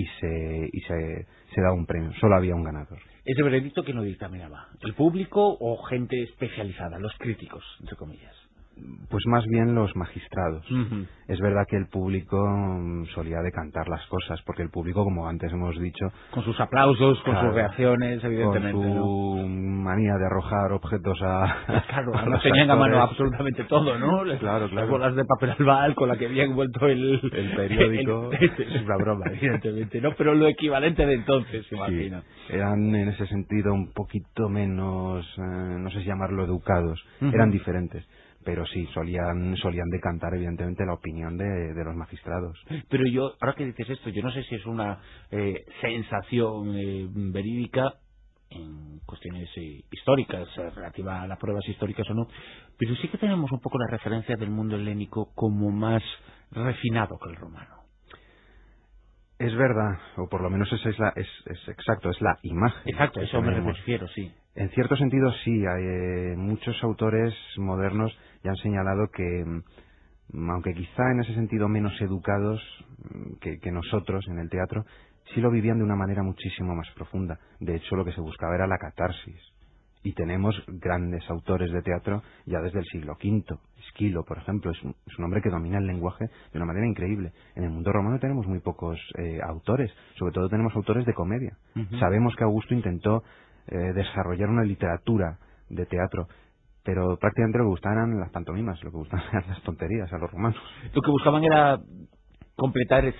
se daba un premio. Solo había un ganador. ¿Ese veredicto quién lo dictaminaba? ¿El público o gente especializada, los críticos, entre comillas? Pues más bien los magistrados. Es verdad que el público solía decantar las cosas, porque el público, como antes hemos dicho, con sus aplausos, con sus reacciones, evidentemente, con su manía de arrojar objetos claro, no tenían a mano absolutamente todo, ¿no? Claro. Las bolas de papel albal con la que había envuelto el periódico. Es una broma, evidentemente, ¿no? Pero lo equivalente de entonces, imagino. Sí, eran en ese sentido un poquito menos, no sé si llamarlo educados, eran diferentes. Pero sí, solían decantar, evidentemente, la opinión de los magistrados. Pero yo, ahora que dices esto, yo no sé si es una sensación verídica en cuestiones históricas, relativa a las pruebas históricas o no, pero sí que tenemos un poco la referencia del mundo helénico como más refinado que el romano. Es verdad, o por lo menos esa es exacto, es la imagen. Exacto, eso me refiero, sí. En cierto sentido, sí, hay muchos autores modernos ya han señalado que, aunque quizá en ese sentido menos educados que nosotros en el teatro, sí lo vivían de una manera muchísimo más profunda. De hecho, lo que se buscaba era la catarsis. Y tenemos grandes autores de teatro ya desde el siglo V. Esquilo, por ejemplo, es un hombre que domina el lenguaje de una manera increíble. En el mundo romano tenemos muy pocos autores, sobre todo tenemos autores de comedia. Sabemos que Augusto intentó desarrollar una literatura de teatro, pero prácticamente lo que gustaban eran las pantomimas, lo que gustaban eran las tonterías a los romanos. Lo que buscaban era completar ese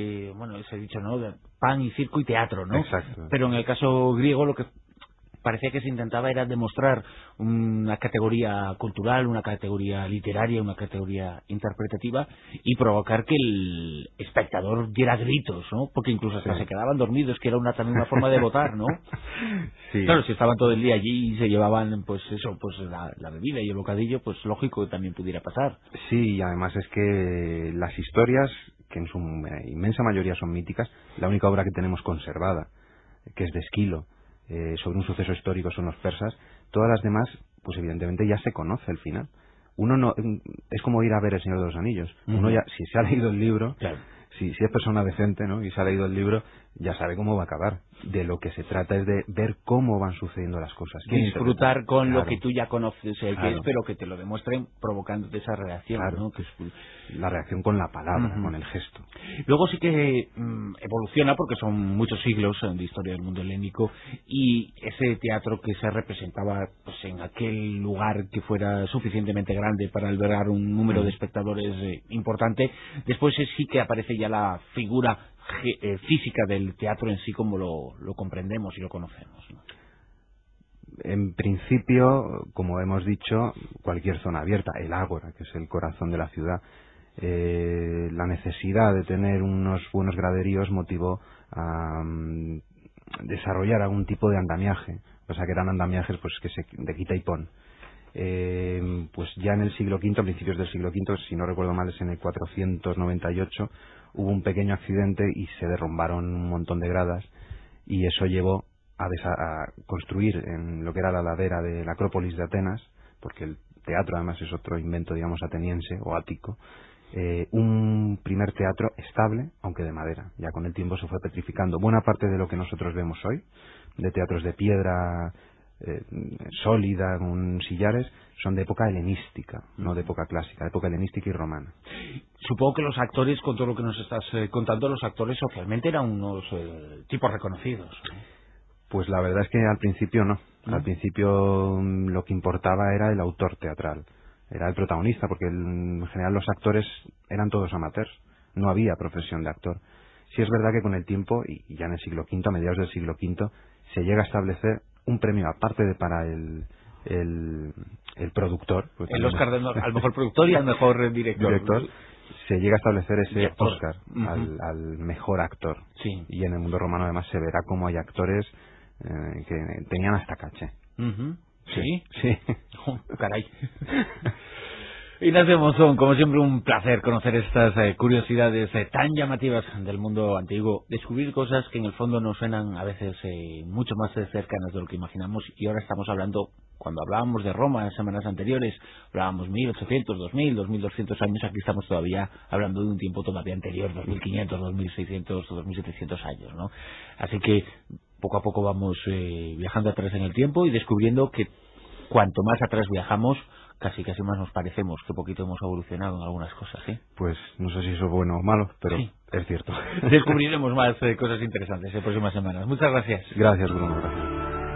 dicho, ¿no? De pan y circo y teatro, ¿no? Exacto. Pero en el caso griego lo que parecía que se intentaba era demostrar una categoría cultural, una categoría literaria, una categoría interpretativa y provocar que el espectador diera gritos, ¿no? Porque incluso hasta se quedaban dormidos, que era también una forma de votar, ¿no? Sí. Claro, si estaban todo el día allí y se llevaban, pues eso, pues la bebida y el bocadillo, pues lógico que también pudiera pasar. Sí, y además es que las historias, que en su inmensa mayoría son míticas, la única obra que tenemos conservada, que es de Esquilo, sobre un suceso histórico son los persas, todas las demás, pues evidentemente ya se conoce el final. Uno no, es como ir a ver El Señor de los Anillos. Uno ya, si se ha leído el libro, claro, si es persona decente, ¿no?, y se ha leído el libro, ya sabe cómo va a acabar. De lo que se trata es de ver cómo van sucediendo las cosas. Disfrutar con claro, lo que tú ya conoces, que claro, es, pero que te lo demuestren provocándote esa reacción, claro, ¿no? Que es la reacción con la palabra, con el gesto. Luego sí que evoluciona, porque son muchos siglos de historia del mundo helénico, y ese teatro que se representaba pues en aquel lugar que fuera suficientemente grande para albergar un número de espectadores importante, después sí que aparece ya la figura física del teatro en sí como lo comprendemos y lo conocemos, ¿no? En principio, como hemos dicho, cualquier zona abierta, el ágora, que es el corazón de la ciudad, la necesidad de tener unos buenos graderíos motivó a desarrollar algún tipo de andamiaje, o sea que eran andamiajes pues de quita y pon. Pues ya en el siglo V, a principios del siglo V, si no recuerdo mal es en el 498, hubo un pequeño accidente y se derrumbaron un montón de gradas, y eso llevó a construir en lo que era la ladera de la Acrópolis de Atenas, porque el teatro además es otro invento, digamos, ateniense o ático, un primer teatro estable, aunque de madera. Ya con el tiempo se fue petrificando. Buena parte de lo que nosotros vemos hoy, de teatros de piedra sólida, con sillares, son de época helenística, no de época clásica, de época helenística y romana. Supongo que los actores, con todo lo que nos estás contando, los actores socialmente eran unos tipos reconocidos, ¿no? Pues la verdad es que al principio no. Al principio lo que importaba era el autor teatral, era el protagonista, porque en general los actores eran todos amateurs, no había profesión de actor. Sí es verdad que con el tiempo, y ya en el siglo V, a mediados del siglo V, se llega a establecer un premio aparte de para el productor. Pues el Oscar al mejor productor y al mejor director. Se llega a establecer ese Oscar al mejor actor. Sí. Y en el mundo romano además se verá cómo hay actores que tenían hasta caché. ¿Sí? Sí. Oh, caray. Ignacio Monzón, como siempre un placer conocer estas curiosidades tan llamativas del mundo antiguo, descubrir cosas que en el fondo nos suenan a veces mucho más cercanas de lo que imaginamos, y ahora estamos hablando, cuando hablábamos de Roma en semanas anteriores, hablábamos 1800, 2000, 2200 años, aquí estamos todavía hablando de un tiempo todavía anterior, 2500, 2600, 2700 años, ¿no? Así que poco a poco vamos viajando atrás en el tiempo y descubriendo que cuanto más atrás viajamos, casi más nos parecemos, que poquito hemos evolucionado en algunas cosas, ¿sí? Pues no sé si eso es bueno o malo, pero sí, es cierto. Descubriremos más cosas interesantes en próximas semanas. Muchas gracias. Gracias, Bruno. Gracias.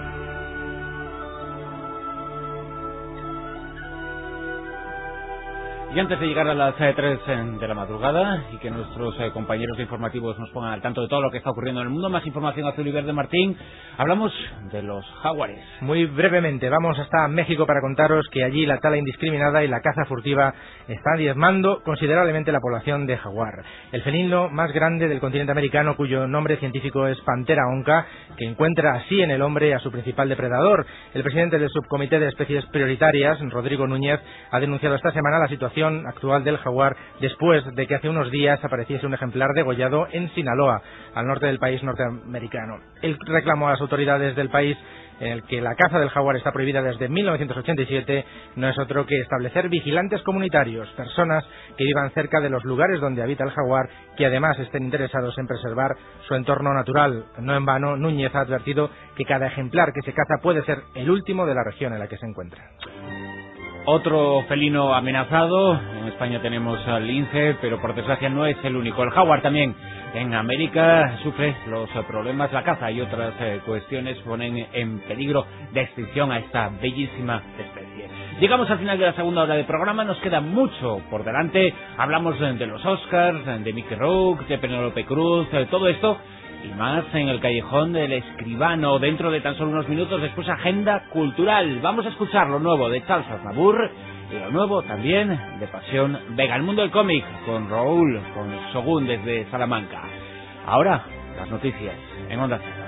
Y antes de llegar a las 3 de la madrugada y que nuestros compañeros informativos nos pongan al tanto de todo lo que está ocurriendo en el mundo, más información azul y verde, Martín, hablamos de los jaguares. Muy brevemente, vamos hasta México para contaros que allí la tala indiscriminada y la caza furtiva están diezmando considerablemente la población de jaguar. El felino más grande del continente americano, cuyo nombre científico es Panthera onca, que encuentra así en el hombre a su principal depredador. El presidente del Subcomité de Especies Prioritarias, Rodrigo Núñez, ha denunciado esta semana la situación situación actual del jaguar después de que hace unos días apareciese un ejemplar degollado en Sinaloa, al norte del país norteamericano. El reclamo a las autoridades del país, en el que la caza del jaguar está prohibida desde 1987, no es otro que establecer vigilantes comunitarios, personas que vivan cerca de los lugares donde habita el jaguar, que además estén interesados en preservar su entorno natural. No en vano, Núñez ha advertido que cada ejemplar que se caza puede ser el último de la región en la que se encuentra. Otro felino amenazado, en España tenemos al lince, pero por desgracia no es el único. El jaguar también en América sufre los problemas, la caza y otras cuestiones ponen en peligro de extinción a esta bellísima especie. Llegamos al final de la segunda hora de programa, nos queda mucho por delante. Hablamos de los Oscars, de Mickey Rourke, de Penélope Cruz, de todo esto y más en el Callejón del Escribano, dentro de tan solo unos minutos. Después agenda cultural, vamos a escuchar lo nuevo de Charles Aznavour y lo nuevo también de Pasión Vega. El mundo del cómic con Raúl, con Sogún desde Salamanca. Ahora las noticias en Onda Cero.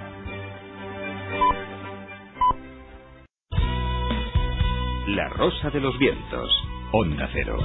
La Rosa de los Vientos, Onda Cero.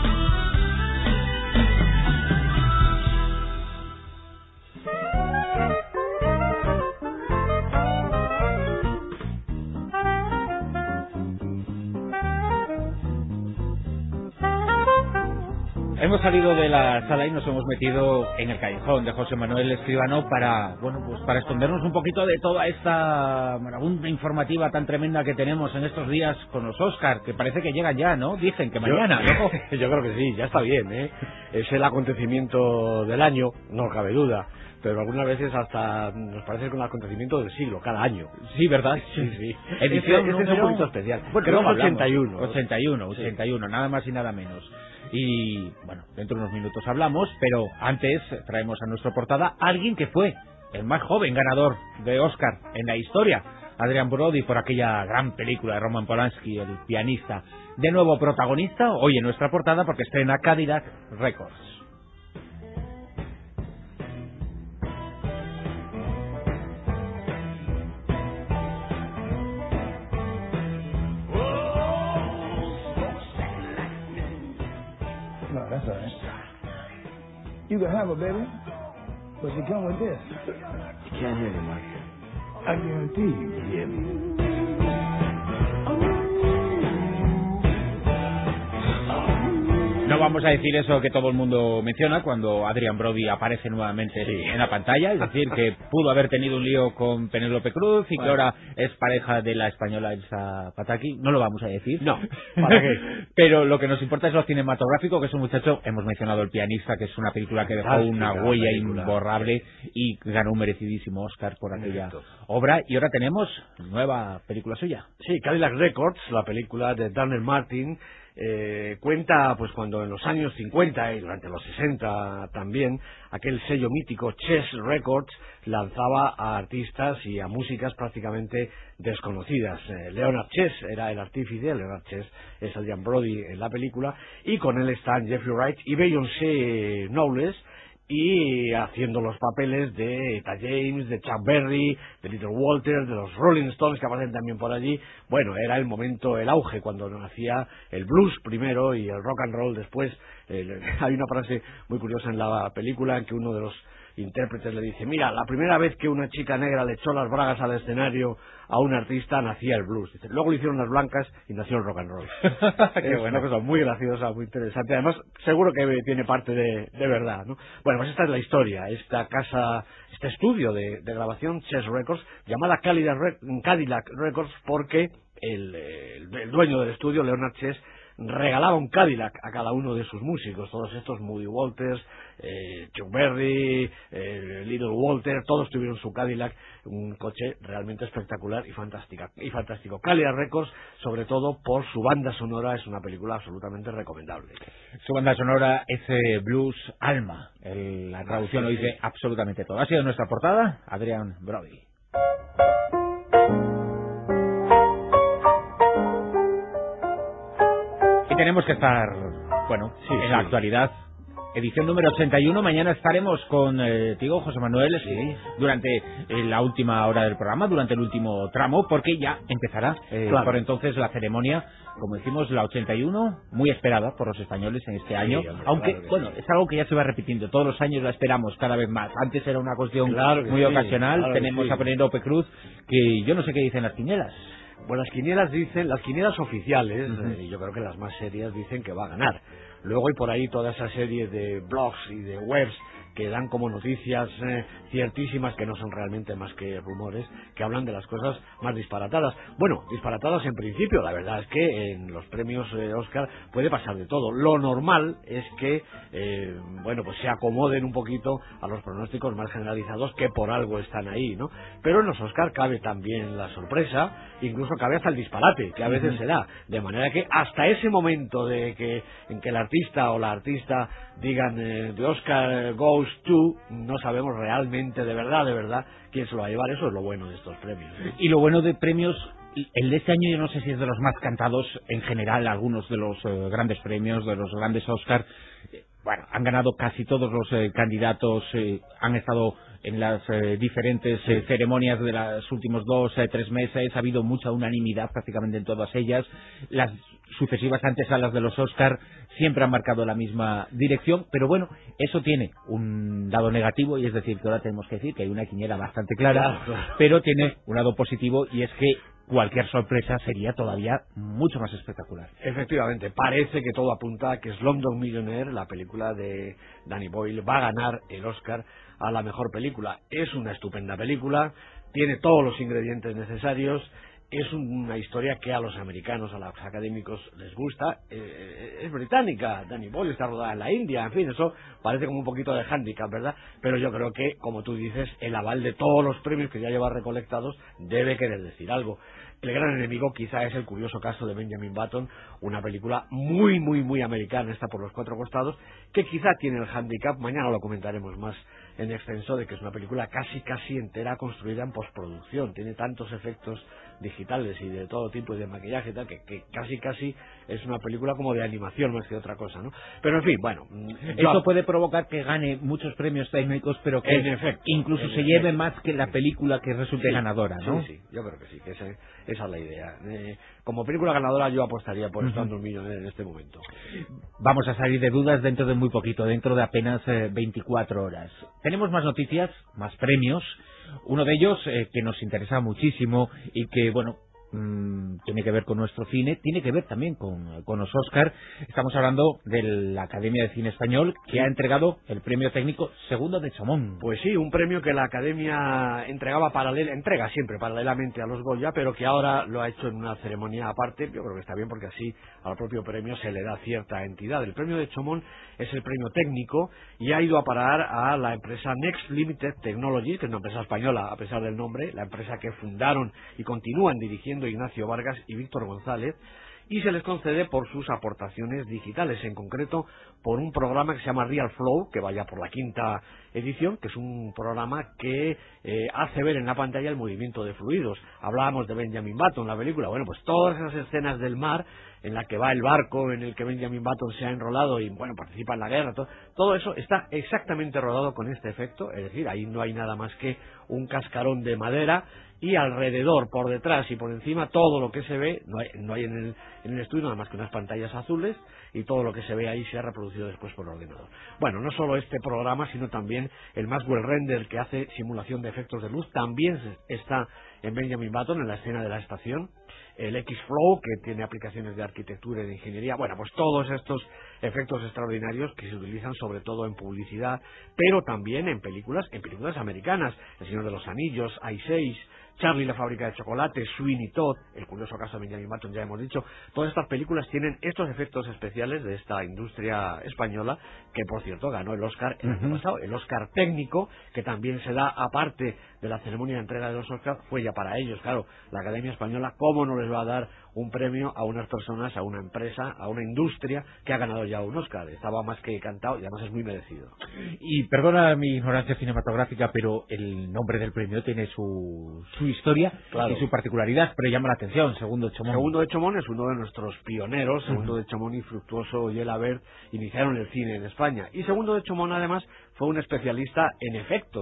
Hemos salido de la sala y nos hemos metido en el callejón de José Manuel Escribano para, bueno, pues para escondernos un poquito de toda esta marabunta informativa tan tremenda que tenemos en estos días con los Oscar, que parece que llegan ya, ¿no? Dicen que mañana, ¿no? Yo creo que sí, ya está bien, ¿eh? Es el acontecimiento del año, no cabe duda. Pero algunas veces hasta nos parece con el acontecimiento del siglo, cada año. Sí, ¿verdad? Sí. Edición este es un poquito especial. Bueno, creo que 81. 81, nada más y nada menos. Y, bueno, dentro de unos minutos hablamos, pero antes traemos a nuestra portada a alguien que fue el más joven ganador de Oscar en la historia, Adrian Brody, por aquella gran película de Roman Polanski, El pianista. De nuevo protagonista, hoy en nuestra portada, porque estrena Cadillac Records. No, that's all right. You can have a baby, but you come with this. You can't hear me, Mike. I guarantee you can hear me. No vamos a decir eso que todo el mundo menciona cuando Adrian Brody aparece nuevamente en la pantalla, es decir, que pudo haber tenido un lío con Penélope Cruz y que ahora es pareja de la española Elsa Pataky. No lo vamos a decir. No, ¿para qué? Pero lo que nos importa es lo cinematográfico, que es un muchacho, hemos mencionado El pianista, que es una película que dejó una huella imborrable y ganó un merecidísimo Oscar por aquella obra. Y ahora tenemos nueva película suya. Sí, Cadillac Records, la película de Daniel Martin. Cuenta pues cuando en los años 50 y durante los 60 también aquel sello mítico Chess Records lanzaba a artistas y a músicas prácticamente desconocidas. Leonard Chess era el artífice, Leonard Chess es Adrian Brody en la película, y con él están Jeffrey Wright y Beyoncé Knowles, y haciendo los papeles de Etta James, de Chuck Berry, de Little Walter, de los Rolling Stones, que aparecen también por allí. Bueno, era el momento, el auge, cuando nacía el blues primero y el rock and roll después. Hay una frase muy curiosa en la película en que uno de los intérpretes le dice: mira, la primera vez que una chica negra le echó las bragas al escenario a un artista nacía el blues. Dice, luego lo hicieron las blancas y nació el rock and roll. Es una cosa muy graciosa, muy interesante. Además, seguro que tiene parte de verdad, ¿no? Bueno, pues esta es la historia. Esta casa, este estudio de grabación, Chess Records, llamada Cadillac Records, porque el dueño del estudio, Leonard Chess, regalaba un Cadillac a cada uno de sus músicos, todos estos, Moody Walters, Chuck Berry, Little Walter, todos tuvieron su Cadillac, un coche realmente espectacular y fantástico. Cadillac Records, sobre todo por su banda sonora, es una película absolutamente recomendable. Su banda sonora es Blues Alma, la traducción lo dice absolutamente todo. Ha sido nuestra portada, Adrian Brody. Tenemos que estar, bueno, en la actualidad edición número 81. Mañana estaremos contigo, José Manuel, durante la última hora del programa, durante el último tramo, porque ya empezará por entonces la ceremonia, como decimos, la 81, muy esperada por los españoles en este año, aunque, es algo que ya se va repitiendo, todos los años la esperamos cada vez más. Antes era una cuestión muy ocasional, tenemos a Penélope Cruz, que yo no sé qué dicen las quinielas. Pues las quinielas oficiales, y yo creo que las más serias, dicen que va a ganar. Luego hay por ahí toda esa serie de blogs y de webs que dan como noticias ciertísimas, que no son realmente más que rumores, que hablan de las cosas más disparatadas. Bueno, disparatadas en principio, la verdad es que en los premios Oscar puede pasar de todo. Lo normal es que, pues se acomoden un poquito a los pronósticos más generalizados, que por algo están ahí, ¿no? Pero en los Oscar cabe también la sorpresa, incluso cabe hasta el disparate, que a veces se da, de manera que hasta ese momento en que el artista o la artista digan the Oscar goes to, no sabemos realmente de verdad quién se lo va a llevar. Eso es lo bueno de estos premios. Y lo bueno de premios, el de este año yo no sé si es de los más cantados en general. Algunos de los grandes premios, de los grandes Oscar, han ganado casi todos los candidatos, han estado en las diferentes ceremonias de los últimos 2-3 meses. Ha habido mucha unanimidad prácticamente en todas ellas. Las sucesivas antesalas de los Oscar siempre han marcado la misma dirección, pero bueno, eso tiene un lado negativo, y es decir, que ahora tenemos que decir que hay una quiniela bastante clara, pero tiene un lado positivo, y es que cualquier sorpresa sería todavía mucho más espectacular. Efectivamente, parece que todo apunta a que Slumdog Millionaire, la película de Danny Boyle, va a ganar el Oscar a la mejor película. Es una estupenda película, tiene todos los ingredientes necesarios, es una historia que a los americanos, a los académicos les gusta. Es británica, Danny Boyle está rodada en la India, en fin, eso parece como un poquito de hándicap, ¿verdad? Pero yo creo que, como tú dices, el aval de todos los premios que ya lleva recolectados debe querer decir algo. El gran enemigo quizá es el curioso caso de Benjamin Button, una película muy americana, está por los cuatro costados, que quizá tiene el hándicap, mañana lo comentaremos más en extenso, de que es una película casi entera construida en postproducción, tiene tantos efectos digitales y de todo tipo de maquillaje y tal, que casi es una película como de animación más que otra cosa, ¿no? Pero en fin, esto puede provocar que gane muchos premios técnicos, pero que incluso se lleve más que la película que resulte ganadora, ¿no? Sí, yo creo que sí, que esa es la idea. Como película ganadora yo apostaría por Slumdog Millionaire en este momento. Vamos a salir de dudas dentro de muy poquito, dentro de apenas 24 horas. Tenemos más noticias, más premios. Uno de ellos que nos interesa muchísimo y que, tiene que ver con nuestro cine, tiene que ver también con los Oscar. Estamos hablando de la Academia de Cine Español, que ha entregado el premio técnico segundo de Chamón. Pues sí, un premio que la Academia entrega siempre paralelamente a los Goya, pero que ahora lo ha hecho en una ceremonia aparte. Yo creo que está bien, porque así al propio premio se le da cierta entidad. El premio de Chamón es el premio técnico y ha ido a parar a la empresa Next Limited Technologies, que es una empresa española a pesar del nombre, la empresa que fundaron y continúan dirigiendo Ignacio Vargas y Víctor González, y se les concede por sus aportaciones digitales, en concreto por un programa que se llama Real Flow, que vaya por la 5ª edición, que es un programa que hace ver en la pantalla el movimiento de fluidos. Hablábamos de Benjamin Button, la película, pues todas esas escenas del mar en la que va el barco en el que Benjamin Button se ha enrolado y participa en la guerra, todo eso está exactamente rodado con este efecto, es decir, ahí no hay nada más que un cascarón de madera, y alrededor, por detrás y por encima, todo lo que se ve, no hay en el estudio nada más que unas pantallas azules, y todo lo que se ve ahí se ha reproducido después por ordenador. No solo este programa, sino también el Maxwell Render, que hace simulación de efectos de luz, también está en Benjamin Button, en la escena de la estación. El X-Flow, que tiene aplicaciones de arquitectura y de ingeniería. Pues todos estos efectos extraordinarios que se utilizan sobre todo en publicidad, pero también en películas americanas. El Señor de los Anillos, I-6, Charlie la fábrica de chocolate, Sweeney Todd, el curioso caso de Benjamin Button, ya hemos dicho. Todas estas películas tienen estos efectos especiales de esta industria española, que por cierto ganó el Oscar el año pasado. El Oscar técnico, que también se da aparte de la ceremonia de entrega de los Oscar, fue ya para ellos. Claro, la Academia Española, ¿cómo no les va a dar un premio a unas personas, a una empresa, a una industria que ha ganado ya un Oscar. Estaba más que cantado y además es muy merecido. Y perdona mi ignorancia cinematográfica, pero el nombre del premio tiene su historia y su particularidad, pero llama la atención. Segundo de Chomón. Segundo de Chomón es uno de nuestros pioneros. Segundo de Chomón y Fructuoso y Gelabert iniciaron el cine en España. Y Segundo de Chomón además fue un especialista en efectos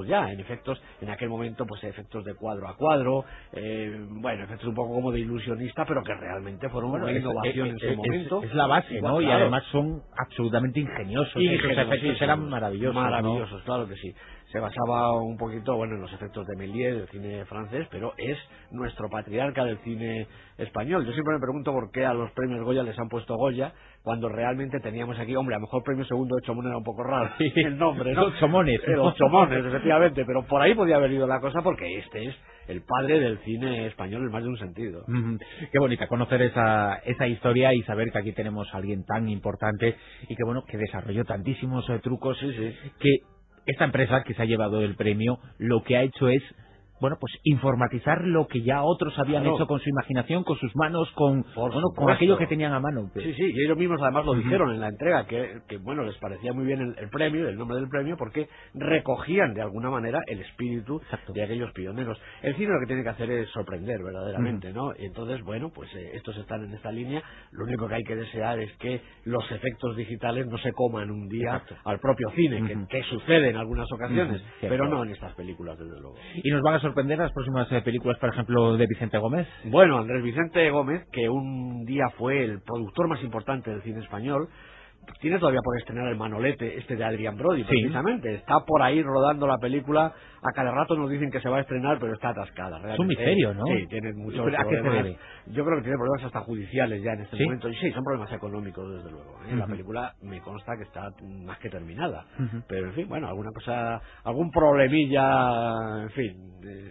en aquel momento, pues efectos de cuadro a cuadro, efectos un poco como de ilusionista, pero que realmente fueron una innovación en su momento. Es la base, ¿no? Claro. Y además son absolutamente ingeniosos. Esos efectos eran maravillosos. Maravillosos, ¿no? Claro que sí. Se basaba un poquito, en los efectos de Méliès, del cine francés, pero es nuestro patriarca del cine español. Yo siempre me pregunto por qué a los premios Goya les han puesto Goya, cuando realmente teníamos aquí, a lo mejor premio Segundo de Chomón era un poco raro el nombre, ¿no? Los Chomones. Los Chomones, efectivamente, pero por ahí podía haber ido la cosa, porque este es el padre del cine español en más de un sentido. Qué bonita conocer esa historia y saber que aquí tenemos a alguien tan importante y que desarrolló tantísimos trucos, que esta empresa que se ha llevado el premio lo que ha hecho es informatizar lo que ya otros habían hecho con su imaginación, con sus manos, con aquello que tenían a mano. Sí, y ellos mismos además lo dijeron en la entrega, que les parecía muy bien el premio, el nombre del premio, porque recogían de alguna manera el espíritu de aquellos pioneros. El cine lo que tiene que hacer es sorprender verdaderamente, ¿no? Y entonces, estos están en esta línea. Lo único que hay que desear es que los efectos digitales no se coman un día al propio cine, que sucede en algunas ocasiones, pero no en estas películas, desde luego. Y nos van a sorprender las próximas películas, por ejemplo, de Vicente Gómez. Bueno, Andrés Vicente Gómez, que un día fue el productor más importante del cine español, tiene todavía por estrenar el Manolete, de Adrián Brody, precisamente. Está por ahí rodando la película. A cada rato nos dicen que se va a estrenar, pero está atascada. Realmente. Es un misterio, ¿no? Sí, tiene muchos problemas. ¿A qué se debe? Yo creo que tiene problemas hasta judiciales ya en este momento. Y sí, son problemas económicos, desde luego. La película me consta que está más que terminada. Pero, en fin, alguna cosa, algún problemilla, en fin.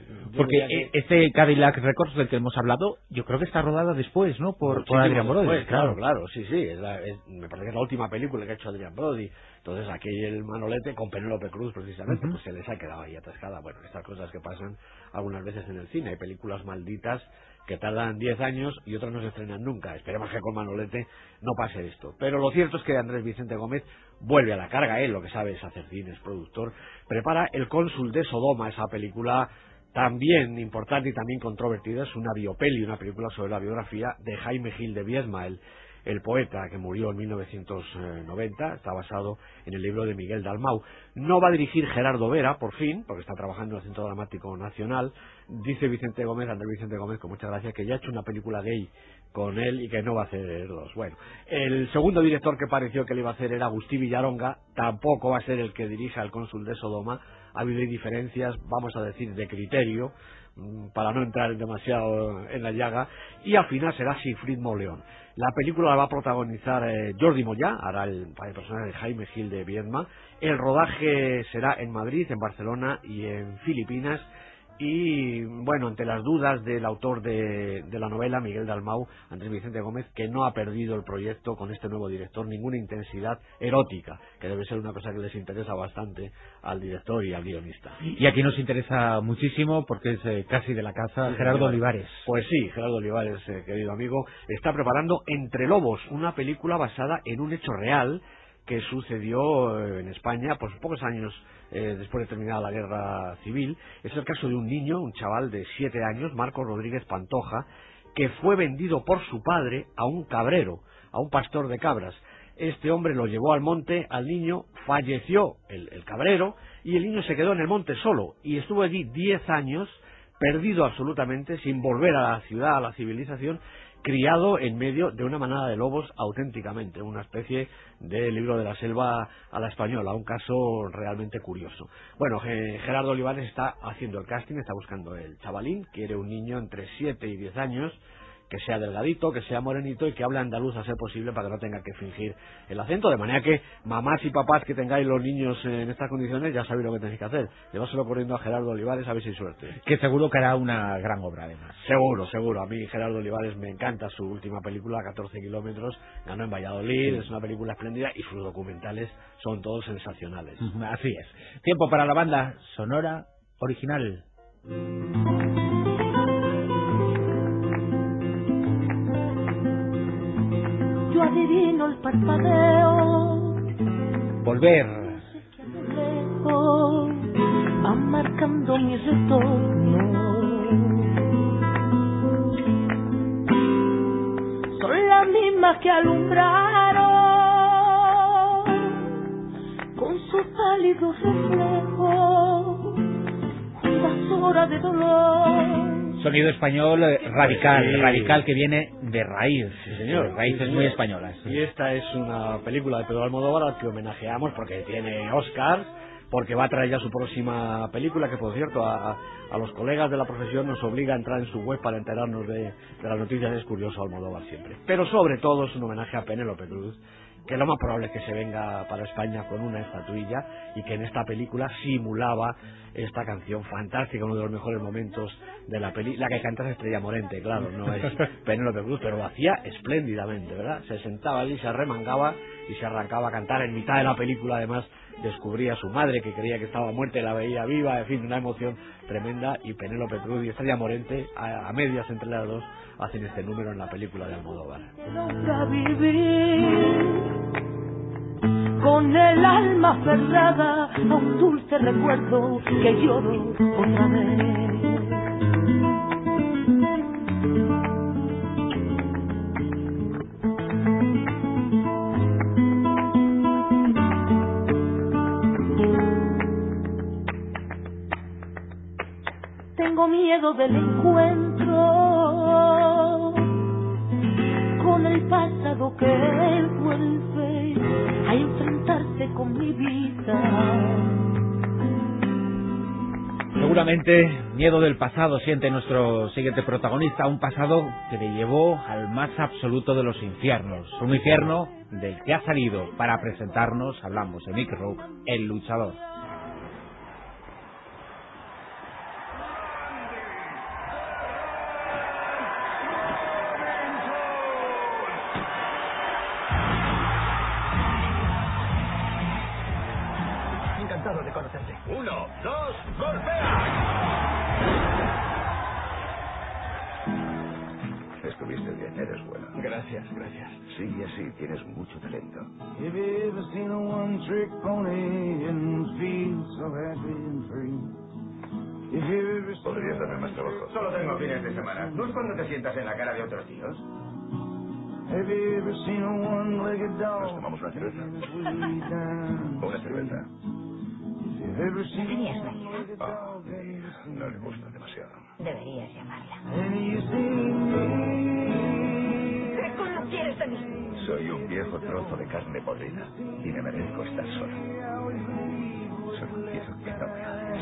Porque este Cadillac Records del que hemos hablado, yo creo que está rodada después, ¿no? Por Adrián Brody. Claro, sí. Me parece que es la última película que ha hecho Adrián Brody. Entonces aquí el Manolete con Penélope Cruz precisamente, pues se les ha quedado ahí atascada. Bueno, estas cosas que pasan algunas veces en el cine. Hay películas malditas que tardan 10 años y otras no se estrenan nunca. Esperemos que con Manolete no pase esto. Pero lo cierto es que Andrés Vicente Gómez vuelve a la carga. Él lo que sabe es hacer cine, es productor. Prepara El cónsul de Sodoma, esa película también importante y también controvertida. Es una biopeli, una película sobre la biografía de Jaime Gil de Viedma, el poeta que murió en 1990, está basado en el libro de Miguel Dalmau. No va a dirigir Gerardo Vera, por fin, porque está trabajando en el Centro Dramático Nacional. Dice Andrés Vicente Gómez, con mucha gracia, que ya ha hecho una película gay con él y que no va a hacer dos. Bueno, el segundo director que pareció que le iba a hacer era Agustí Villaronga, tampoco va a ser el que dirija El cónsul de Sodoma. Ha habido diferencias, vamos a decir, de criterio, para no entrar demasiado en la llaga, y al final será Siegfried Moleón. La película la va a protagonizar Jordi Moyà, hará el personaje de Jaime Gil de Viedma. El rodaje será en Madrid, en Barcelona y en Filipinas. Y ante las dudas del autor de la novela, Miguel Dalmau, Andrés Vicente Gómez, que no ha perdido el proyecto con este nuevo director ninguna intensidad erótica, que debe ser una cosa que les interesa bastante al director y al guionista. Y aquí nos interesa muchísimo porque es casi de la casa, Gerardo Olivares. Pues sí, Gerardo Olivares, querido amigo, está preparando Entre Lobos, una película basada en un hecho real que sucedió en España, pues pocos años después de terminar la guerra civil. Es el caso de un niño, un chaval de 7 años, Marcos Rodríguez Pantoja, que fue vendido por su padre a un cabrero, a un pastor de cabras. Este hombre lo llevó al monte, al niño, falleció el cabrero y el niño se quedó en el monte solo y estuvo allí 10 años, perdido absolutamente, sin volver a la ciudad, a la civilización, criado en medio de una manada de lobos auténticamente, una especie de Libro de la Selva a la española, un caso realmente curioso. Bueno, Gerardo Olivares está haciendo el casting, está buscando el chavalín, quiere un niño entre 7 y 10 años, que sea delgadito, que sea morenito y que hable andaluz a ser posible para que no tenga que fingir el acento, de manera que mamás y papás que tengáis los niños en estas condiciones ya sabéis lo que tenéis que hacer. Llevárselo corriendo a Gerardo Olivares a ver si hay suerte. Que seguro que hará una gran obra además. Seguro. A mí Gerardo Olivares me encanta su última película, 14 kilómetros, ganó en Valladolid, es una película espléndida y sus documentales son todos sensacionales. Así es. Tiempo para la banda sonora original. yo adivino el parpadeo. Volver. Lejos, van marcando mi retorno. Son las mismas que alumbraron con su pálido reflejo juntas horas de dolor. Sonido español radical, sí. Radical, que viene de raíz, sí, señor, raíces muy españolas. Y esta es una película de Pedro Almodóvar al que homenajeamos porque tiene Oscar, porque va a traer ya su próxima película, que por cierto a los colegas de la profesión nos obliga a entrar en su web para enterarnos de las noticias. Es curioso Almodóvar siempre. Pero sobre todo es un homenaje a Penélope Cruz, que lo más probable es que se venga para España con una estatuilla y que en esta película simulaba esta canción fantástica, uno de los mejores momentos de la peli, la que canta Estrella Morente, claro, no es Penélope Cruz, pero lo hacía espléndidamente, ¿verdad? Se sentaba allí, se arremangaba y se arrancaba a cantar. En mitad de la película, además, descubría a su madre, que creía que estaba muerta y la veía viva, en fin, una emoción tremenda. Y Penélope Cruz y Estrella Morente, a medias entre las dos, hacen este número en la película de Almodóvar. Con el alma aferrada a un dulce recuerdo que lloro otra vez. Tengo miedo del encuentro con el pasado que vuelve a enfrentarse con mi vida. Seguramente miedo del pasado siente nuestro siguiente protagonista, un pasado que le llevó al más absoluto de los infiernos, un infierno del que ha salido para presentarnos, hablamos de Mickey Rourke, el luchador. De conocerte. 1, 2, golpea. Estuviste bien, eres bueno. Gracias, gracias. Sigue así, tienes mucho talento. ¿Podrías darme más trabajo? Solo tengo fines de semana. ¿No es cuando te sientas en la cara de otros tíos? ¿Nos tomamos una cerveza? Una cerveza. ¿Tenías marido? Oh, no le gusta demasiado. Deberías llamarla. ¿Qué coño quieres de mí? Soy un viejo trozo de carne podrida y me merezco estar solo. Solo quiero que no me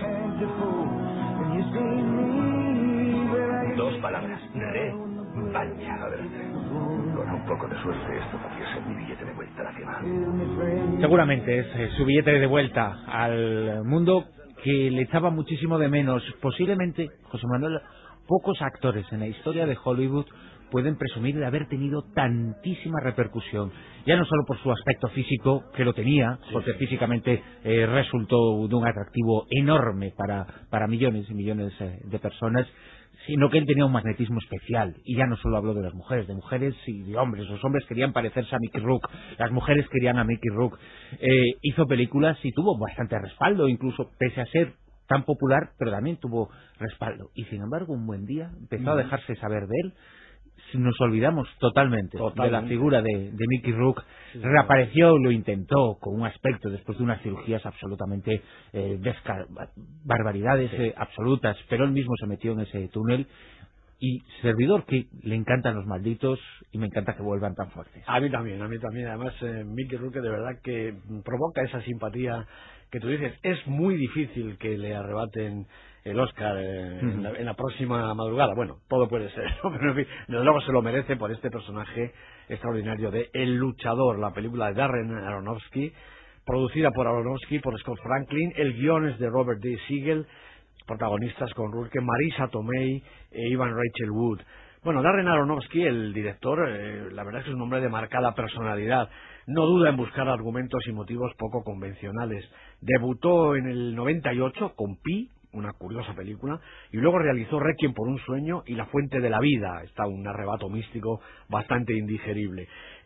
hables. 2 palabras. Revancha. Adelante. Con un poco de suerte esto podría ser mi billete de vuelta a la cima. Seguramente es su billete de vuelta al mundo que le echaba muchísimo de menos. Posiblemente, José Manuel, pocos actores en la historia de Hollywood pueden presumir de haber tenido tantísima repercusión, ya no solo por su aspecto físico, que lo tenía, porque físicamente resultó de un atractivo enorme para millones y millones de personas, sino que él tenía un magnetismo especial. Y ya no solo habló de las mujeres, de mujeres y de hombres. Los hombres querían parecerse a Mickey Rourke, las mujeres querían a Mickey Rourke. Hizo películas y tuvo bastante respaldo, incluso pese a ser tan popular, pero también tuvo respaldo. Y sin embargo, un buen día empezó a dejarse saber de él. Nos olvidamos totalmente de la figura de Mickey Rourke. Reapareció, lo intentó con un aspecto después de unas cirugías absolutamente barbaridades absolutas, pero él mismo se metió en ese túnel. Y servidor, que le encantan los malditos y me encanta que vuelvan tan fuertes. A mí también. Además, Mickey Rourke de verdad que provoca esa simpatía que tú dices. Es muy difícil que le arrebaten el Oscar en la próxima madrugada. Bueno, todo puede ser, ¿no? Pero en fin, desde luego se lo merece por este personaje extraordinario de El Luchador, la película de Darren Aronofsky, producida por Aronofsky, por Scott Franklin. El guion es de Robert D. Siegel, protagonistas con Rourke, Marisa Tomei e Ivan Rachel Wood. Bueno, Darren Aronofsky, el director, la verdad es que es un hombre de marcada personalidad. No duda en buscar argumentos y motivos poco convencionales. Debutó en el 98 con Pi, una curiosa película, y luego realizó Requiem por un sueño y La fuente de la vida. Está un arrebato místico bastante indigerible.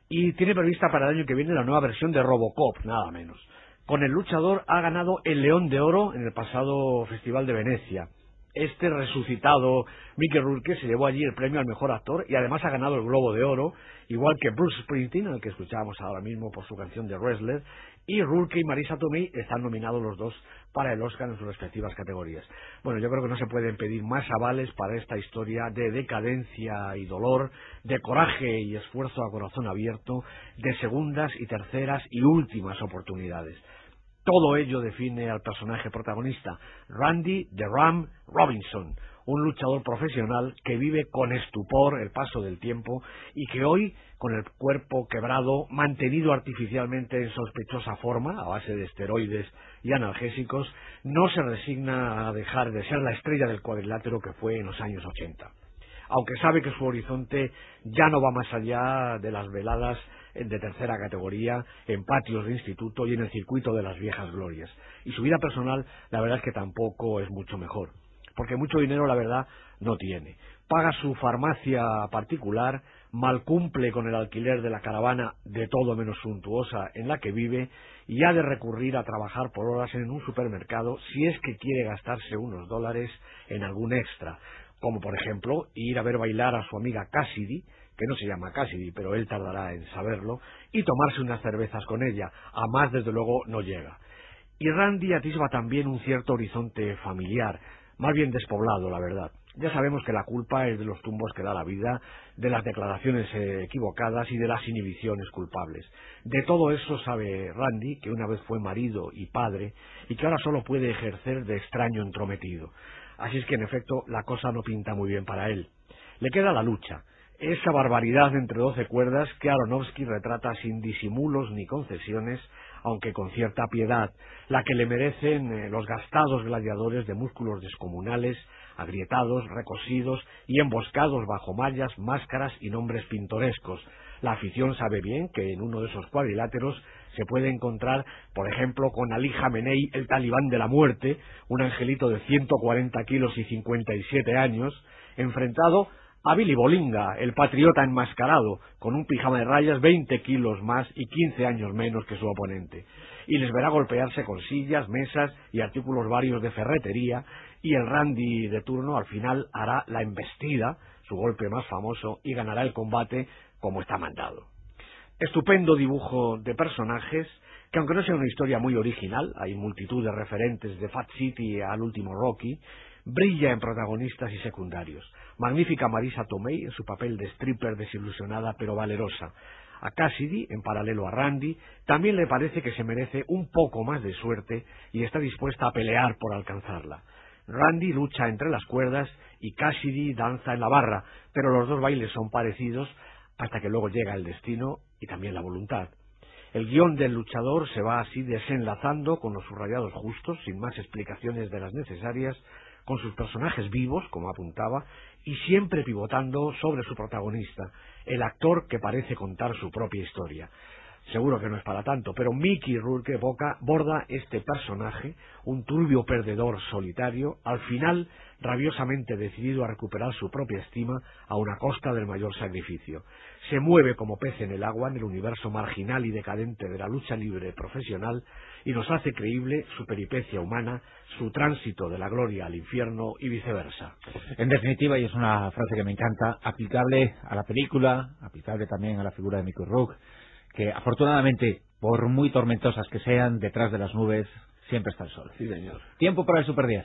y tiene prevista para el año que viene la nueva versión de Robocop, nada menos. Con el luchador ha ganado el León de Oro en el pasado Festival de Venecia. Este resucitado Mickey Rourke se llevó allí el premio al mejor actor y además ha ganado el Globo de Oro, igual que Bruce Springsteen, al que escuchábamos ahora mismo por su canción de Wrestler, y Rourke y Marisa Tomei están nominados los dos para el Oscar en sus respectivas categorías. Bueno, yo creo que no se pueden pedir más avales para esta historia de decadencia y dolor, de coraje y esfuerzo a corazón abierto, de segundas y terceras y últimas oportunidades. Todo ello define al personaje protagonista, Randy the Ram Robinson, un luchador profesional que vive con estupor el paso del tiempo y que hoy, con el cuerpo quebrado, mantenido artificialmente en sospechosa forma, a base de esteroides y analgésicos, no se resigna a dejar de ser la estrella del cuadrilátero que fue en los años 80. Aunque sabe que su horizonte ya no va más allá de las veladas de tercera categoría, en patios de instituto y en el circuito de las viejas glorias. Y su vida personal, la verdad es que tampoco es mucho mejor, porque mucho dinero, la verdad, no tiene. Paga su farmacia particular, mal cumple con el alquiler de la caravana de todo menos suntuosa en la que vive y ha de recurrir a trabajar por horas en un supermercado si es que quiere gastarse unos dólares en algún extra, como por ejemplo ir a ver bailar a su amiga Cassidy, que no se llama Cassidy, pero él tardará en saberlo, y tomarse unas cervezas con ella. A más, desde luego, no llega. Y Randy atisba también un cierto horizonte familiar, más bien despoblado, la verdad. Ya sabemos que la culpa es de los tumbos que da la vida, de las declaraciones equivocadas y de las inhibiciones culpables. De todo eso sabe Randy, que una vez fue marido y padre, y que ahora solo puede ejercer de extraño entrometido. Así es que, en efecto, la cosa no pinta muy bien para él. Le queda la lucha, esa barbaridad entre 12 cuerdas que Aronofsky retrata sin disimulos ni concesiones, aunque con cierta piedad, la que le merecen los gastados gladiadores de músculos descomunales, agrietados, recosidos y emboscados bajo mallas, máscaras y nombres pintorescos. La afición sabe bien que en uno de esos cuadriláteros se puede encontrar, por ejemplo, con Ali Jamenei, el talibán de la muerte, un angelito de 140 kilos y 57 años, enfrentado a Billy Bolinga, el patriota enmascarado, con un pijama de rayas 20 kilos más y 15 años menos que su oponente. Y les verá golpearse con sillas, mesas y artículos varios de ferretería, y el Randy de turno al final hará la embestida, su golpe más famoso, y ganará el combate como está mandado. Estupendo dibujo de personajes, que aunque no sea una historia muy original, hay multitud de referentes de Fat City al último Rocky, brilla en protagonistas y secundarios. Magnífica Marisa Tomei en su papel de stripper desilusionada pero valerosa. A Cassidy, en paralelo a Randy, también le parece que se merece un poco más de suerte y está dispuesta a pelear por alcanzarla. Randy lucha entre las cuerdas y Cassidy danza en la barra, pero los dos bailes son parecidos hasta que luego llega el destino y también la voluntad. El guión del luchador se va así desenlazando con los subrayados justos, sin más explicaciones de las necesarias, con sus personajes vivos, como apuntaba, y siempre pivotando sobre su protagonista, el actor que parece contar su propia historia. Seguro que no es para tanto, pero Mickey Rourke borda este personaje, un turbio perdedor solitario, al final rabiosamente decidido a recuperar su propia estima a una costa del mayor sacrificio. Se mueve como pez en el agua en el universo marginal y decadente de la lucha libre profesional y nos hace creíble su peripecia humana, su tránsito de la gloria al infierno y viceversa. En definitiva, y es una frase que me encanta, aplicable a la película, aplicable también a la figura de Mickey Rourke, que afortunadamente, por muy tormentosas que sean, detrás de las nubes siempre está el sol. Sí, señor. Tiempo para el Super 10.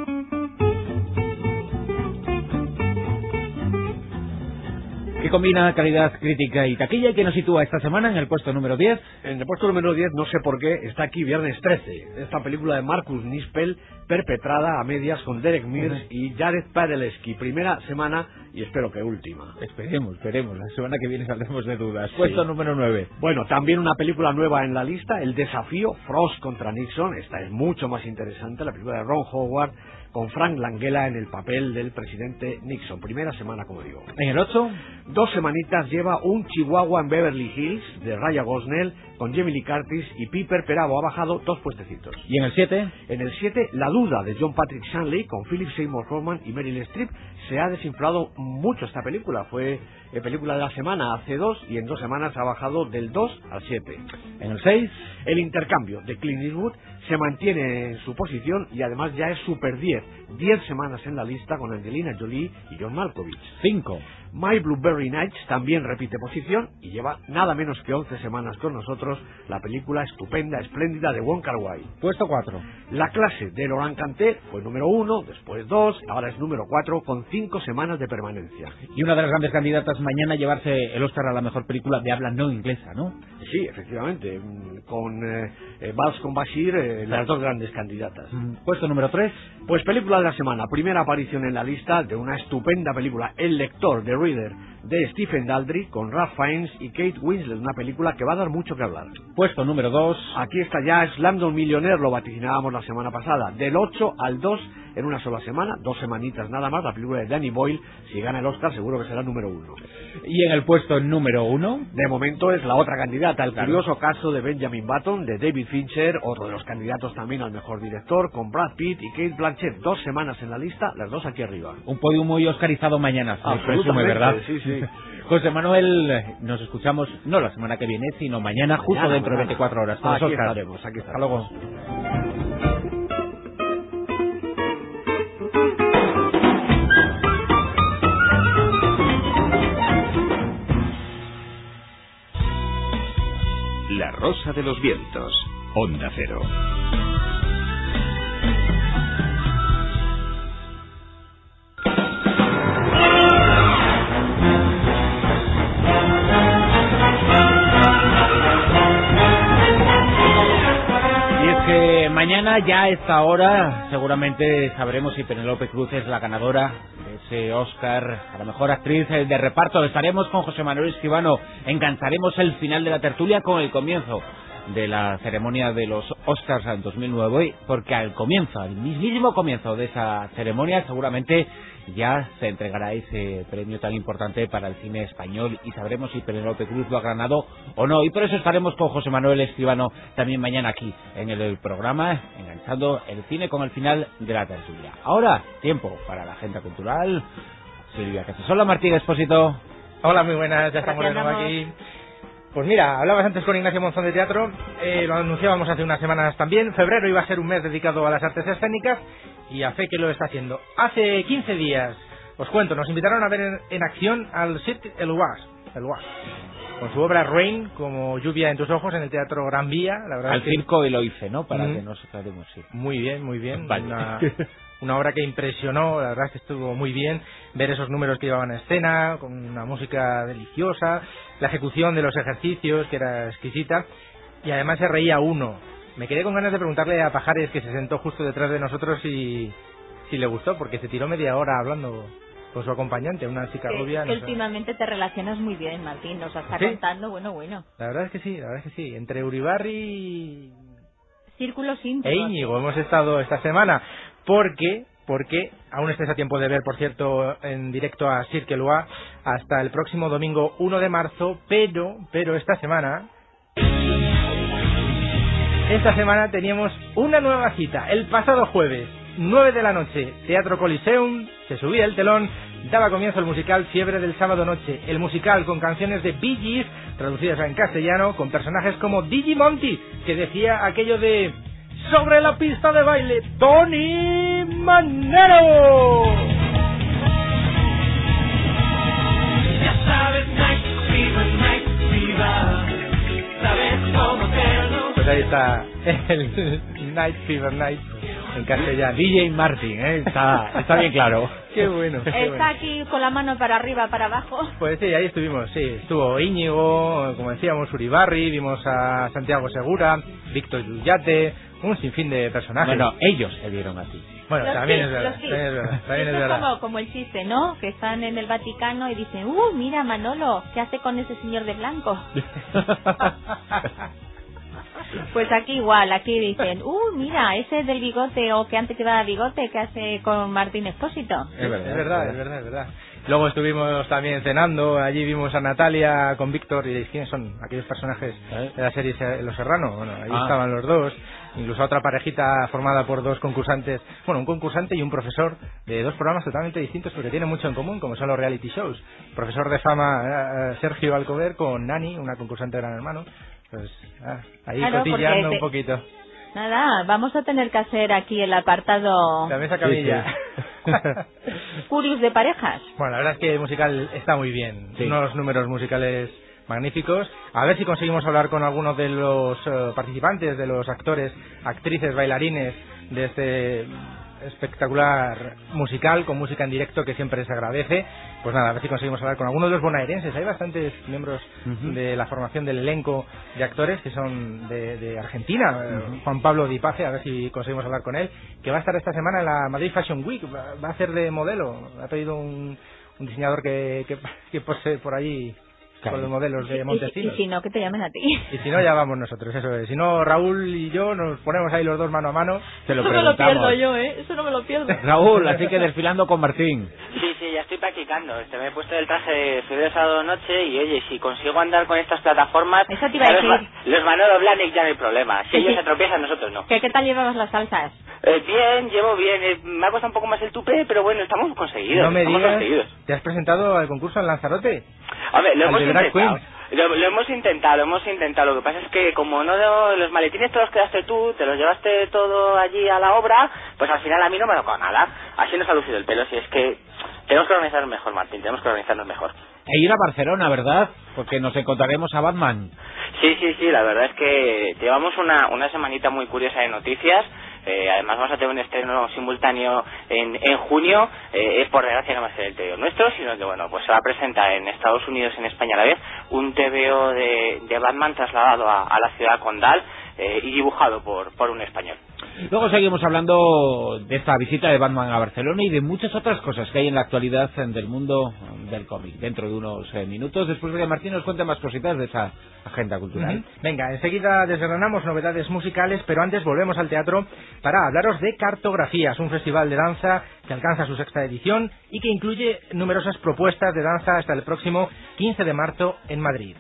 Que combina calidad crítica y taquilla y que nos sitúa esta semana en el puesto número 10. En el puesto número 10, no sé por qué, está aquí Viernes 13, esta película de Marcus Nispel, perpetrada a medias con Derek Mears y Jared Padalecki. Primera semana y espero que última. Esperemos. La semana que viene saldremos de dudas. Puesto número 9. Bueno, también una película nueva en la lista, El desafío, Frost contra Nixon. Esta es mucho más interesante, la película de Ron Howard, con Frank Langella en el papel del presidente Nixon. Primera semana, como digo. En el 8, 2 semanitas lleva Un Chihuahua en Beverly Hills, de Raya Gosnell, con Jamie Lee Curtis y Piper Perabo. Ha bajado 2 puestecitos. ¿Y en el 7? En el 7, La duda, de John Patrick Shanley, con Philip Seymour Hoffman y Meryl Streep. Se ha desinflado mucho esta película. Fue película de la semana hace 2 y en 2 semanas ha bajado del 2 al 7. En el 6, El intercambio, de Clint Eastwood, se mantiene en su posición y además ya es super 10. 10 semanas en la lista con Angelina Jolie y John Malkovich. 5. My Blueberry Nights también repite posición y lleva nada menos que 11 semanas con nosotros, la película estupenda, espléndida de Wong Kar-wai. Puesto 4. La clase de Laurent Cantet fue número 1, después 2, ahora es número 4 con 5 semanas de permanencia. Y una de las grandes candidatas mañana a llevarse el Oscar a la mejor película de habla no inglesa, ¿no? Sí, efectivamente, con Vals con Bashir, las 2 grandes candidatas. Puesto número 3. Pues película de la semana, primera aparición en la lista de una estupenda película, El lector, de Reader, de Stephen Daldry, con Ralph Fiennes y Kate Winslet, una película que va a dar mucho que hablar. Puesto número 2. Aquí está ya Slumdog Millionaire, lo vaticinábamos la semana pasada, del 8 al 2 en una sola semana, 2 semanitas nada más, la película de Danny Boyle. Si gana el Oscar seguro que será número 1. Y en el puesto número 1, de momento, es la otra candidata, el curioso caso de Benjamin Button, de David Fincher, otro de los candidatos también al mejor director, con Brad Pitt y Cate Blanchett. 2 semanas en la lista, las 2 aquí arriba. Un podio muy oscarizado mañana, se presume, ¿verdad? Sí, sí. José Manuel, nos escuchamos no la semana que viene, sino mañana, justo dentro de 24 horas. Aquí estaremos. Hasta luego. La Rosa de los Vientos. Onda Cero. Y es que mañana, ya a esta hora, seguramente sabremos si Penélope Cruz es la ganadora de ese Oscar a la mejor actriz de reparto. Estaremos con José Manuel Escribano, engancharemos el final de la tertulia con el comienzo de la ceremonia de los Oscars en 2009, porque al mismísimo comienzo de esa ceremonia, seguramente ya se entregará ese premio tan importante para el cine español y sabremos si Penélope Cruz lo ha ganado o no. Y por eso estaremos con José Manuel Escribano también mañana aquí en el programa, enganchando el cine con el final de la tertulia. Ahora, tiempo para la agenda cultural. Silvia Casasola, Martín Expósito. Hola, muy buenas, ya estamos de nuevo aquí. Pues mira, hablabas antes con Ignacio Monzón de teatro, lo anunciábamos hace unas semanas también. Febrero iba a ser un mes dedicado a las artes escénicas y a fe que lo está haciendo. Hace 15 días, os cuento, nos invitaron a ver en acción al Cirque Eloise, con su obra Rain, como lluvia en tus ojos, en el Teatro Gran Vía. La verdad al circo Eloise, ¿no? Para que nos aclaremos, sí. Muy bien. Vale. Una obra que impresionó, la verdad es que estuvo muy bien ver esos números que llevaban a escena, con una música deliciosa, la ejecución de los ejercicios, que era exquisita, y además se reía uno. Me quedé con ganas de preguntarle a Pajares, que se sentó justo detrás de nosotros, si le gustó, porque se tiró media hora hablando con su acompañante, una chica rubia. Que últimamente te relacionas muy bien, Martín, nos está contando, bueno. La verdad es que sí, entre Uribarri círculos íntimos. e Íñigo hemos estado esta semana, porque aún estáis a tiempo de ver, por cierto, en directo a Cirque Eloise hasta el próximo domingo 1 de marzo, pero esta semana teníamos una nueva cita. El pasado jueves, 9 de la noche, Teatro Coliseum, se subía el telón, daba comienzo el musical Fiebre del Sábado Noche, el musical con canciones de Bee Gees traducidas en castellano, con personajes como Digimonti, que decía aquello de sobre la pista de baile, Tony Manero. Ya sabes, Night Fever, sabes cómo hacerlo. Pues ahí está el Night Fever Night en castellano. DJ Martin, está bien claro. Qué bueno. Está aquí con la mano para arriba, para abajo. Pues sí, ahí estuvimos, sí. Estuvo Íñigo, como decíamos, Uribarri, vimos a Santiago Segura, Víctor Yullate, un sinfín de personajes. Bueno, ellos se vieron a ti. Bueno, también es verdad. Como el chiste, ¿no? Que están en el Vaticano y dicen, mira Manolo, ¿qué hace con ese señor de blanco? Pues aquí igual, aquí dicen, mira, ese del bigote o que antes llevaba bigote que hace con Martín Expósito. Es verdad. Luego estuvimos también cenando, allí vimos a Natalia con Víctor y diréis, ¿quiénes son aquellos personajes de la serie Los Serrano? Bueno, ahí estaban los dos, incluso otra parejita formada por dos concursantes, bueno, un concursante y un profesor de dos programas totalmente distintos porque tienen mucho en común, como son los reality shows. Profesor de fama Sergio Alcover con Nani, una concursante de Gran Hermano, pues ahí cotilleando un poquito. Nada, vamos a tener que hacer aquí el apartado... La mesa camilla. Curios de parejas. Bueno, la verdad es que el musical está muy bien. Unos números musicales magníficos. A ver si conseguimos hablar con algunos de los participantes, de los actores, actrices, bailarines de este espectacular musical con música en directo que siempre se agradece. Pues nada, a ver si conseguimos hablar con algunos de los bonaerenses. Hay bastantes miembros de la formación del elenco de actores que son de Argentina. Juan Pablo Di Pace, a ver si conseguimos hablar con él, que va a estar esta semana en la Madrid Fashion Week, va a hacer de modelo. Ha pedido un diseñador que pose por allí con los modelos de Montesinos. Y si no, que te llamen a ti. Y si no, ya vamos nosotros, eso es. Si no, Raúl y yo nos ponemos ahí los dos mano a mano. Te lo eso preguntamos. no me lo pierdo yo, eso no me lo pierdo. Raúl, así que desfilando con Martín. Sí, ya estoy practicando. Me he puesto el traje de febrero, sábado, noche y oye, si consigo andar con estas plataformas, eso te iba a decir. Los Manolo Blahnik ya no hay problema. Si ellos se tropiezan, nosotros no. ¿Qué tal llevabas las salsas? Bien, llevo bien. Me ha costado un poco más el tupé, pero bueno, estamos conseguidos. No me digas, conseguidos. ¿Te has presentado al concurso en Lanzarote? Hombre, lo hemos intentado. Lo hemos intentado. Lo que pasa es que como no los maletines te los quedaste tú, te los llevaste todo allí a la obra, pues al final a mí no me ha tocado nada. Así nos ha lucido el pelo. Si es que tenemos que organizarnos mejor, Martín, E ir a Barcelona, ¿verdad? Porque nos encontraremos a Batman. Sí, la verdad es que llevamos una semanita muy curiosa de noticias. Además vamos a tener un estreno simultáneo en junio. Por desgracia no va a ser el TVO nuestro, sino que bueno, pues se va a presentar en Estados Unidos y en España a la vez un TVO de Batman trasladado a la ciudad condal y dibujado por un español. Luego seguimos hablando de esta visita de Batman a Barcelona y de muchas otras cosas que hay en la actualidad del mundo del cómic. Dentro de unos minutos, después de que Martín nos cuente más cositas de esa agenda cultural. Venga, enseguida desgranamos novedades musicales, pero antes volvemos al teatro para hablaros de Cartografías, un festival de danza que alcanza su 6ª edición y que incluye numerosas propuestas de danza hasta el próximo 15 de marzo en Madrid.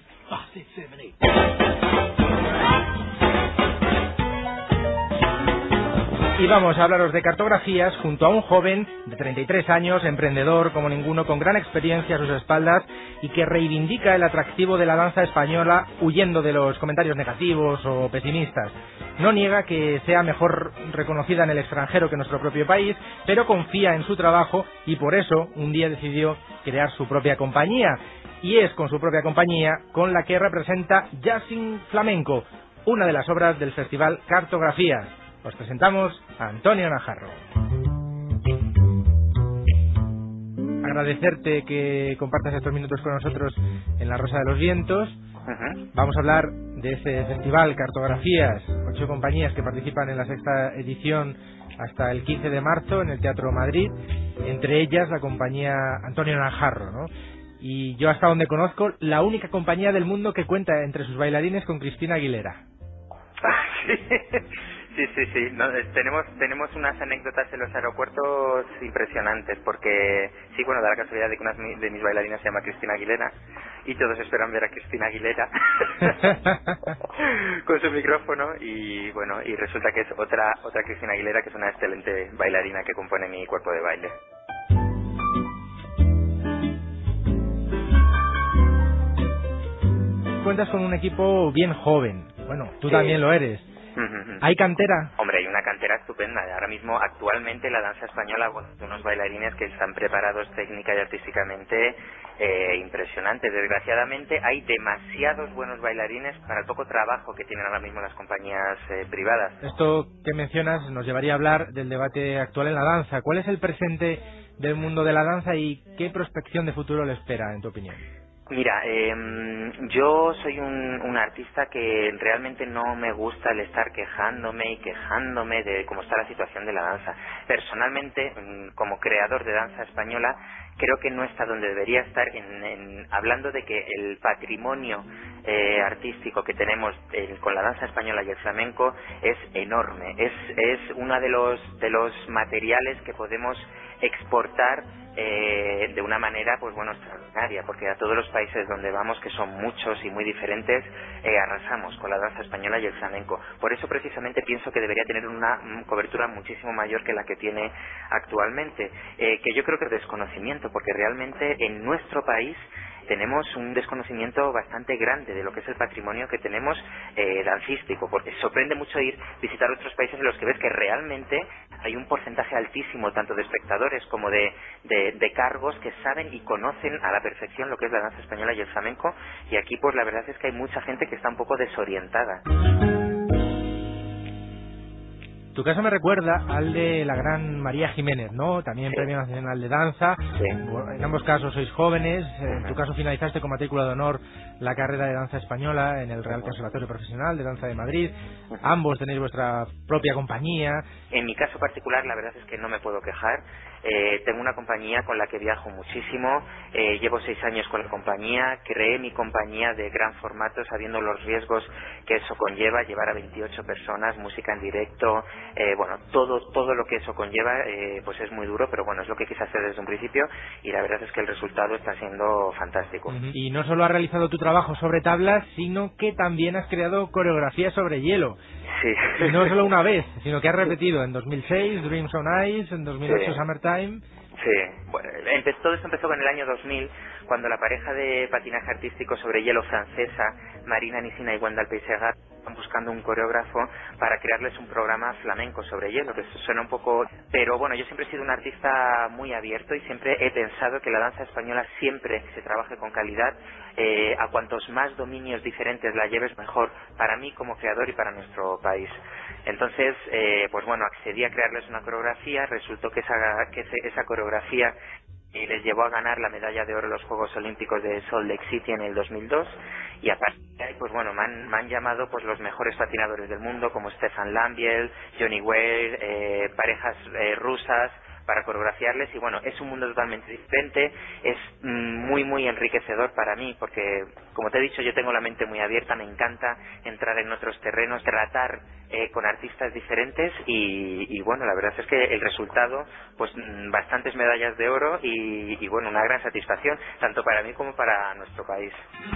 Y vamos a hablaros de Cartografías junto a un joven de 33 años, emprendedor como ninguno, con gran experiencia a sus espaldas y que reivindica el atractivo de la danza española huyendo de los comentarios negativos o pesimistas. No niega que sea mejor reconocida en el extranjero que en nuestro propio país, pero confía en su trabajo y por eso un día decidió crear su propia compañía. Y es con su propia compañía con la que representa Jazzing Flamenco, una de las obras del festival Cartografías. Os presentamos a Antonio Najarro. Agradecerte que compartas estos minutos con nosotros en La Rosa de los Vientos. Vamos a hablar de este festival Cartografías, 8 compañías que participan en la 6ª edición hasta el 15 de marzo en el Teatro Madrid, entre ellas la compañía Antonio Najarro, ¿no? Y yo, hasta donde conozco, la única compañía del mundo que cuenta entre sus bailarines con Cristina Aguilera. Sí. No, tenemos unas anécdotas en los aeropuertos impresionantes porque, sí, bueno, da la casualidad de que una de mis bailarinas se llama Cristina Aguilera y todos esperan ver a Cristina Aguilera con su micrófono y, bueno, y resulta que es otra Cristina Aguilera, que es una excelente bailarina que compone mi cuerpo de baile. Cuentas con un equipo bien joven. Bueno, tú también lo eres. ¿Hay cantera? Hombre, hay una cantera estupenda. Ahora mismo, actualmente, la danza española, bueno, unos bailarines que están preparados técnica y artísticamente impresionantes. Desgraciadamente, hay demasiados buenos bailarines para el poco trabajo que tienen ahora mismo las compañías privadas. Esto que mencionas nos llevaría a hablar del debate actual en la danza. ¿Cuál es el presente del mundo de la danza y qué prospección de futuro le espera, en tu opinión? Mira, yo soy un artista que realmente no me gusta el estar quejándome de cómo está la situación de la danza. Personalmente, como creador de danza española, creo que no está donde debería estar hablando de que el patrimonio artístico que tenemos con la danza española y el flamenco es enorme. Es uno de los materiales que podemos exportar de una manera pues bueno extraordinaria, porque a todos los países donde vamos, que son muchos y muy diferentes, arrasamos con la danza española y el flamenco. Por eso precisamente pienso que debería tener una cobertura muchísimo mayor que la que tiene actualmente, que yo creo que es desconocimiento, porque realmente en nuestro país tenemos un desconocimiento bastante grande de lo que es el patrimonio que tenemos dancístico, porque sorprende mucho visitar otros países en los que ves que realmente hay un porcentaje altísimo tanto de espectadores como de cargos que saben y conocen a la perfección lo que es la danza española y el flamenco, y aquí pues la verdad es que hay mucha gente que está un poco desorientada. Tu caso me recuerda al de la gran María Jiménez, ¿no? También Premio Nacional de Danza. Sí. En ambos casos sois jóvenes. En tu caso finalizaste con matrícula de honor la carrera de danza española en el Real Conservatorio Profesional de Danza de Madrid. Ambos tenéis vuestra propia compañía. En mi caso particular, la verdad es que no me puedo quejar. Tengo una compañía con la que viajo muchísimo. Llevo 6 años con la compañía. Creé mi compañía de gran formato, sabiendo los riesgos que eso conlleva, llevar a 28 personas, música en directo. Bueno, todo lo que eso conlleva pues es muy duro, pero bueno, es lo que quise hacer desde un principio, y la verdad es que el resultado está siendo fantástico. Y no solo has realizado tu trabajo sobre tablas, sino que también has creado coreografías sobre hielo. Sí. Y no solo una vez, sino que has repetido en 2006 Dreams on Ice, en 2008 sí. Summertime. Sí, bueno, todo esto empezó en el año 2000, cuando la pareja de patinaje artístico sobre hielo francesa, Marina Nisina y Wendell Peisegat, están buscando un coreógrafo para crearles un programa flamenco sobre hielo, que suena un poco... Pero bueno, yo siempre he sido un artista muy abierto y siempre he pensado que la danza española siempre se trabaje con calidad. A cuantos más dominios diferentes la lleves, mejor, para mí como creador y para nuestro país. Entonces, pues bueno, accedí a crearles una coreografía. Resultó que esa coreografía les llevó a ganar la medalla de oro en los Juegos Olímpicos de Salt Lake City en el 2002, y a partir de ahí pues bueno, me han llamado pues los mejores patinadores del mundo, como Stefan Lambiel, Johnny Weir, parejas rusas, para coreografiarles, y bueno, es un mundo totalmente diferente. Es muy enriquecedor para mí, porque como te he dicho, yo tengo la mente muy abierta, me encanta entrar en otros terrenos, tratar con artistas diferentes, y bueno, la verdad es que el resultado, pues bastantes medallas de oro y bueno, una gran satisfacción, tanto para mí como para nuestro país.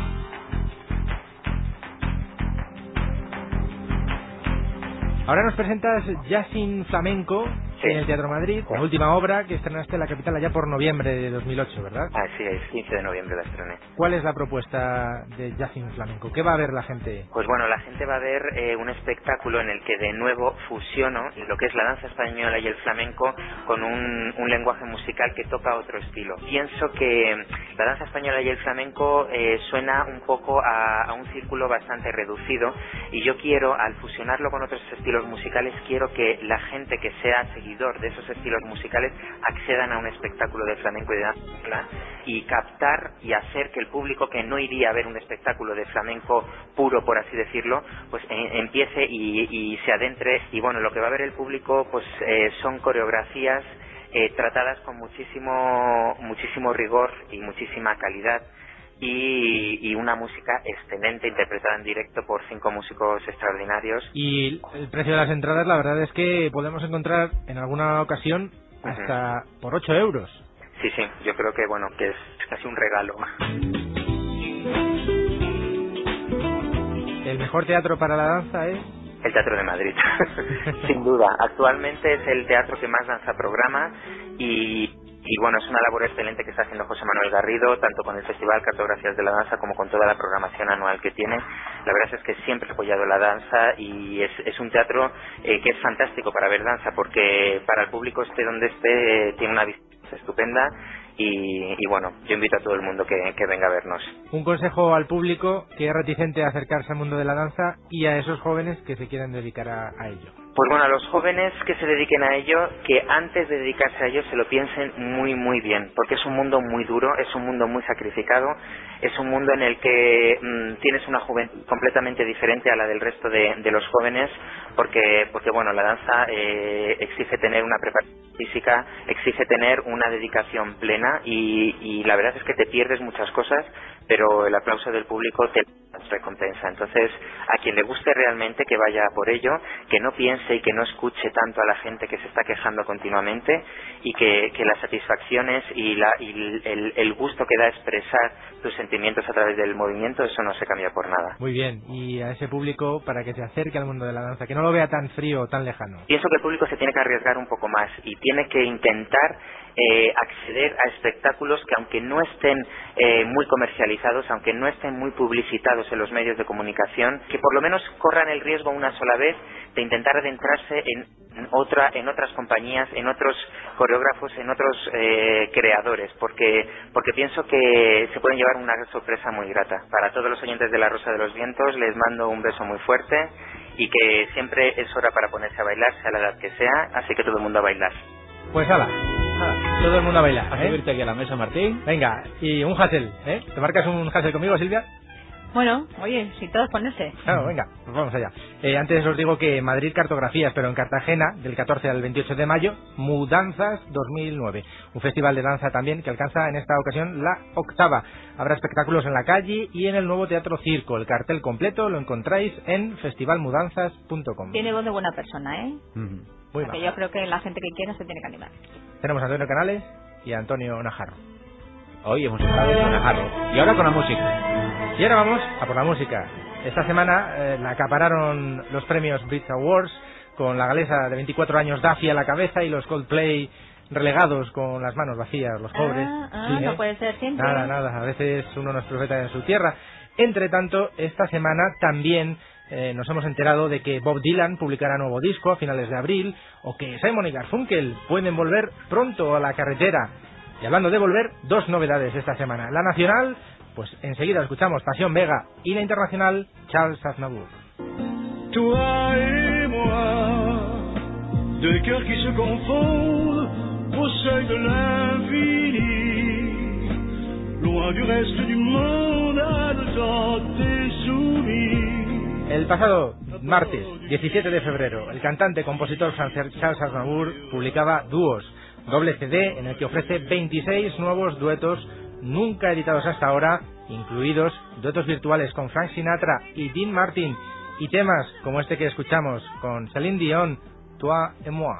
Ahora nos presentas Jazzin Flamenco, sí, en el Teatro Madrid, la última obra que estrenaste en la capital allá por noviembre de 2008, ¿verdad? Así es, 15 de noviembre la estrené. ¿Cuál es la propuesta de Jazzin Flamenco? ¿Qué va a ver la gente? Pues bueno, la gente va a ver un espectáculo en el que de nuevo fusiono lo que es la danza española y el flamenco con un lenguaje musical que toca otro estilo. Pienso que la danza española y el flamenco suena un poco a un círculo bastante reducido, y yo quiero, al fusionarlo con otros estilos musicales, quiero que la gente que sea seguidor de esos estilos musicales accedan a un espectáculo de flamenco y de danza, y captar y hacer que el público que no iría a ver un espectáculo de flamenco puro, por así decirlo, pues empiece y se adentre. Y bueno, lo que va a ver el público pues son coreografías tratadas con muchísimo rigor y muchísima calidad, y una música excelente interpretada en directo por 5 músicos extraordinarios. Y el precio de las entradas, la verdad es que podemos encontrar en alguna ocasión hasta por 8 euros. Sí, yo creo que bueno, que es casi un regalo. ¿El mejor teatro para la danza es? El Teatro de Madrid, sin duda. Actualmente es el teatro que más danza programa, y bueno, es una labor excelente que está haciendo José Manuel Garrido, tanto con el Festival Cartografías de la Danza como con toda la programación anual que tiene. La verdad es que siempre he apoyado la danza, y es un teatro que es fantástico para ver danza, porque para el público esté donde esté tiene una vista estupenda, y bueno, yo invito a todo el mundo que venga a vernos. Un consejo al público que es reticente a acercarse al mundo de la danza y a esos jóvenes que se quieren dedicar a ello. Pues bueno, a los jóvenes que se dediquen a ello, que antes de dedicarse a ello se lo piensen muy muy bien, porque es un mundo muy duro, es un mundo muy sacrificado, es un mundo en el que tienes una juventud completamente diferente a la del resto de los jóvenes, porque bueno, la danza exige tener una preparación física, exige tener una dedicación plena y la verdad es que te pierdes muchas cosas, pero el aplauso del público te recompensa. Entonces, a quien le guste realmente, que vaya por ello, que no piense y que no escuche tanto a la gente que se está quejando continuamente, y que las satisfacciones y el gusto que da expresar tus sentimientos a través del movimiento, eso no se cambia por nada. Muy bien, y a ese público, para que se acerque al mundo de la danza, que no lo vea tan frío o tan lejano. Pienso que el público se tiene que arriesgar un poco más y tiene que intentar acceder a espectáculos que, aunque no estén muy comercializados, aunque no estén muy publicitados en los medios de comunicación, que por lo menos corran el riesgo una sola vez de intentar adentrarse en otras compañías, en otros coreógrafos, en otros creadores, porque pienso que se pueden llevar una sorpresa muy grata. Para todos los oyentes de La Rosa de los Vientos, les mando un beso muy fuerte y que siempre es hora para ponerse a bailar, sea la edad que sea, así que todo el mundo a bailar. Pues hala, todo el mundo a bailar. A subirte aquí a la mesa, Martín. Venga, y un hustle, ¿eh? ¿Te marcas un hustle conmigo, Silvia? Bueno, oye, si todos ponerse. Claro, venga, pues vamos allá. Antes os digo que Madrid Cartografías, pero en Cartagena, del 14 al 28 de mayo, Mudanzas 2009. Un festival de danza también que alcanza en esta ocasión la 8ª. Habrá espectáculos en la calle y en el nuevo Teatro Circo. El cartel completo lo encontráis en festivalmudanzas.com. Tiene voz de buena persona, ¿eh? Porque yo creo que la gente que quiera se tiene que animar. Tenemos a Antonio Canales y a Antonio Najarro. Hoy hemos estado con Najarro. Y ahora con la música. Y ahora vamos a por la música. Esta semana la acapararon los premios Brit Awards con la galesa de 24 años Duffy a la cabeza y los Coldplay relegados con las manos vacías, los pobres. Sí, no puede ser siempre. Nada, a veces uno no es profeta en su tierra. Entre tanto, esta semana también nos hemos enterado de que Bob Dylan publicará nuevo disco a finales de abril, o que Simon y Garfunkel pueden volver pronto a la carretera. Y hablando de volver, dos novedades esta semana. La nacional, pues enseguida escuchamos Pasión Vega, y la internacional, Charles Aznavour. Toi et moi, deux cœurs qui se confondent au seuil de l'infini, loin du reste du monde, à le temps des souvenirs. El pasado martes, 17 de febrero, el cantante compositor francés Charles Aznavour publicaba Dúos, doble CD en el que ofrece 26 nuevos duetos nunca editados hasta ahora, incluidos duetos virtuales con Frank Sinatra y Dean Martin, y temas como este que escuchamos con Céline Dion, Toi et moi.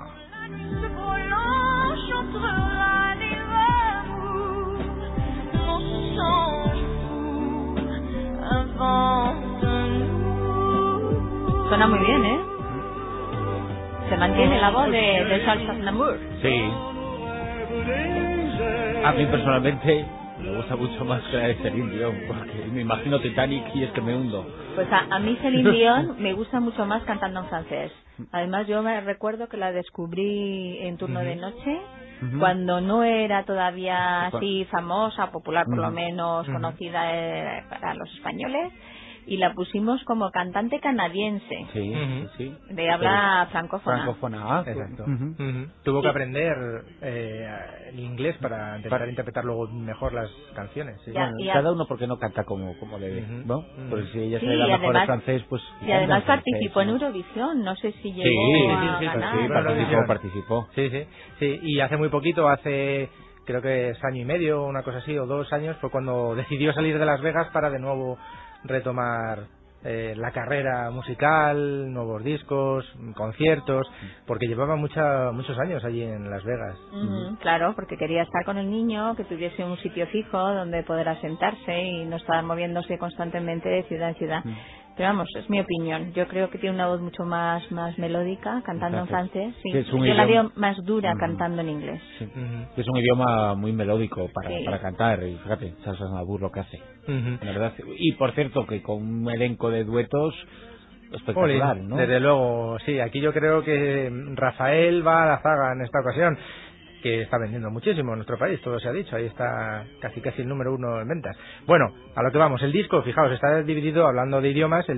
Suena muy bien, ¿eh? Se mantiene la voz de Charles Aznavour. Sí. A mí personalmente me gusta mucho más que la de Celine Dion, porque me imagino Titanic y es que me hundo. Pues a mí Celine Dion me gusta mucho más cantando en francés. Además, yo me recuerdo que la descubrí en Turno de Noche, cuando no era todavía así famosa, popular por lo menos, conocida para los españoles, y la pusimos como cantante canadiense. Sí. De habla francófona. Exacto. Tuvo que aprender el inglés para intentar interpretar luego mejor las canciones. Sí. Bueno, cada uno porque no canta como debe, ¿no? Pues si ella se le da mejor además, el francés, pues... Y además participó en Eurovisión, no sé si llegó a ganar. Participó. Sí, y hace muy poquito, creo que es año y medio, una cosa así, o 2 años, fue cuando decidió salir de Las Vegas para de nuevo retomar la carrera musical, nuevos discos, conciertos, porque llevaba muchos años allí en Las Vegas. Claro, porque quería estar con el niño, que tuviese un sitio fijo donde poder asentarse y no estar moviéndose constantemente de ciudad en ciudad. Pero vamos, es mi opinión. Yo creo que tiene una voz mucho más melódica cantando en francés. Sí. Yo la veo más dura cantando en inglés. Sí. Es un idioma muy melódico para cantar. Y fíjate, Charles Aznavour lo que hace. La verdad. Y por cierto, que con un elenco de duetos espectacular, ¿no? Desde luego, sí. Aquí yo creo que Rafael va a la zaga en esta ocasión, que está vendiendo muchísimo en nuestro país, todo se ha dicho, ahí está casi el número 1 en ventas. Bueno, a lo que vamos, el disco, fijaos, está dividido, hablando de idiomas, el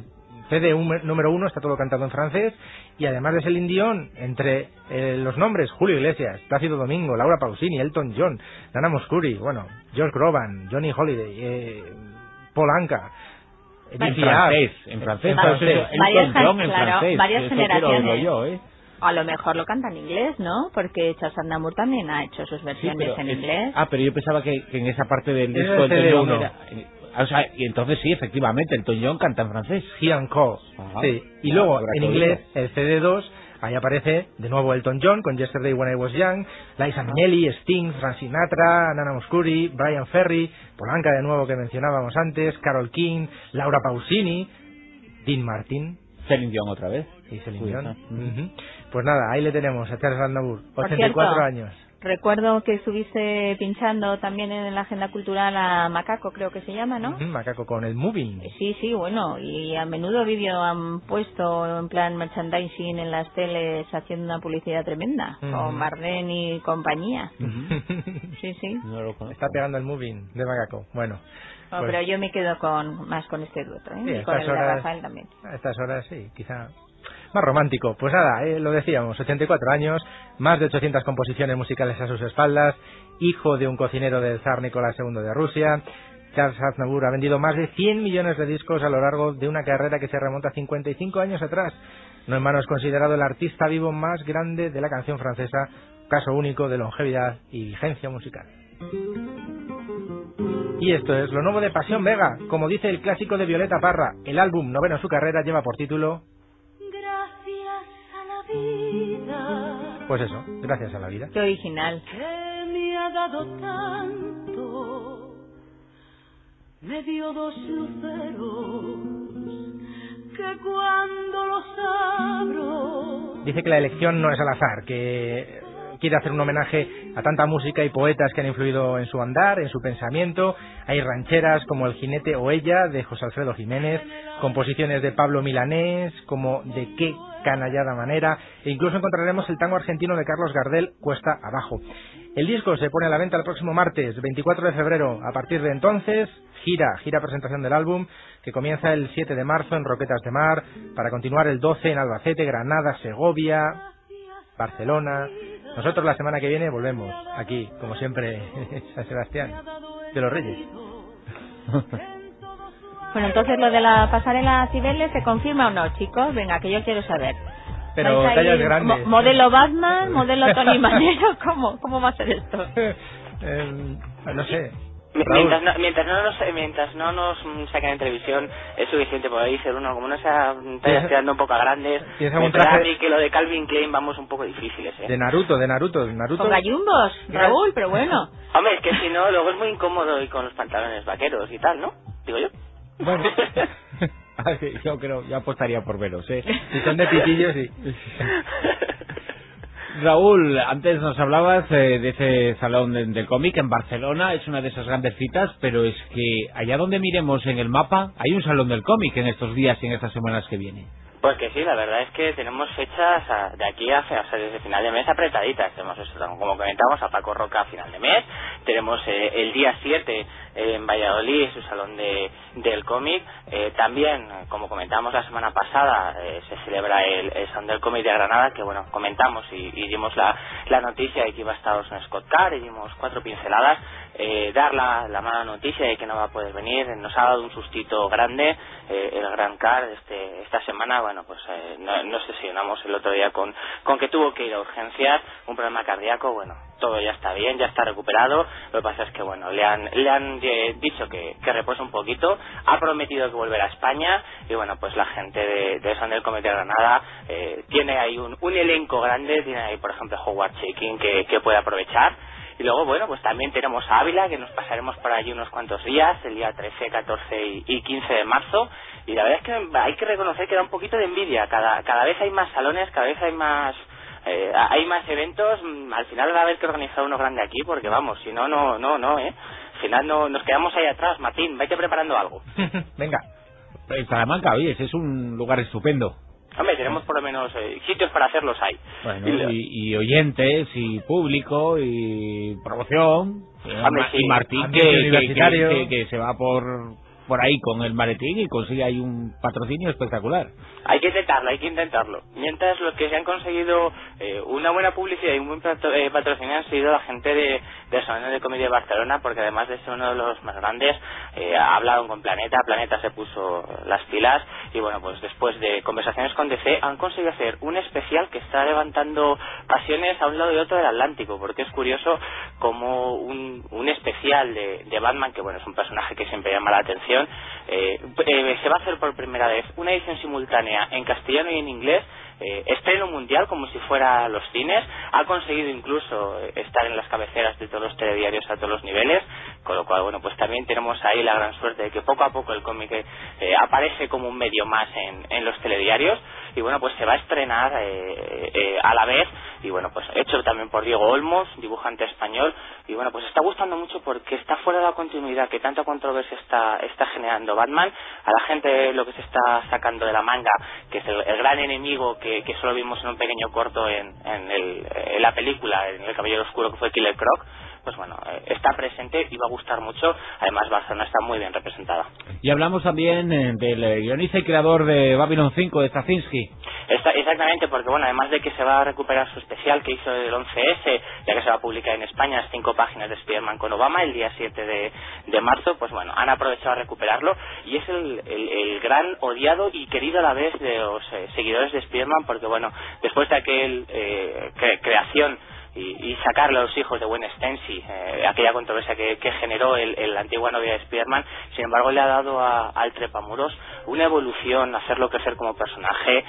CD número 1, está todo cantado en francés, y además de Celine Dion, entre los nombres, Julio Iglesias, Plácido Domingo, Laura Pausini, Elton John, Nana Mouskouri, bueno, Josh Groban, Johnny Holiday, Paul Anka, en francés, varias, francés, varias generaciones. Yo, ¿eh? A lo mejor lo canta en inglés, ¿no? Porque Charles Aznavour también ha hecho sus versiones en inglés. Pero yo pensaba que en esa parte del disco Elton John era... O sea, y entonces sí, efectivamente, Elton John canta en francés. He and Co. Sí. Y luego, en inglés, el CD2, ahí aparece de nuevo Elton John con Yesterday When I Was Young, Liza Minnelli, Sting, Frank Sinatra, Nana Mouskouri, Brian Ferry, Paul Anka de nuevo que mencionábamos antes, Carole King, Laura Pausini, Dean Martin. Celine Dion otra vez. Y Celine Dion. Pues nada, ahí le tenemos a Charles Aznavour, 84 años. Recuerdo que estuviste pinchando también en la agenda cultural a Macaco, creo que se llama, ¿no? Macaco con el Moving. Sí, bueno, y a menudo vídeo han puesto en plan merchandising en las teles haciendo una publicidad tremenda, con Marlene y compañía. Sí. No está pegando el Moving de Macaco. Bueno. Pues, pero yo me quedo más con este dueto, ¿eh? Sí, y con el de Rafael también. A estas horas sí, quizá más romántico. Pues nada, lo decíamos, 84 años, más de 800 composiciones musicales a sus espaldas, hijo de un cocinero del zar Nicolás II de Rusia. Charles Aznavour ha vendido más de 100 millones de discos a lo largo de una carrera que se remonta a 55 años atrás. No en vano es considerado el artista vivo más grande de la canción francesa, caso único de longevidad y vigencia musical. Y esto es lo nuevo de Pasión Vega, como dice el clásico de Violeta Parra. El álbum noveno en su carrera lleva por título... Pues eso, gracias a la vida. Qué original. Que me ha dado tanto, me dio 2 luceros, que cuando los abro... Dice que la elección no es al azar, que quiere hacer un homenaje a tanta música y poetas que han influido en su andar, en su pensamiento. Hay rancheras como El jinete o ella, de José Alfredo Jiménez, composiciones de Pablo Milanés, como De qué canallada manera, e incluso encontraremos el tango argentino de Carlos Gardel, Cuesta abajo. El disco se pone a la venta el próximo martes, 24 de febrero. A partir de entonces, gira presentación del álbum, que comienza el 7 de marzo en Roquetas de Mar, para continuar el 12 en Albacete, Granada, Segovia, Barcelona. Nosotros la semana que viene volvemos aquí, como siempre, San Sebastián de los Reyes. Bueno, entonces lo de la pasarela Cibeles, ¿se confirma o no, chicos? Venga, que yo quiero saber. Pero tallas grandes. ¿Modelo Batman? ¿Modelo Tony Manero? ¿Cómo va a ser esto? No sé. Mientras no nos saquen en televisión es suficiente por ahí ser uno, como no sea tallas quedando un poco grandes. Que lo de Calvin Klein vamos un poco difíciles, ¿eh? De Naruto. Con gallumbos, Raúl, pero bueno. Hombre, es que si no, luego es muy incómodo ir con los pantalones vaqueros y tal, ¿no? Digo yo. Bueno, yo apostaría por veros, ¿eh? Si son de pitillos, sí. Raúl, antes nos hablabas de ese salón del cómic en Barcelona, es una de esas grandes citas, pero es que allá donde miremos en el mapa hay un salón del cómic en estos días y en estas semanas que vienen. Pues que sí, la verdad es que tenemos fechas de aquí desde final de mes apretaditas. Tenemos eso, como comentamos, a Paco Roca a final de mes. Tenemos el día 7 en Valladolid, su salón del cómic. También, como comentábamos la semana pasada, se celebra el salón del cómic de Granada, que bueno, comentamos y dimos la noticia de que iba a estar Scott Card y dimos 4 pinceladas. Dar la mala noticia de que no va a poder venir. Nos ha dado un sustito grande el Gran Card esta semana. Bueno, pues nos sesionamos el otro día con que tuvo que ir a urgencias, un problema cardíaco. Bueno, todo ya está bien, ya está recuperado. Lo que pasa es que bueno, le han dicho que repose un poquito. Ha prometido que volverá a España y bueno, pues la gente de San del Comité de Granada tiene ahí un elenco grande. Tiene ahí, por ejemplo, Howard Chaykin que puede aprovechar. Y luego, bueno, pues también tenemos a Ávila, que nos pasaremos por allí unos cuantos días, el día 13, 14 y 15 de marzo. Y la verdad es que hay que reconocer que da un poquito de envidia. Cada vez hay más salones, cada vez hay más eventos. Al final va a haber que organizar uno grande aquí, porque vamos, si no, Al final nos quedamos ahí atrás. Martín, váyate preparando algo. Venga. En Salamanca, oye, es un lugar estupendo. Hombre, tenemos por lo menos sitios para hacerlos hay. Bueno, y oyentes, y público, y promoción. Hombre, sí. Y Martín, que se va por por ahí con el maletín y consigue ahí un patrocinio espectacular. Hay que intentarlo. Mientras los que se han conseguido una buena publicidad y un buen patrocinio han sido la gente del Salón de Cómic de Barcelona, porque además de ser uno de los más grandes, ha hablado con Planeta se puso las pilas y bueno, pues después de conversaciones con DC han conseguido hacer un especial que está levantando pasiones a un lado y otro del Atlántico, porque es curioso como un especial de Batman, que bueno, es un personaje que siempre llama la atención, se va a hacer por primera vez una edición simultánea en castellano y en inglés, estreno mundial como si fuera los cines, ha conseguido incluso estar en las cabeceras de todos los telediarios a todos los niveles, con lo cual bueno, pues también tenemos ahí la gran suerte de que poco a poco el cómic aparece como un medio más en los telediarios, y bueno, pues se va a estrenar a la vez, y bueno, pues hecho también por Diego Olmos, dibujante español, y bueno, pues está gustando mucho porque está fuera de la continuidad que tanta controversia está generando Batman. A la gente lo que se está sacando de la manga, que es el gran enemigo que solo vimos en un pequeño corto en la película, en El Caballero Oscuro, que fue Killer Croc, pues bueno, está presente y va a gustar mucho. Además Barcelona está muy bien representada. Y hablamos también del guionista y creador de Babylon 5, de Straczynski. Exactamente, porque bueno, además de que se va a recuperar su especial que hizo el 11S, ya que se va a publicar en España, 5 páginas de Spider-Man con Obama el día 7 de marzo, pues bueno, han aprovechado a recuperarlo, y es el gran odiado y querido a la vez de los seguidores de Spider-Man, porque bueno, después de aquel creación y sacarle a los hijos de Gwen Stacy, aquella controversia que generó la antigua novia de Spider-Man, sin embargo le ha dado al Trepamuros una evolución, hacerlo crecer como personaje,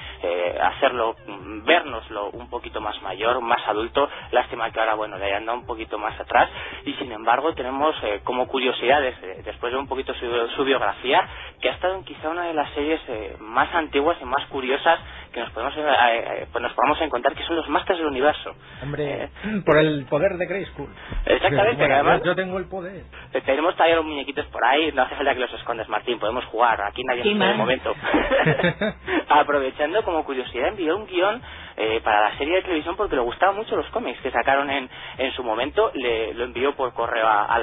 vernoslo un poquito más mayor, más adulto. Lástima que ahora bueno, le hayan dado un poquito más atrás, y sin embargo tenemos como curiosidades, después de un poquito su biografía, que ha estado en quizá una de las series más antiguas y más curiosas que nos podemos encontrar, que son los Masters del Universo. Hombre, por el poder de Grayskull. Exactamente, bueno, además yo tengo el poder. Tenemos todavía los muñequitos por ahí, no hace falta que los escondes, Martín, podemos jugar, aquí nadie nos de momento. Aprovechando como curiosidad, envió un guión para la serie de televisión porque le gustaban mucho los cómics que sacaron en su momento, lo envió por correo a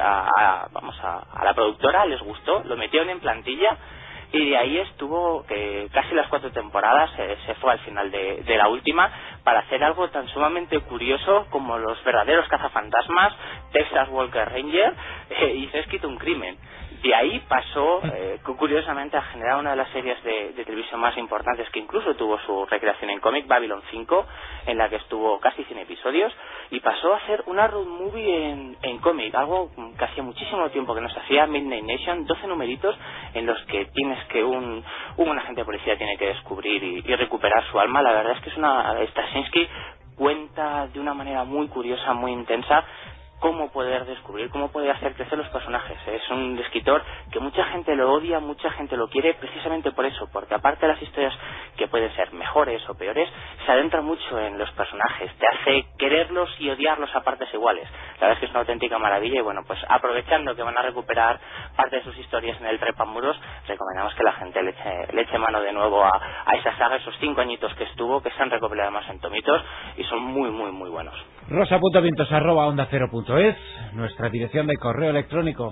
la productora, les gustó, lo metieron en plantilla, y de ahí estuvo casi las 4 temporadas, se fue al final de la última para hacer algo tan sumamente curioso como los verdaderos cazafantasmas, Texas Walker Ranger, y se ha escrito un crimen. De ahí pasó, curiosamente, a generar una de las series de televisión más importantes, que incluso tuvo su recreación en cómic, Babylon 5, en la que estuvo casi 100 episodios, y pasó a hacer una road movie en cómic, algo que hacía muchísimo tiempo que no se hacía, Midnight Nation, 12 numeritos en los que un agente de policía tiene que descubrir y recuperar su alma. La verdad es que Straczynski cuenta de una manera muy curiosa, muy intensa, cómo poder descubrir, cómo poder hacer crecer los personajes. Es un escritor que mucha gente lo odia, mucha gente lo quiere, precisamente por eso, porque aparte de las historias que pueden ser mejores o peores, se adentra mucho en los personajes, te hace quererlos y odiarlos a partes iguales. La verdad es que es una auténtica maravilla, y bueno, pues aprovechando que van a recuperar parte de sus historias en el Trepamuros, recomendamos que la gente le eche mano de nuevo a esa saga, esos 5 añitos que estuvo, que se han recopilado además en tomitos y son muy, muy, muy buenos. rosa.vientos@ondacero.es, nuestra dirección de correo electrónico.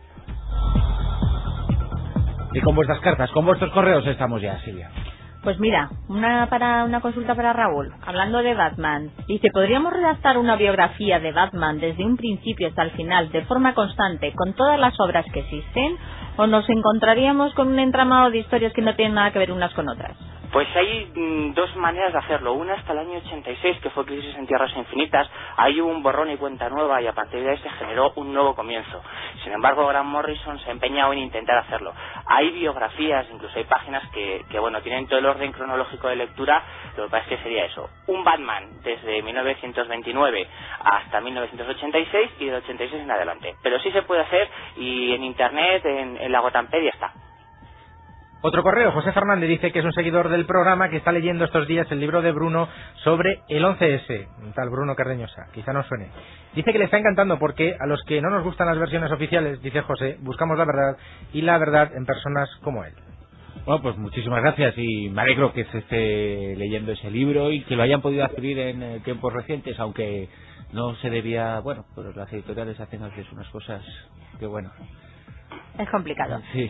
Y con vuestras cartas, con vuestros correos estamos ya, Silvia. Pues mira, una consulta para Raúl. Hablando de Batman, dice, ¿podríamos redactar una biografía de Batman desde un principio hasta el final, de forma constante, con todas las obras que existen? ¿O nos encontraríamos con un entramado de historias que no tienen nada que ver unas con otras? Pues hay 2 maneras de hacerlo. Una hasta el año 86, que fue Crisis en Tierras Infinitas. Ahí hubo un borrón y cuenta nueva, y a partir de ahí se generó un nuevo comienzo. Sin embargo, Grant Morrison se ha empeñado en intentar hacerlo. Hay biografías, incluso hay páginas que bueno, tienen todo el orden cronológico de lectura. Lo que pasa es que sería eso: un Batman desde 1929 hasta 1986 y del 86 en adelante. Pero sí se puede hacer, y en internet, en la Gotampedia está. Otro correo, José Fernández dice que es un seguidor del programa, que está leyendo estos días el libro de Bruno sobre el 11S, un tal Bruno Cardeñosa, quizá no suene. Dice que le está encantando porque a los que no nos gustan las versiones oficiales, dice José, buscamos la verdad, y la verdad en personas como él. Bueno, pues muchísimas gracias, y me alegro que se esté leyendo ese libro y que lo hayan podido adquirir en tiempos recientes, aunque no se debía, bueno, pues las editoriales hacen a veces unas cosas que bueno, Es complicado. Sí.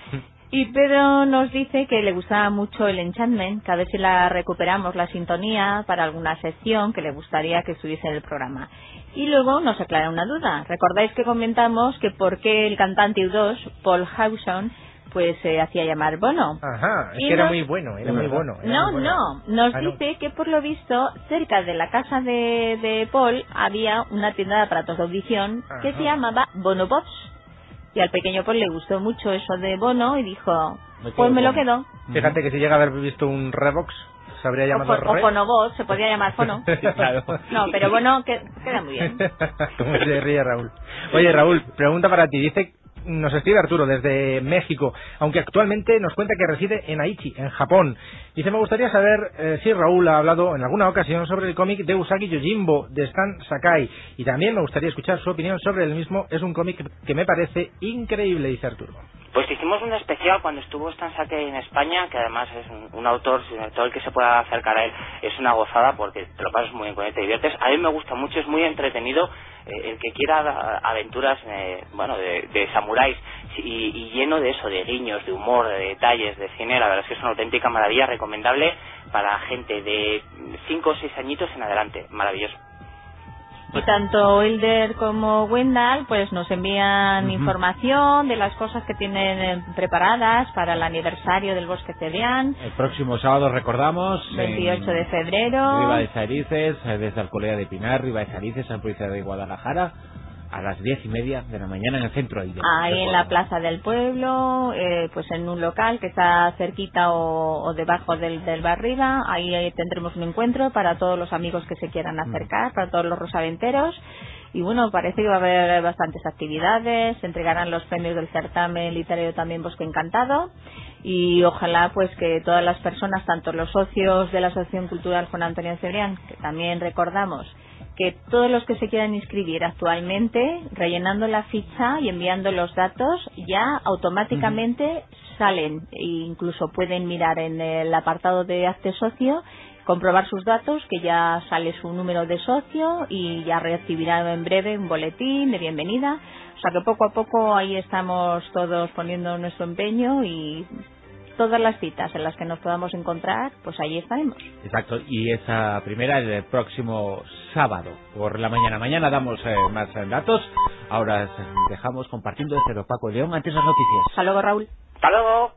Y Pedro nos dice que le gustaba mucho el Enchantment, que a ver si la recuperamos la sintonía para alguna sección que le gustaría que estuviese en el programa. Y luego nos aclara una duda. ¿Recordáis que comentamos que por qué el cantante U2, Paul Hawson, pues se hacía llamar Bono? Ajá, es que era muy bueno, era muy bueno. Nos dice que por lo visto cerca de la casa de Paul había una tienda de aparatos de audición que se llamaba Bono Box. Y al pequeño Paul le gustó mucho eso de Bono y dijo, pues me lo quedo. Fíjate que si llega a haber visto un Revox, se habría llamado o Fonobox, se podría llamar Fono. Claro. No, pero bueno, queda muy bien. Como se ríe Raúl. Oye, Raúl, pregunta para ti. Dice, nos escribe Arturo desde México, aunque actualmente nos cuenta que reside en Aichi, en Japón. Dice, me gustaría saber si Raúl ha hablado en alguna ocasión sobre el cómic de Usagi Yojimbo, de Stan Sakai. Y también me gustaría escuchar su opinión sobre el mismo. Es un cómic que me parece increíble, dice Arturo. Pues hicimos un especial cuando estuvo Stan Sakai en España, que además es un autor, todo el que se pueda acercar a él es una gozada porque te lo pasas muy bien con él, te diviertes. A mí me gusta mucho, es muy entretenido. El que quiera aventuras de samuráis y lleno de eso, de guiños, de humor, de detalles, de cine, la verdad es que es una auténtica maravilla, recomendable para gente de 5 o 6 añitos en adelante, maravilloso. Y tanto Hilder como Wendell pues nos envían información de las cosas que tienen preparadas para el aniversario del Bosque Cebrián. El próximo sábado, recordamos, 28 de febrero. Riva de Saelices, desde Alcolea de Pinar, Riva de Saelices, en provincia de Guadalajara, a las 10:30 de la mañana en el centro de ahí en la plaza del pueblo, pues en un local que está cerquita o debajo del bar Riva. Ahí tendremos un encuentro para todos los amigos que se quieran acercar, para todos los rosaventeros. Y bueno, parece que va a haber bastantes actividades, se entregarán los premios del certamen literario también Bosque Encantado. Y ojalá pues que todas las personas, tanto los socios de la Asociación Cultural Juan Antonio Cebrián, que también recordamos que todos los que se quieran inscribir actualmente, rellenando la ficha y enviando los datos, ya automáticamente salen e incluso pueden mirar en el apartado de Hazte Socio, comprobar sus datos, que ya sale su número de socio y ya recibirán en breve un boletín de bienvenida. O sea que poco a poco ahí estamos todos poniendo nuestro empeño y todas las citas en las que nos podamos encontrar, pues ahí estaremos. Exacto, y esa primera el próximo sábado por la mañana. Mañana damos más datos. Ahora dejamos compartiendo desde Paco León antes las noticias. Hasta luego, Raúl. Hasta luego.